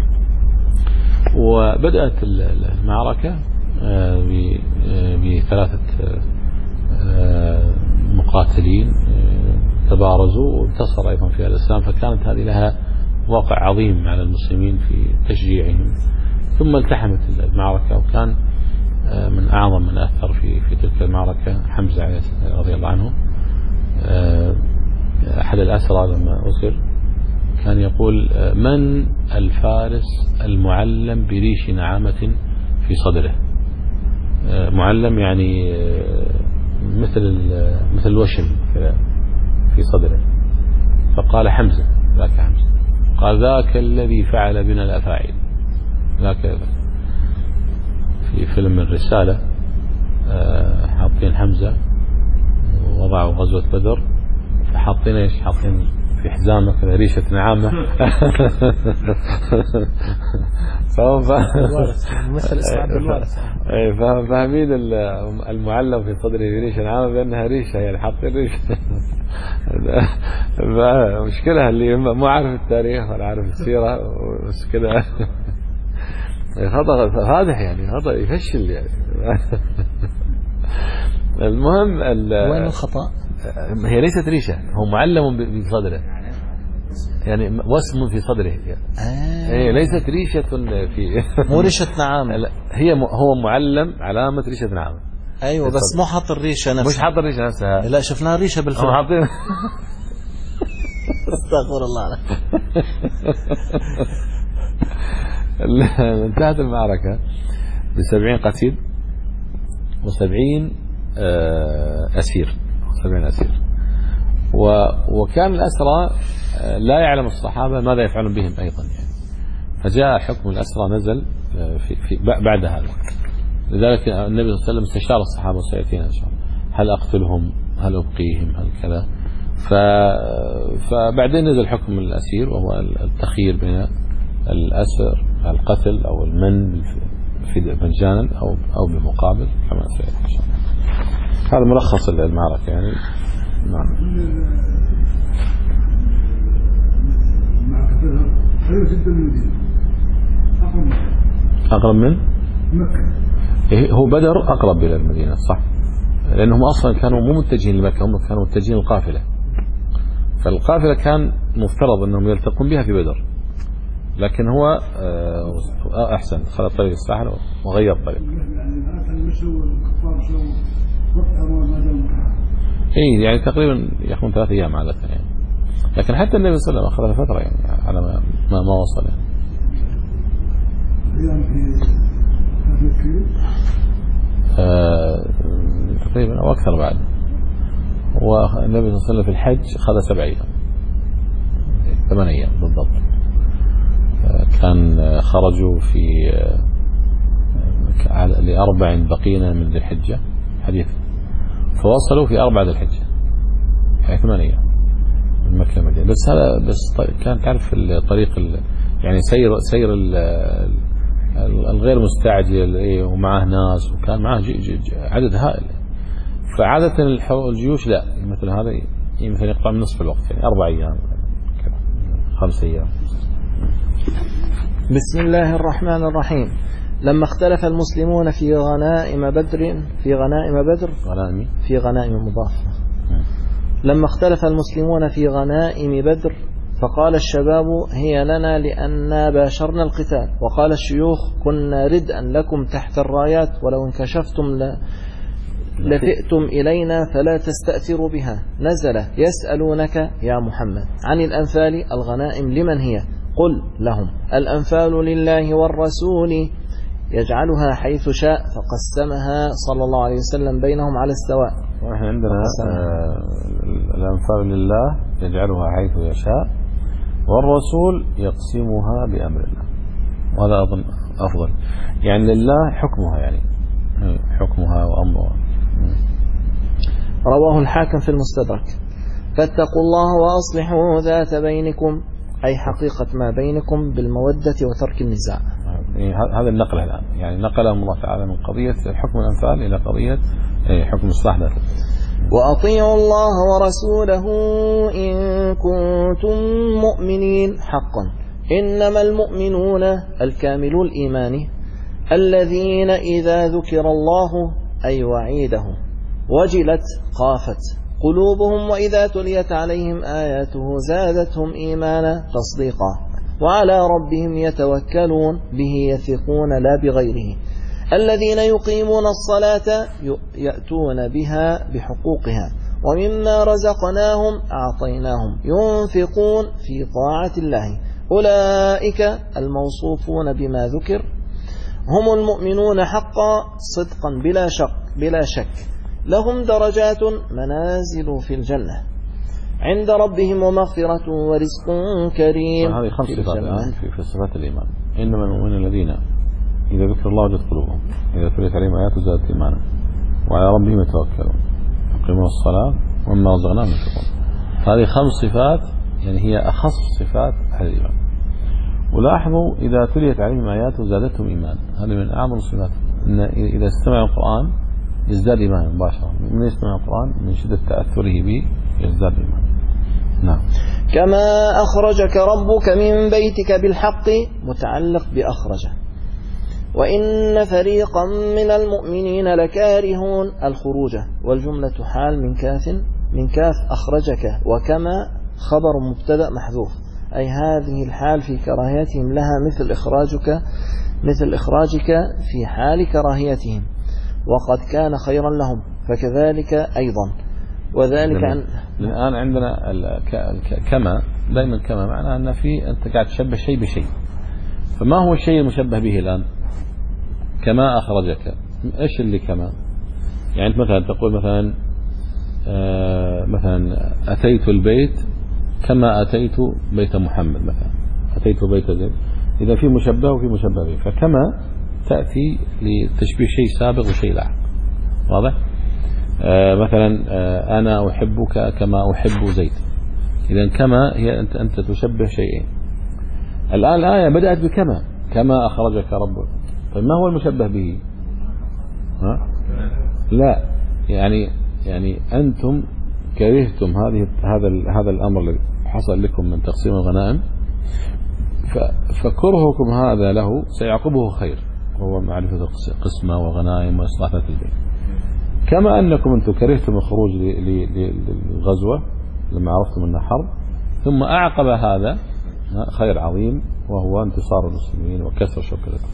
وبدأت المعركة بثلاثة مقاتلين تبارزوا وانتصر أيضا فيها الإسلام، فكانت هذه لها واقع عظيم على المسلمين في تشجيعهم. ثم التحمت المعركة، وكان من أعظم من أثر في في تلك المعركة حمزة رضي الله عنه. أحد الأسرى لما أسر كان يقول: من الفارس المعلم بريش نعامة في صدره؟ معلم يعني مثل مثل الوشم في صدره. فقال: حمزة. ذاك حمزة. قال: ذاك الذي فعل بنا الأفاعيل. ذاك في فيلم الرسالة حاطين حمزة ووضعوا غزوة بدر، فحاطين ايش؟ حاطين في حزامه كذا ريشة نعامة. فهم مثل اسمع بالوارث. فاهمين المعلم في صدره ريشة نعامة بأنها ريشة، يعني حاطين ريشة. مشكلة اللي مو عارف التاريخ ولا عارف السيرة بس كذا خطأ فاضح، يعني خطأ يفشل يعني. المهم وين الخطأ؟ هي ليست ريشة، هو معلم بصدره، يعني وسم في صدره يعني. آه. هي ليست ريشة في مو ريشة نعامة، هي هو معلم علامة ريشة نعامة. أيوة بس مو حاط الريشة نفسها، مش حاط الريشة نفسها. لا شفناها ريشة بالفعل. حاطين. استغفر الله عليك. انتهت المعركة بسبعين قتيل وسبعين أسير، سبعين أسير. وكان الأسرى لا يعلم الصحابة ماذا يفعلون بهم أيضا يعني. فجاء حكم الأسرى نزل في في بعد هذا. لذلك النبي صلى الله عليه وسلم استشار الصحابة وسيأتينا إن شاء الله: هل أقتلهم؟ هل أبقيهم؟ هل كذا؟ فبعدين نزل حكم الأسير، وهو التخيير بين الأسر القتل أو المن في مجانا أو أو بمقابل كما سيأتي إن شاء الله. هذا ملخص المعركة يعني. نعم. أقرب من مكة. هو بدر أقرب إلى المدينة صح، لأنهم أصلا كانوا مو متجهين لمكة، هم كانوا متجهين القافلة. فالقافلة كان مفترض أنهم يلتقون بها في بدر، لكن هو أحسن خلى طريق الساحل وغير طريق. إيه يعني تقريبا يكون ثلاث أيام عادة يعني، لكن حتى النبي صلى الله عليه وسلم أخذ فترة يعني على ما ما, ما وصل يعني. آه تقريبا أو أكثر بعد. والنبي صلى الله عليه وسلم في الحج خذ سبع أيام، ثمان أيام بالضبط. كان خرجوا في لأربع بقينا من ذي الحجة حديث، فوصلوا في أربعة ذي الحجة يعني ثمان أيام من مكة المدينة. بس هذا بس كان تعرف الطريق يعني سير سير الغير مستعجل ومعه ناس، وكان معه عدد هائل. فعادة الجيوش لا مثل هذا يمكن يقطع من نصف الوقت يعني أربع أيام خمس أيام. بسم الله الرحمن الرحيم. لما اختلف المسلمون في غنائم بدر في غنائم بدر غنائم في غنائم مضاف لما اختلف المسلمون في غنائم بدر فقال الشباب هي لنا لأننا باشرنا القتال، وقال الشيوخ كنا ردءا لكم تحت الرايات، ولو انكشفتم ل... لفئتم إلينا فلا تستأثروا بها. نزل يسألونك يا محمد عن الأنفال الغنائم لمن هي؟ قل لهم الأنفال لله والرسول يجعلها حيث شاء، فقسمها صلى الله عليه وسلم بينهم على السواء. ونحن عندنا آه الأنفال لله يجعلها حيث يشاء، والرسول يقسمها بأمر الله، وهذا أظن أفضل يعني لله حكمها يعني حكمها وأمرها. رواه الحاكم في المستدرك. فاتقوا الله وأصلحوا ذات بينكم، أي حقيقة ما بينكم بالمودة وترك النزاع. هذا النقل الآن يعني نقلهم الله تعالى من قضية حكم الأنفال إلى قضية حكم الإصلاح ذاته. وأطيعوا الله ورسوله إن كنتم مؤمنين حقا، إنما المؤمنون الكامل الإيمان الذين إذا ذكر الله أي وعيده وجلت خافت قلوبهم، وإذا تليت عليهم آياته زادتهم إيمانا تصديقا، وعلى ربهم يتوكلون به يثقون لا بغيره، الذين يقيمون الصلاة يأتون بها بحقوقها ومما رزقناهم أعطيناهم ينفقون في طاعة الله أولئك الموصوفون بما ذكر هم المؤمنون حقا صدقا بلا شك بلا شك لهم درجات منازل في الجنة عند ربهم ومغفرة ورزق كريم. هذه خمس صفات الآن في, في صفات الإيمان. إنما المؤمنون الذين إذا ذكر الله وجدت قلوبهم إذا تليت عليهم آيات زادت إيمانا وعلى ربهم يتوكلون يقيمون الصلاة ومما رزقناهم ينفقون. هذه خمس صفات يعني هي أخص صفات أهل الإيمان. ولاحظوا إذا تليت عليهم آيات زادتهم إيمان، هذا من أعظم الصفات. إن إذا استمع القرآن يزداد إيمان مباشرة. من يستمع القرآن من شدة تأثره به يزداد إيمان. نعم. كما أخرجك ربك من بيتك بالحق متعلق بأخرجه. وإن فريقا من المؤمنين لكارهون الخروج، والجملة حال من كاف من كاف أخرجك، وكما خبر مبتدأ محذوف، أي هذه الحال في كراهيتهم لها مثل إخراجك مثل إخراجك في حال كراهيتهم، وقد كان خيرا لهم فكذلك أيضا. وذلك عن الآن عندنا كما دائما كما معناه أن في أنت قاعد تشبه شيء بشيء. فما هو الشيء المشبه به الآن؟ كما أخرجك، إيش اللي كما؟ يعني مثلا تقول مثلا آه مثلا أتيت البيت كما أتيت بيت محمد، مثلا أتيت بيت زيد. إذا في مشبه وفي مشبه به، فكما تأتي لتشبيه شيء سابق وشيء لاحق. واضح؟ آه مثلا آه أنا أحبك كما أحب زيد. إذا كما هي أنت أنت تشبه شيئين. الآن الآية بدأت بكما، كما أخرجك ربك. طيب ما هو المشبه به؟ ها؟ لا، يعني يعني أنتم كرهتم هذه هذا هذا الأمر الذي حصل لكم من تقسيم الغنائم، فكرهكم هذا له سيعقبه خير، وهو معرفة قسمة وغنائم وإصلاح ذات البيت. كما أنكم أنتم كرهتم الخروج للغزوة لما عرفتم أنها حرب، ثم أعقب هذا خير عظيم وهو انتصار المسلمين وكسر شوكتهم.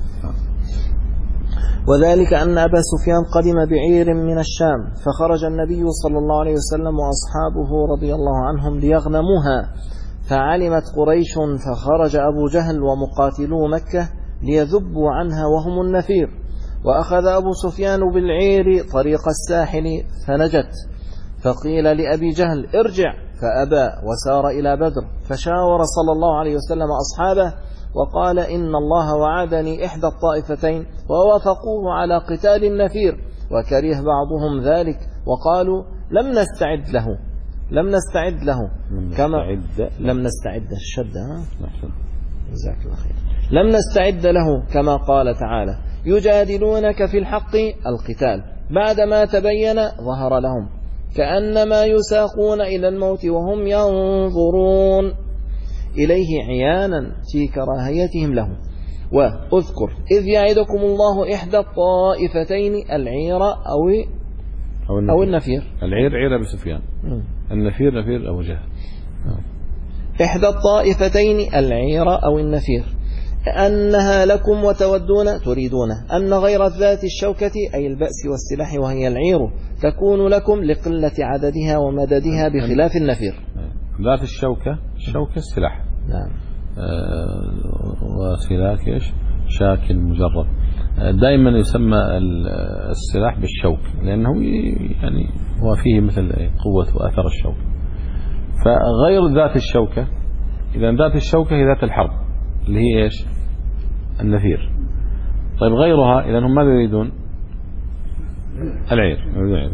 وذلك أن أبا سفيان قدم بعير من الشام، فخرج النبي صلى الله عليه وسلم وأصحابه رضي الله عنهم ليغنموها، فعلمت قريش فخرج أبو جهل ومقاتلو مكة ليذبوا عنها وهم النفير، وأخذ أبو سفيان بالعير طريق الساحل فنجت، فقيل لأبي جهل ارجع فأبى وسار إلى بدر، فشاور صلى الله عليه وسلم أصحابه وقال إن الله وعدني إحدى الطائفتين، ووافقوه على قتال النفير، وكره بعضهم ذلك وقالوا لم نستعد له لم نستعد له كما لم نستعد الشدة جزاك الله خير لم نستعد له كما قال تعالى يجادلونك في الحق القتال بعدما تبين ظهر لهم كأنما يساقون إلى الموت وهم ينظرون إليه عيانا في كراهيتهم له. وأذكر إذ يعدكم الله إحدى الطائفتين العير أو أو النفير, أو النفير. العير عير أبي سفيان، النفير نفير أبو جهل. إحدى الطائفتين العير أو النفير أنها لكم وتودون تريدون أن غير ذات الشوكة أي البأس والسلاح وهي العير تكون لكم لقلة عددها ومددها بخلاف النفير. ذات الشوكة الشوكة السلاح. نعم. آه وسلاك إيش؟ شاك مجرد. دائما يسمى السلاح بالشوك لأنه يعني هو فيه مثل قوة وأثر الشوك. فغير ذات الشوكة، إذا ذات الشوكة هي ذات الحرب اللي هي إيش؟ النفير. طيب غيرها إذا هم ماذا يريدون؟ العير.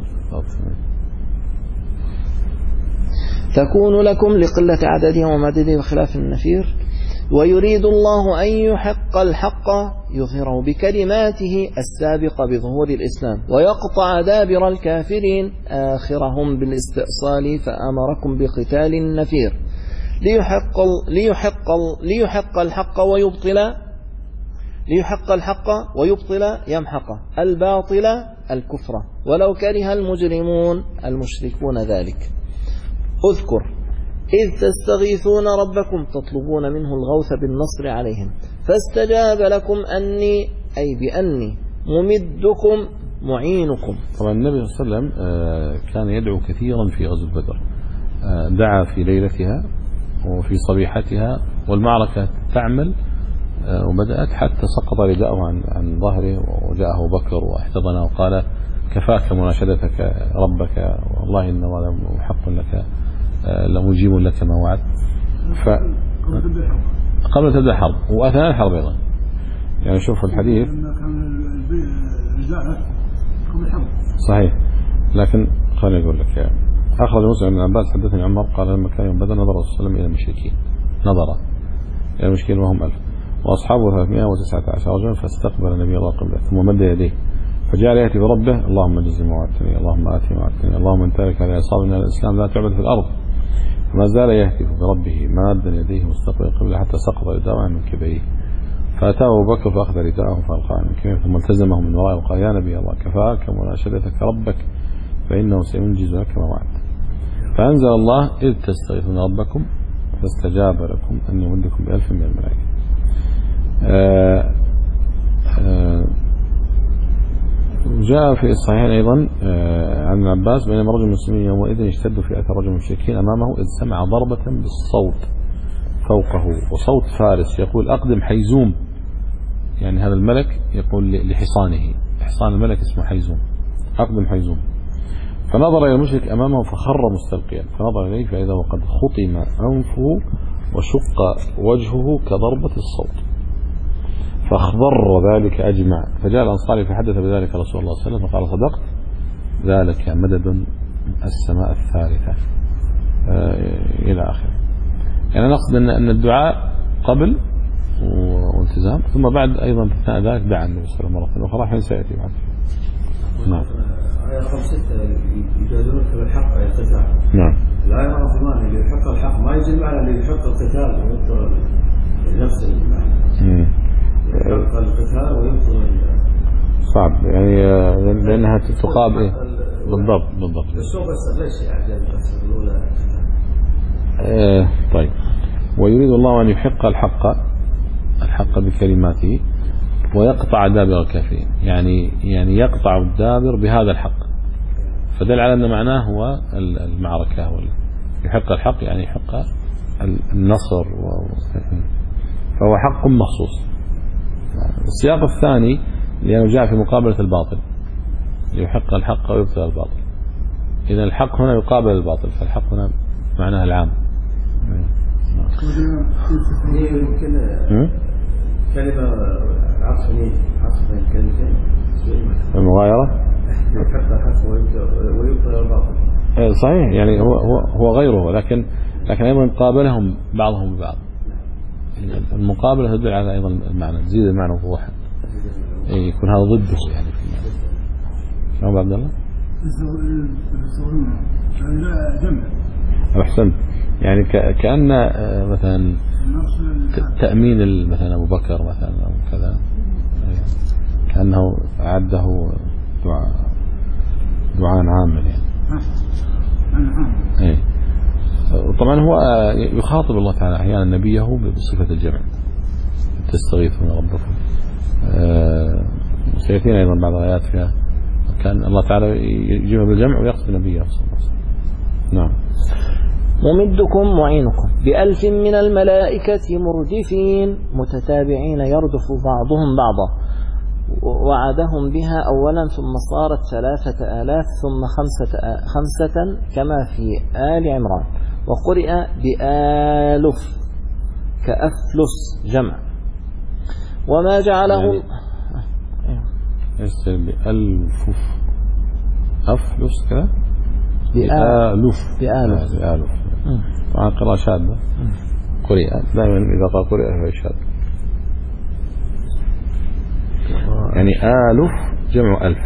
تكون لكم لقلة عددها ومددها بخلاف النفير. ويريد الله أن يحق الحق يظهره بكلماته السابقة بظهور الإسلام ويقطع دابر الكافرين آخرهم بالاستئصال، فأمركم بقتال النفير ليحق ليحق ليحق الحق ويبطل ليحق الحق ويبطل يمحق الباطل الكفر ولو كره المجرمون المشركون ذلك. اذكر إذ تستغيثون ربكم تطلبون منه الغوث بالنصر عليهم فاستجاب لكم أني أي بأني ممدكم معينكم. طبعا النبي صلى الله عليه وسلم كان يدعو كثيرا في غزوة بدر، دعا في ليلتها وفي صبيحتها، والمعركة تعمل وبدأت حتى سقط رداءه عن عن ظهره، وجاء أبو بكر واحتضنه وقال كفاك مناشدتك ربك، والله إن هذا حق لك لمجيب لك ما وعد. ف قبل تبدأ الحرب وأثناء الحرب أيضا، يعني شوف الحديث صحيح. لكن خليني أقول لك، أخرج مسلم بن عباس حدثني عمر قال لما كان يوم بدر نظر الرسول صلى الله عليه وسلم إلى المشركين، نظر إلى المشركين وهم ألف وأصحابه ثلاثمائة وتسعة عشر رجلا، فاستقبل النبي الله قبله ثم مد يديه فجعل يأتي بربه اللهم جزي ما وعدتني، اللهم آتي ما وعدتني، اللهم ان ترك على إصابنا الإسلام لا تعبد في الأرض. فما زال يهتف بربه مادا يديه مستقبل قبله حتى سقط رداءه من كبيه، فأتاه أبو بكر فأخذ رداءه فألقاه من كبيه، ثم التزمه من ورائه وقال يا نبي الله كفاك مناشدتك ربك فإنه سينجز لك ما وعد. فأنزل الله إذ تستغيثون ربكم فاستجاب لكم أن يمدكم بألف من الملائكة. آآ آآ جاء في الصحيحين أيضا عن ابن عباس بينما رجل المسلمين يومئذ يشتد في أثر رجل المشركين أمامه إذ سمع ضربة بالصوت فوقه وصوت فارس يقول أقدم حيزوم، يعني هذا الملك يقول لحصانه، حصان الملك اسمه حيزوم، أقدم حيزوم. فنظر إلى المشرك أمامه فخر مستلقيا، فنظر إليه فإذا وقد خطم أنفه وشق وجهه كضربة الصوت، فاخضر ذلك أجمع. فجاء الأنصاري فحدث بذلك رسول الله صلى الله عليه وسلم فقال صدقت ذلك مدد السماء الثالثة إلى آخره. يعني نقصد أن الدعاء قبل والتزام، ثم بعد أيضا أثناء ذلك دعا النبي صلى الله عليه وسلم مرة أخرى حين سيأتي بعد. نعم. آية رقم ستة يجادلونك بالحق أي القتال. نعم. الآية رقم ثمانية اللي يحق الحق ما يجي على اللي يحق القتال ويبطل نفس المعنى. يحق القتال ويبطل صعب يعني لأنها تقابل إيه؟ بالضبط بالضبط. بس هو بس ليش يعني بس الأولى. آه طيب. ويريد الله أن يحق الحق الحق بكلماته ويقطع دابر الكافرين، يعني يعني يقطع الدابر بهذا الحق، فدل على أن معناه هو المعركة، يحق الحق يعني يحق النصر، فهو حق مخصوص. السياق الثاني لأنه جاء في مقابلة الباطل، يحق الحق ويبطل الباطل، إذا الحق هنا يقابل الباطل، فالحق هنا معناه العام. يمكن كلمة عطف عطف بين كلمتين المغايرة يحق الحق ويبطل الباطل. صحيح، يعني هو هو هو غيره، لكن لكن أيضا قابلهم بعضهم ببعض. المقابلة تدل على أيضا المعنى، تزيد المعنى وضوحا، يكون هذا ضده يعني في المعنى. شلون عبد الله؟ جمع. أحسنت، يعني كأن مثلا تأمين مثلا أبو بكر مثلا أو كذا، كأنه عده دعاء دعاء عامل يعني. إيه. طبعا هو يخاطب الله تعالى أحيانا نبيه بصفة الجمع، تستغيثون ربكم. سيأتينا أيضا بعض الآيات فيها كان الله تعالى يجيبها بالجمع ويقصد نبيه صلى الله عليه وسلم. نعم. ممدكم معينكم بألف من الملائكة مردفين متتابعين يردف بعضهم بعضا، وعدهم بها أولا ثم صارت ثلاثة آلاف ثم خمسة, خمسة كما في آل عمران، وقرئ بآلف كأفلس جمع. وما جعله يعني يصير بألف أفلس كذا بآلف بآلف بآلف طبعا قراءة شاذة، قرئ دائما إذا قال قرئ فهي شاذة، يعني آلف جمع ألف،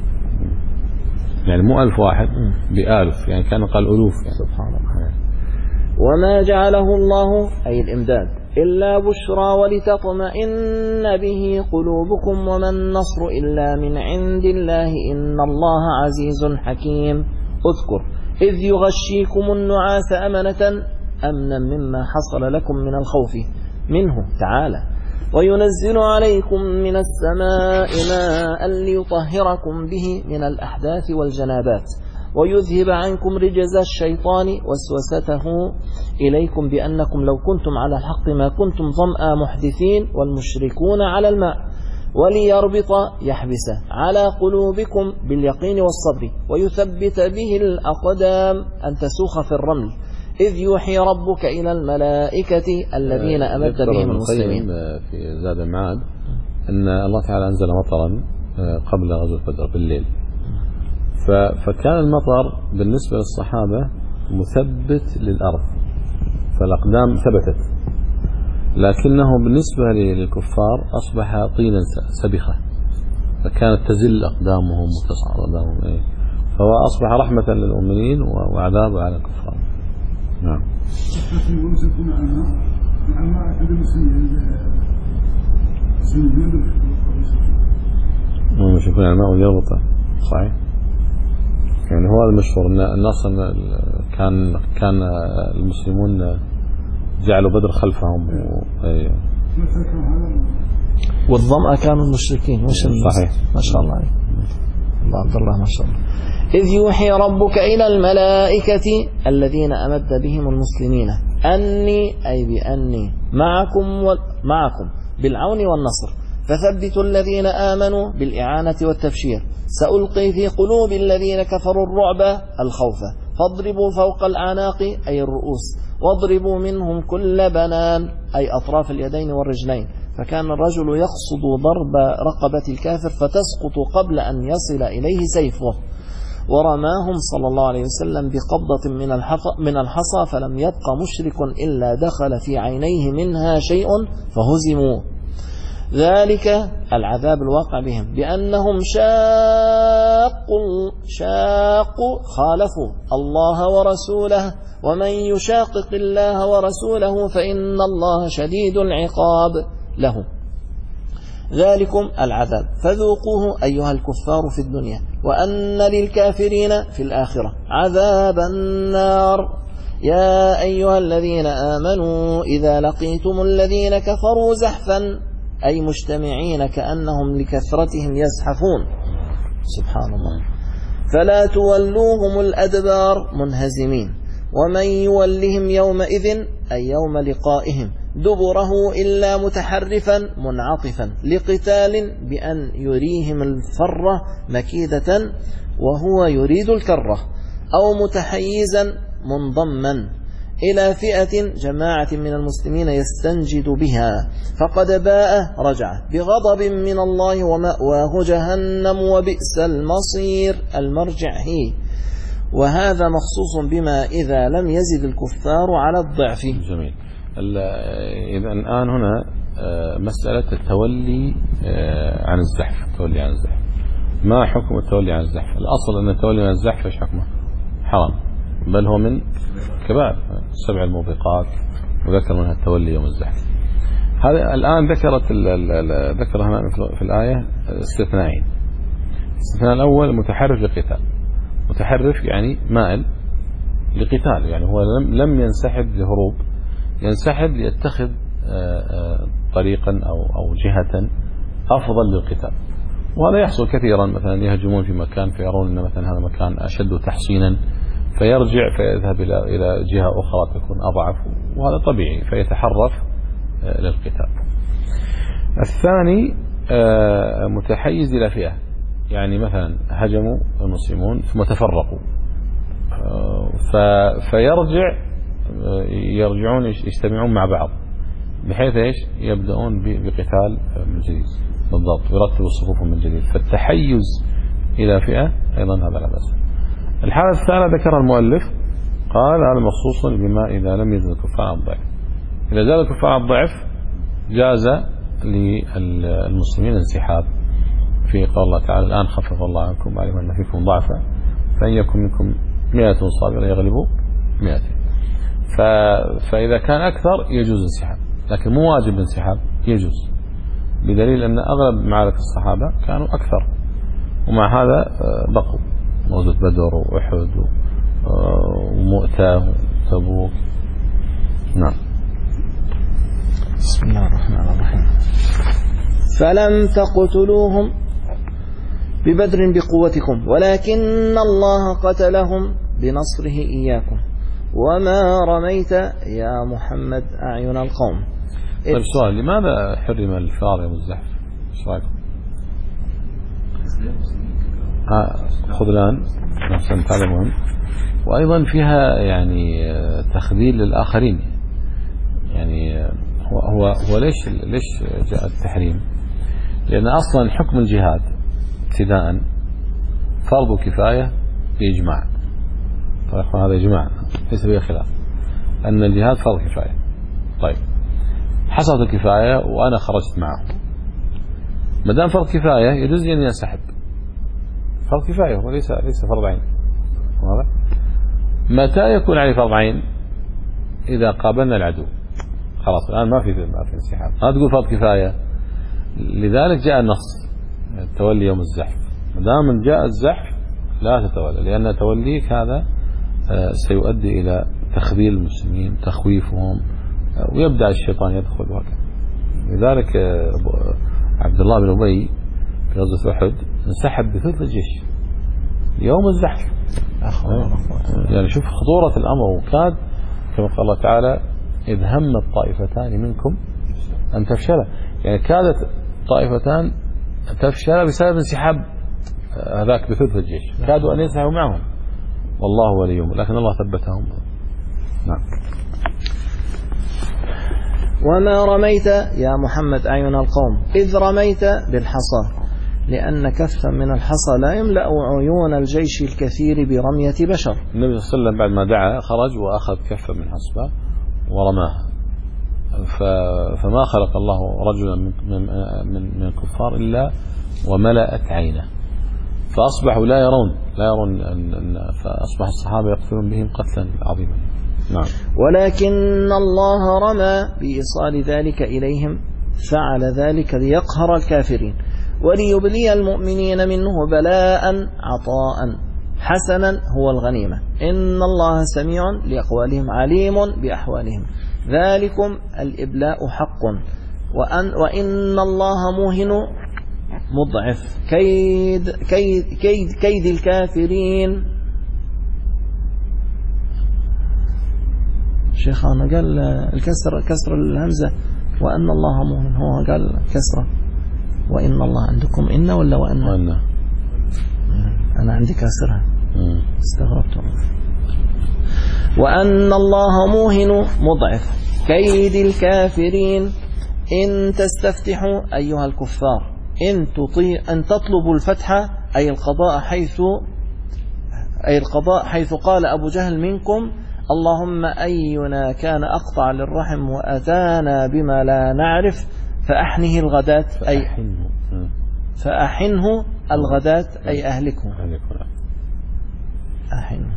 يعني مو ألف واحد بآلف، يعني كان قال ألوف يعني. سبحان الله. وما جعله الله أي الإمداد إلا بشرى ولتطمئن به قلوبكم وما النصر إلا من عند الله إن الله عزيز حكيم. اذكر إذ يغشيكم النعاس أمنة أمنا مما حصل لكم من الخوف منه تعالى وينزل عليكم من السماء ماء ليطهركم به من الأحداث والجنابات ويذهب عنكم رجز الشيطان وسوسته إليكم بأنكم لو كنتم على الحق ما كنتم ظمأ محدثين والمشركون على الماء وليربط يحبس على قلوبكم باليقين والصبر ويثبت به الأقدام أن تسوخ في الرمل إذ يوحي ربك إلى الملائكة الذين أمد بهم المسلمين. في زاد المعاد أن الله تعالى أنزل مطرا قبل غزوة بدر بالليل، فكان المطر بالنسبة للصحابة مثبت للأرض فالأقدام ثبتت، لكنه بالنسبة للكفار أصبح طينا سبخة فكانت تزل أقدامهم وتصعد أقدامهم، فهو أصبح رحمة للمؤمنين وعذاب على الكفار. نعم. هم يشوفون الماء ويربطه صحيح. يعني هو المشهور أن النص كان كان المسلمون جعلوا بدر خلفهم و... والظمأ كانوا المشركين مش صحيح. ما شاء الله عليك. الله عبد الله ما شاء الله. إذ يوحي ربك إلى الملائكة الذين أمد بهم المسلمين أني أي بأني معكم ومعكم بالعون والنصر فثبتوا الذين آمنوا بالإعانة والتبشير سألقي في قلوب الذين كفروا الرعب الخوف فاضربوا فوق الأعناق أي الرؤوس واضربوا منهم كل بنان أي أطراف اليدين والرجلين. فكان الرجل يقصد ضرب رقبة الكافر فتسقط قبل أن يصل إليه سيفه ورماهم صلى الله عليه وسلم بقبضة من الحصى, من الحصى فلم يبق مشرك إلا دخل في عينيه منها شيء فهزموا. ذلك العذاب الواقع بهم بأنهم شاقوا شاقوا خالفوا الله ورسوله ومن يشاقق الله ورسوله فإن الله شديد العقاب له. ذلكم العذاب فذوقوه أيها الكفار في الدنيا وأن للكافرين في الآخرة عذاب النار. يا أيها الذين آمنوا إذا لقيتم الذين كفروا زحفا أي مجتمعين كأنهم لكثرتهم يزحفون سبحان الله فلا تولوهم الأدبار منهزمين ومن يولهم يومئذ أي يوم لقائهم دبره إلا متحرفا منعطفا لقتال بأن يريهم الفرة مكيدة وهو يريد الكرة أو متحيزا منضما إلى فئة جماعة من المسلمين يستنجد بها فقد باء رجع بغضب من الله ومأواه جهنم وبئس المصير المرجع هي. وهذا مخصوص بما إذا لم يزد الكفار على الضعف. جميل. إذا الآن هنا مسألة التولي عن الزحف. التولي عن الزحف ما حكم التولي عن الزحف؟ الأصل أن التولي عن الزحف إيش حكمه؟ حرام، بل هو من كبار سبع الموبقات وذكر منها التولي يوم الزحف. هذا الآن ذكرت ذكر هنا في الآية استثنائين. الاستثناء الأول متحرف لقتال. متحرف يعني مائل لقتال، يعني هو لم ينسحب لهروب، ينسحب ليتخذ طريقا أو أو جهة أفضل للقتال. وهذا يحصل كثيرا، مثلا يهجمون في مكان فيرون أن مثلا هذا مكان أشد تحصينا فيرجع فيذهب إلى إلى جهة أخرى تكون أضعف، وهذا طبيعي فيتحرف للقتال. الثاني متحيز إلى فئة، يعني مثلا هجموا المسلمون ثم تفرقوا فيرجع يرجعون يجتمعون مع بعض بحيث ايش يبدأون بقتال من جديد بالضبط ويرتبوا صفوفهم من جديد. فالتحيز إلى فئة أيضا هذا لا بأس. الحالة الثانية ذكرها المؤلف قال هذا مخصوص بما إذا لم يزل الكفار عن الضعف. إذا زال الكفار عن الضعف جاز للمسلمين الانسحاب في قول الله تعالى الآن خفف الله عنكم وعلم أن فيكم ضعفا فإن يكن منكم مئة صابرة يغلبوا مئتين. فإذا كان أكثر يجوز الانسحاب، لكن مو واجب الانسحاب، يجوز، بدليل أن أغلب معارك الصحابة كانوا أكثر ومع هذا بقوا، غزوة بدر وأحد ومؤتة وتبوك. نعم. بسم الله الرحمن الرحيم. فلم تقتلوهم ببدر بقوتكم ولكن الله قتلهم بنصره إياكم وما رميت يا محمد أعين القوم. طيب سؤال، لماذا حرم الفار يوم الزحف؟ ايش رايكم؟ خذلان نحسن تعلمون، وأيضا فيها يعني تخذيل للآخرين. يعني هو هو, هو ليش ليش جاء التحريم؟ لأن أصلا حكم الجهاد ابتداء فرض كفاية بإجماع. طيب هذا إجماع ليس فيه خلاف أن الجهاد فرض كفاية. طيب حصلت الكفاية وأنا خرجت معه، ما دام فرض كفاية يجوز أن ينسحب. فرض كفاية وليس ليس فرض عين. واضح؟ متى يكون عليه فرض عين؟ إذا قابلنا العدو. خلاص الآن ما في ما في انسحاب، ما تقول فرض كفاية. لذلك جاء النص التولي يوم الزحف. ما دام جاء الزحف لا تتولى، لأن توليك هذا سيؤدي إلى تخذيل المسلمين، تخويفهم، ويبدأ الشيطان يدخل وهكذا. لذلك عبد الله بن أبي في غزوة أحد انسحب بثلث الجيش يوم الزحف. يعني شوف خطورة الأمر، وكاد كما قال الله تعالى إذ هم الطائفتان منكم أن تفشل. يعني كادت طائفتان تفشل بسبب انسحاب هذاك بثلث الجيش، كادوا أن ينسحبوا معهم والله وليهم، لكن الله ثبتهم. نعم. وما رميت يا محمد أعين القوم إذ رميت بالحصى، لأن كفا من الحصى لا يملأ عيون الجيش الكثير برمية بشر. النبي صلى الله عليه وسلم بعد ما دعا خرج وأخذ كفا من حصبة ورماها، فما خلق الله رجلا من من من الكفار إلا وملأت عينه، فأصبحوا لا يرون لا يرون أن فأصبح الصحابة يقتلون بهم قتلا عظيما. نعم. ولكن الله رمى بإيصال ذلك إليهم، فعل ذلك ليقهر الكافرين وليبلي المؤمنين منه بلاء عطاء حسنا هو الغنيمة. إن الله سميع لأقوالهم عليم بأحوالهم، ذلكم الإبلاء حق، وأن وإن الله موهن مضعف كيد كيد كيد, كيد الكافرين. شيخنا قال الكسر كسر الهمزة، وأن الله موهن، هو قال كسرة وإن الله عندكم إن ولا وأن؟ وأن. أنا عندي كسرها استغربت. وأن الله موهن مضعف كيد الكافرين إن تستفتحوا أيها الكفار إن تطيع أن تطلبوا الفتح أي القضاء حيث أي القضاء حيث قال أبو جهل منكم اللهم أينا كان أقطع للرحم وأتانا بما لا نعرف فأحنه الغداة أي فأحنه الغداة أي أهلكه أحنه.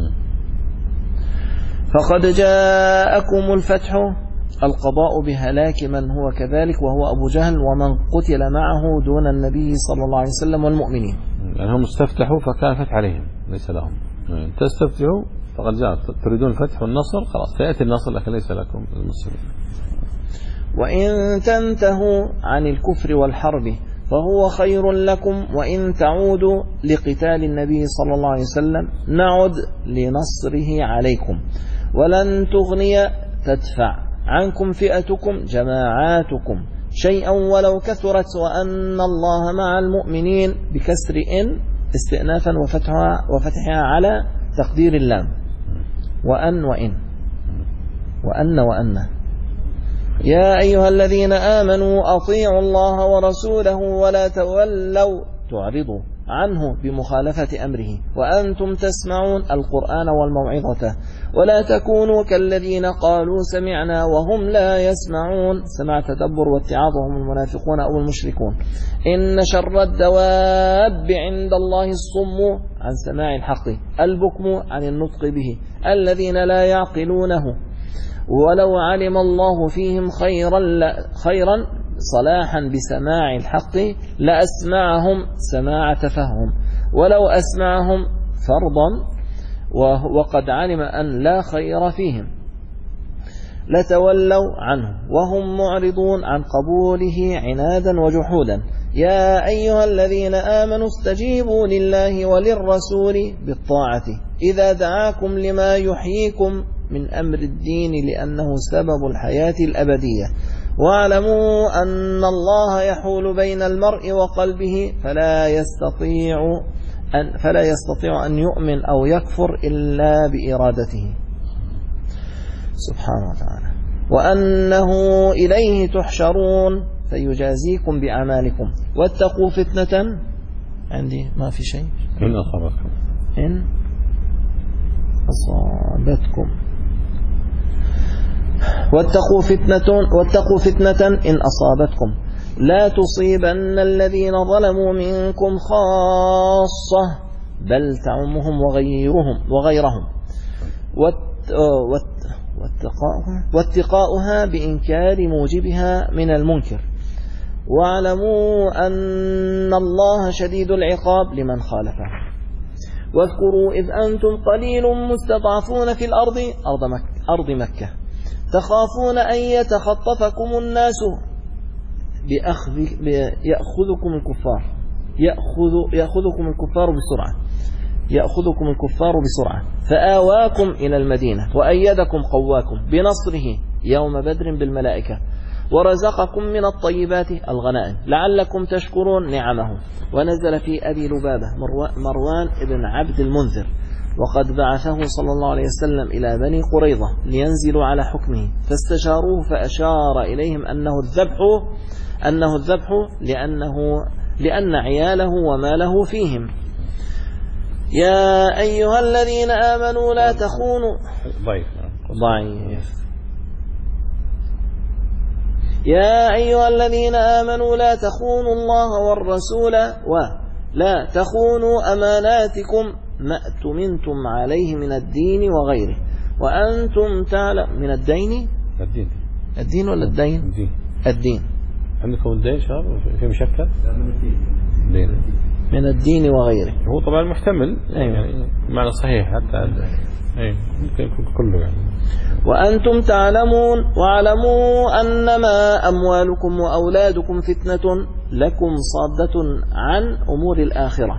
فقد جاءكم الفتح القضاء بهلاك من هو كذلك وهو أبو جهل ومن قتل معه دون النبي صلى الله عليه وسلم والمؤمنين. لأنهم استفتحوا فكان فتح عليهم ليس لهم. تستفتحوا فقد جاء، تريدون الفتح والنصر خلاص سيأتي النصر لكن ليس لكم المسلمين. وإن تنتهوا عن الكفر والحرب فهو خير لكم، وإن تعودوا لقتال النبي صلى الله عليه وسلم نعد لنصره عليكم، ولن تغني تدفع عنكم فئتكم جماعاتكم شيئا ولو كثرت، وأن الله مع المؤمنين بكسر إن استئنافا وفتحها, وفتحها على تقدير اللام، وأن وإن وأن وأن. يا أيها الذين آمنوا أطيعوا الله ورسوله ولا تولوا تعرضوا عنه بمخالفة أمره وأنتم تسمعون القرآن والموعظة، ولا تكونوا كالذين قالوا سمعنا وهم لا يسمعون. سمع تدبر واتعاظ هم المنافقون أو المشركون. إن شر الدواب عند الله الصم عن سماع الحق البكم عن النطق به الذين لا يعقلونه، ولو علم الله فيهم خيرا خيرا صلاحا بسماع الحق لأسمعهم سماع تفهم، ولو أسمعهم فرضا وقد علم أن لا خير فيهم. لتولوا عنه وهم معرضون عن قبوله عنادا وجحودا. يا أيها الذين آمنوا استجيبوا لله وللرسول بالطاعة إذا دعاكم لما يحييكم من أمر الدين لأنه سبب الحياة الأبدية، واعلموا أن الله يحول بين المرء وقلبه فلا يستطيع أن, فلا يستطيع أن يؤمن أو يكفر إلا بإرادته سبحانه وتعالى، وأنه إليه تحشرون فيجازيكم بأعمالكم. واتقوا فتنة، عندي ما في شيء، إن أصابتكم إن أصابتكم واتقوا فتنة واتقوا فتنة إن أصابتكم لا تصيبن الذين ظلموا منكم خاصة بل تعمهم وغيرهم وغيرهم واتقاؤها بإنكار موجبها من المنكر. واعلموا أن الله شديد العقاب لمن خالفه. واذكروا إذ أنتم قليل مستضعفون في الأرض أرض مكة, أرض مكة تخافون أن يتخطفكم الناس بأخذ يأخذكم الكفار يأخذ يأخذكم الكفار بسرعة يأخذكم الكفار بسرعة فآواكم إلى المدينة وأيدكم قواكم بنصره يوم بدر بالملائكة ورزقكم من الطيبات الغنائم لعلكم تشكرون نعمه. ونزل في أبي لبابة مروان بن عبد المنذر وقد بعثه صلى الله عليه وسلم إلى بني قريظة لينزلوا على حكمه فاستشاروه فأشار إليهم أنه الذبح أنه الذبح لأنه لأن عياله وماله فيهم. يا أيها الذين آمنوا لا تخونوا ضعيف ضعيف يا أيها الذين آمنوا لا تخونوا الله والرسول ولا تخونوا أماناتكم ما أتمنتم عليه من الدين وغيره وأنتم تعلم من الدين الدين الدين ولا الدين الدين, الدين. عندكم الدين شباب في مشكل الدين من الدين وغيره هو طبعا محتمل أيوة. يعني معنى صحيح حتى أي ممكن يكون كله يعني. وأنتم تعلمون واعلموا أنما أموالكم وأولادكم فتنة لكم صادة عن أمور الآخرة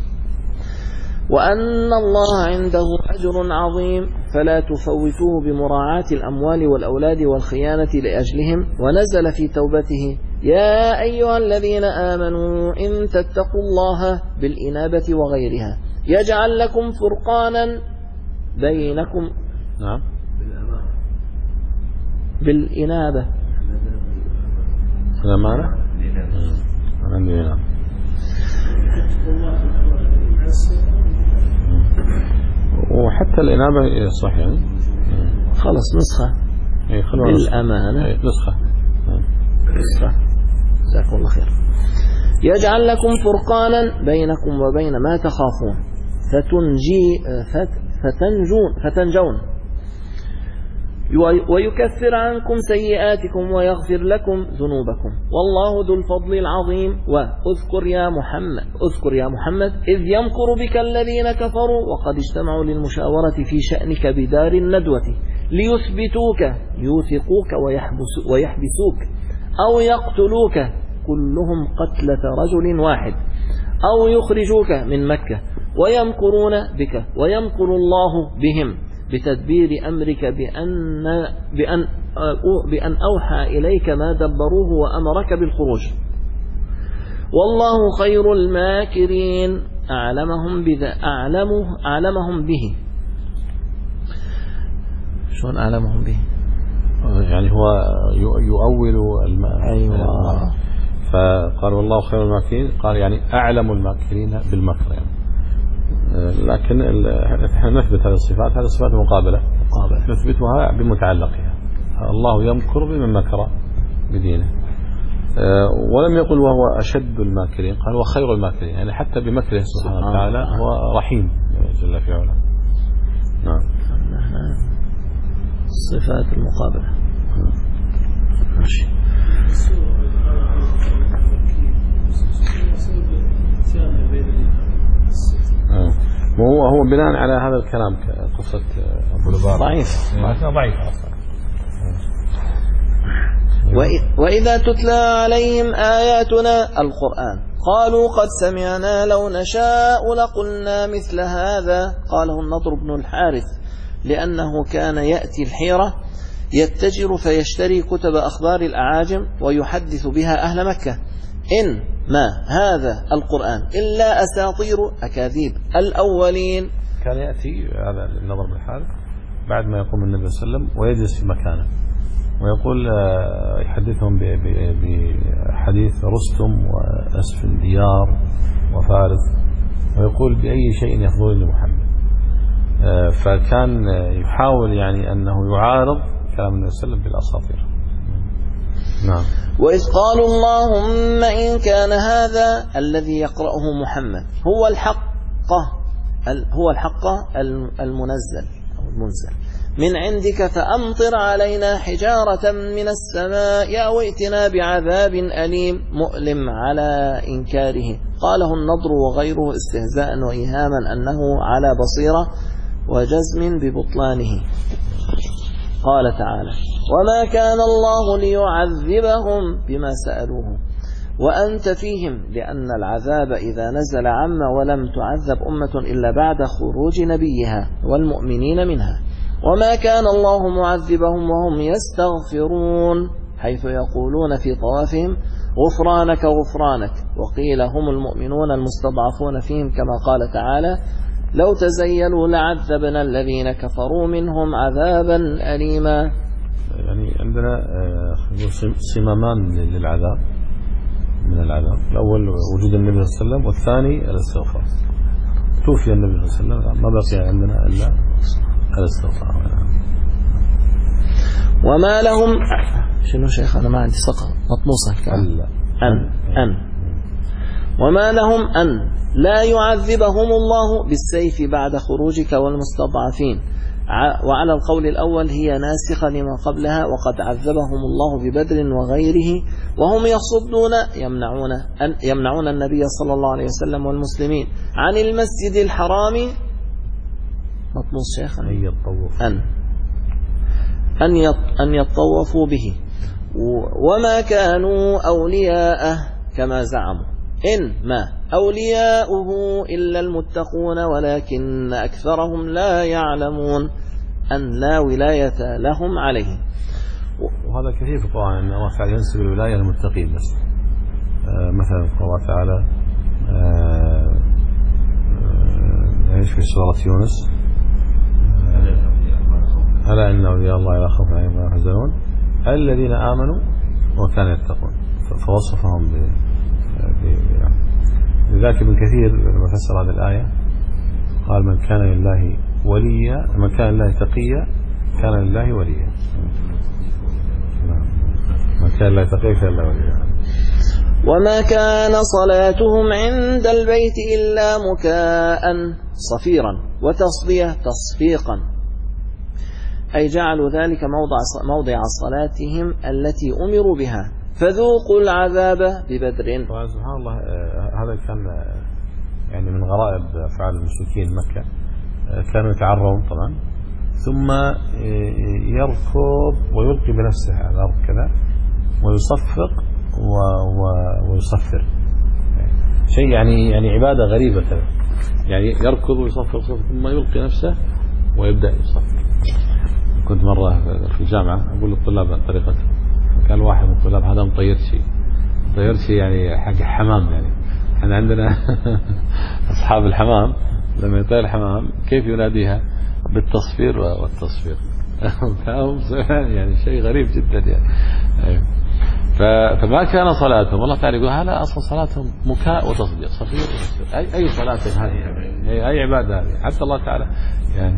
وأن الله عنده أجر عظيم فلا تفوتوه بمراعاة الأموال والأولاد والخيانة لأجلهم. ونزل في توبته يا أيها الذين آمنوا إن تتقوا الله بالإنابة وغيرها يجعل لكم فرقانا بينكم نعم بالإنابة الأمانة عندنا وحتى الإنابة صح يعني خلص نسخة بالأمانة نسخة نسخة جزاكم الله خير. يجعل لكم فرقانا بينكم وبين ما تخافون فتنجي فتنجون فتنجون ويكفر عنكم سيئاتكم ويغفر لكم ذنوبكم والله ذو الفضل العظيم. واذكر يا محمد اذكر يا محمد إذ يمكر بك الذين كفروا وقد اجتمعوا للمشاورة في شأنك بدار الندوة ليثبتوك يوثقوك ويحبس ويحبسوك أو يقتلوك كلهم قتلة رجل واحد أو يخرجوك من مكة ويمكرون بك ويمكر الله بهم بتدبير أمرك بأن, بأن, بأن أوحى إليك ما دبروه وأمرك بالخروج والله خير الماكرين أعلمهم, بذا أعلمه أعلمهم به. شلون أعلمهم به؟ يعني هو يؤول الماء أيوة. فقال والله خير الماكرين قال يعني أعلم الماكرين بالمكر يعني. لكن احنا نثبت هذه الصفات هذه الصفات مقابلة مقابلة نثبتها بمتعلقها. الله يمكر بمن مكر بدينه ولم يقل وهو أشد الماكرين قال هو خير الماكرين يعني حتى بمكره سبحانه وتعالى هو رحيم جل في علاه. نعم الصفات المقابلة ماشي. وهو هو بناء على هذا الكلام قصة أبو لبابة ضعيف ضعيف وإذا تتلى عليهم آياتنا القرآن قالوا قد سمعنا لو نشاء لقلنا مثل هذا. قاله النضر بن الحارث لأنه كان يأتي الحيرة يتجر فيشتري كتب أخبار الأعاجم ويحدث بها أهل مكة إن ما هذا القرآن إلا أساطير أكاذيب الأولين. كان يأتي هذا النضر بن الحارث بعد ما يقوم النبي صلى الله عليه وسلم ويجلس في مكانه ويقول يحدثهم بحديث رستم وأسفنديار وفارس ويقول بأي شيء يحضر لمحمد. فكان يحاول يعني أنه يعارض كلام النبي صلى الله عليه وسلم بالأساطير. نعم. وإذ قالوا اللهم إن كان هذا الذي يقرأه محمد هو الحق هو الحق المنزل أو المنزل من عندك فأمطر علينا حجارة من السماء أو ائتنا بعذاب أليم مؤلم على إنكاره. قاله النضر وغيره استهزاء وإيهاما أنه على بصيرة وجزم ببطلانه. قال تعالى وما كان الله ليعذبهم بما سألوه وأنت فيهم لأن العذاب إذا نزل عم ولم تعذب أمة إلا بعد خروج نبيها والمؤمنين منها. وما كان الله معذبهم وهم يستغفرون حيث يقولون في طوافهم غفرانك غفرانك وقيل هم المؤمنون المستضعفون فيهم كما قال تعالى لو تزيلوا لعذبنا الذين كفروا منهم عذابا أليما. يعني عندنا صمامان للعذاب من العذاب. الأول وجود النبي صلى الله عليه وسلم والثاني الاستغفار. توفي النبي صلى الله عليه وسلم ما بقي عندنا إلا الاستغفار. وما لهم شنو شيخ أنا ما عندي سقط مطموسة أن أن وما لهم أن لا يعذبهم الله بالسيف بعد خروجك والمستضعفين. وعلى القول الأول هي ناسخة لما قبلها وقد عذبهم الله ببدر وغيره وهم يصدون يمنعون, يمنعون النبي صلى الله عليه وسلم والمسلمين عن المسجد الحرام مطموس شيخ أن أن أن يطوفوا به وما كانوا أولياءه كما زعموا إن ما أولياؤه إلا المتقون ولكن أكثرهم لا يعلمون أن لا ولاية لهم عليه. وهذا كثير في القرآن أن الله تعالى ينسب الولاية للمتقين بس. آه مثلا الله تعالى ايش آه في سورة يونس آه ألا إن أولياء الله لا خوف عليهم ولا يحزنون الذين آمنوا وكانوا يتقون فوصفهم ب لذلك ابن كثير لما فسر هذه الآية قال من كان لله وليا من كان لله تقيا كان لله وليا من كان لله تقيا كان لله وليا. وما كان صلاتهم عند البيت إلا مكاء صفيرا وتصدية تصفيقا أي جعلوا ذلك موضع موضع صلاتهم التي أمروا بها فذوقوا العذاب ببدر. سبحان الله هذا كان يعني من غرائب أفعال المشركين مكة. كانوا يتعرون طبعا ثم يركض ويلقي بنفسه على الأرض كذا ويصفق و و ويصفر شيء يعني يعني عبادة غريبة كذا يعني يركض ويصفق ثم يلقي نفسه ويبدأ يصفر. كنت مرة في الجامعة أقول للطلاب طريقة كان واحد من الطلاب هذا مطير شيء مطير شيء يعني حق حمام يعني احنا عندنا أصحاب الحمام لما يطير الحمام كيف يناديها بالتصفير والتصفير يعني شيء غريب جدا يعني. فما كان صلاتهم والله تعالى يقول هذا أصلا صلاتهم مكاء وتصديق صفير وتصفير أي, أي صلاة هذه يعني أي, أي عبادة هذه حتى الله تعالى يعني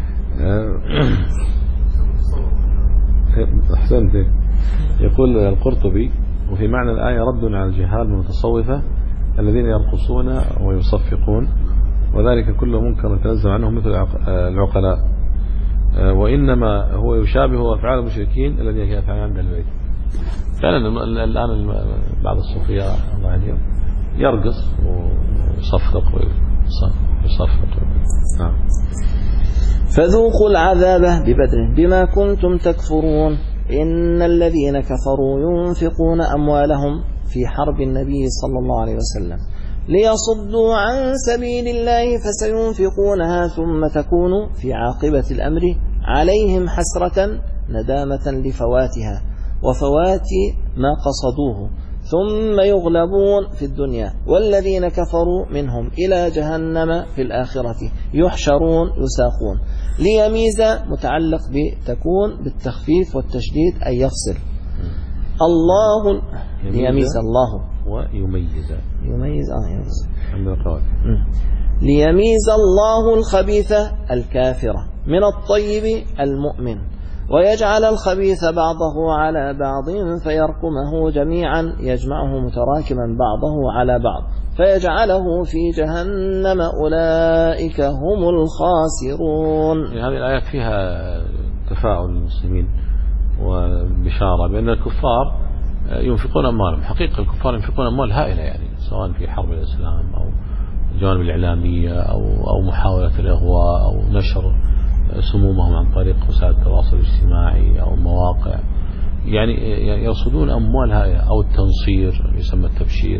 أحسنت. يقول القرطبي وفي معنى الآية رد على الجهال من المتصوفة الذين يرقصون ويصفقون وذلك كله منكر يتنزل عنهم مثل العقلاء وإنما هو يشابه أفعال المشركين الذين يفعلون عند البيت. فعلا الآن بعض الصوفياء الله عليهم يرقص ويصفق ويصفق. نعم. فذوقوا العذاب ببدر بما كنتم تكفرون. إن الذين كفروا ينفقون أموالهم في حرب النبي صلى الله عليه وسلم ليصدوا عن سبيل الله فسينفقونها ثم تكون في عاقبة الأمر عليهم حسرة ندامة لفواتها وفوات ما قصدوه ثم يغلبون في الدنيا والذين كفروا منهم إلى جهنم في الآخرة يحشرون يساقون. ليميز متعلق بتكون بالتخفيف والتشديد أي يفصل الله ليميز الله ويميز يميز آه يميز ليميز الله الخبيث الكافر من الطيب المؤمن ويجعل الخبيث بعضه على بعض فيرقمه جميعا يجمعه متراكما بعضه على بعض فيجعله في جهنم أولئك هم الخاسرون. هذه الآيات فيها تفاعل المسلمين وبشارة بأن الكفار ينفقون أموالهم. حقيقة الكفار ينفقون أموال هائلة يعني سواء في حرب الإسلام أو الجوانب الإعلامية أو أو محاولة الإغواء أو نشر سمومهم عن طريق وسائل التواصل الاجتماعي أو مواقع يعني يرصدون أموال هائلة أو التنصير يسمى التبشير.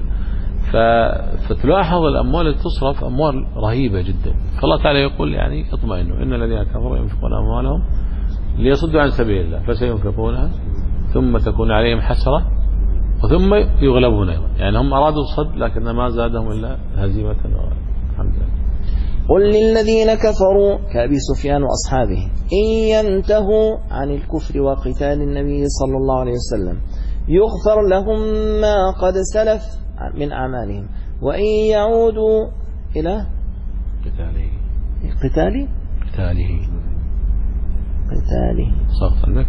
فتلاحظ الأموال التي تصرف أموال رهيبة جدا. فالله تعالى يقول يعني اطمئنوا إن الذين كفروا ينفقون أموالهم ليصدوا عن سبيل الله فسينفقونها ثم تكون عليهم حسرة وثم يغلبون يعني هم أرادوا الصد لكن ما زادهم إلا هزيمة. الحمد لله. قل للذين كفروا كأبي سفيان وأصحابه إن ينتهوا عن الكفر وقتال النبي صلى الله عليه وسلم يغفر لهم ما قد سلف من أعمالهم وإن يعودوا إلى قتاله قتاله قتاله قتاله صغت عنك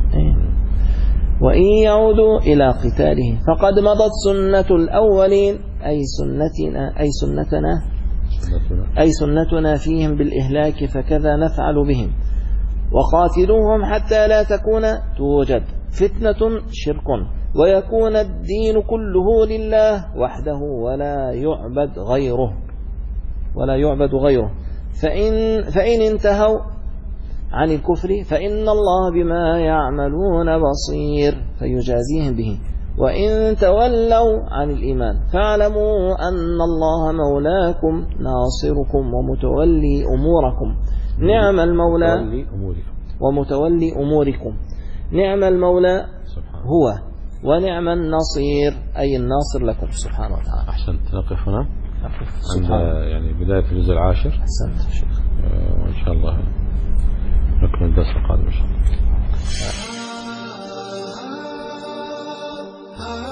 وإن يعودوا إلى قتاله فقد مضت سنة الأولين أي سنتنا أي سنتنا أي سنتنا فيهم بالإهلاك فكذا نفعل بهم وقاتلوهم حتى لا تكون توجد فتنة شرك ويكون الدين كله لله وحده ولا يعبد غيره ولا يعبد غيره فإن, فإن انتهوا عن الكفر فإن الله بما يعملون بصير فيجازيهم به وإن تولوا عن الإيمان فاعلموا أن الله مولاكم ناصركم ومتولي أموركم نعم المولى ومتولي أموركم نعم المولى هو ونعم النصير أي الناصر لكم سبحانه وتعالى. أحسنت. نقف هنا عند يعني بداية الجزء العاشر. أحسنت شيخ. وإن شاء الله نكمل الدرس القادم إن شاء الله.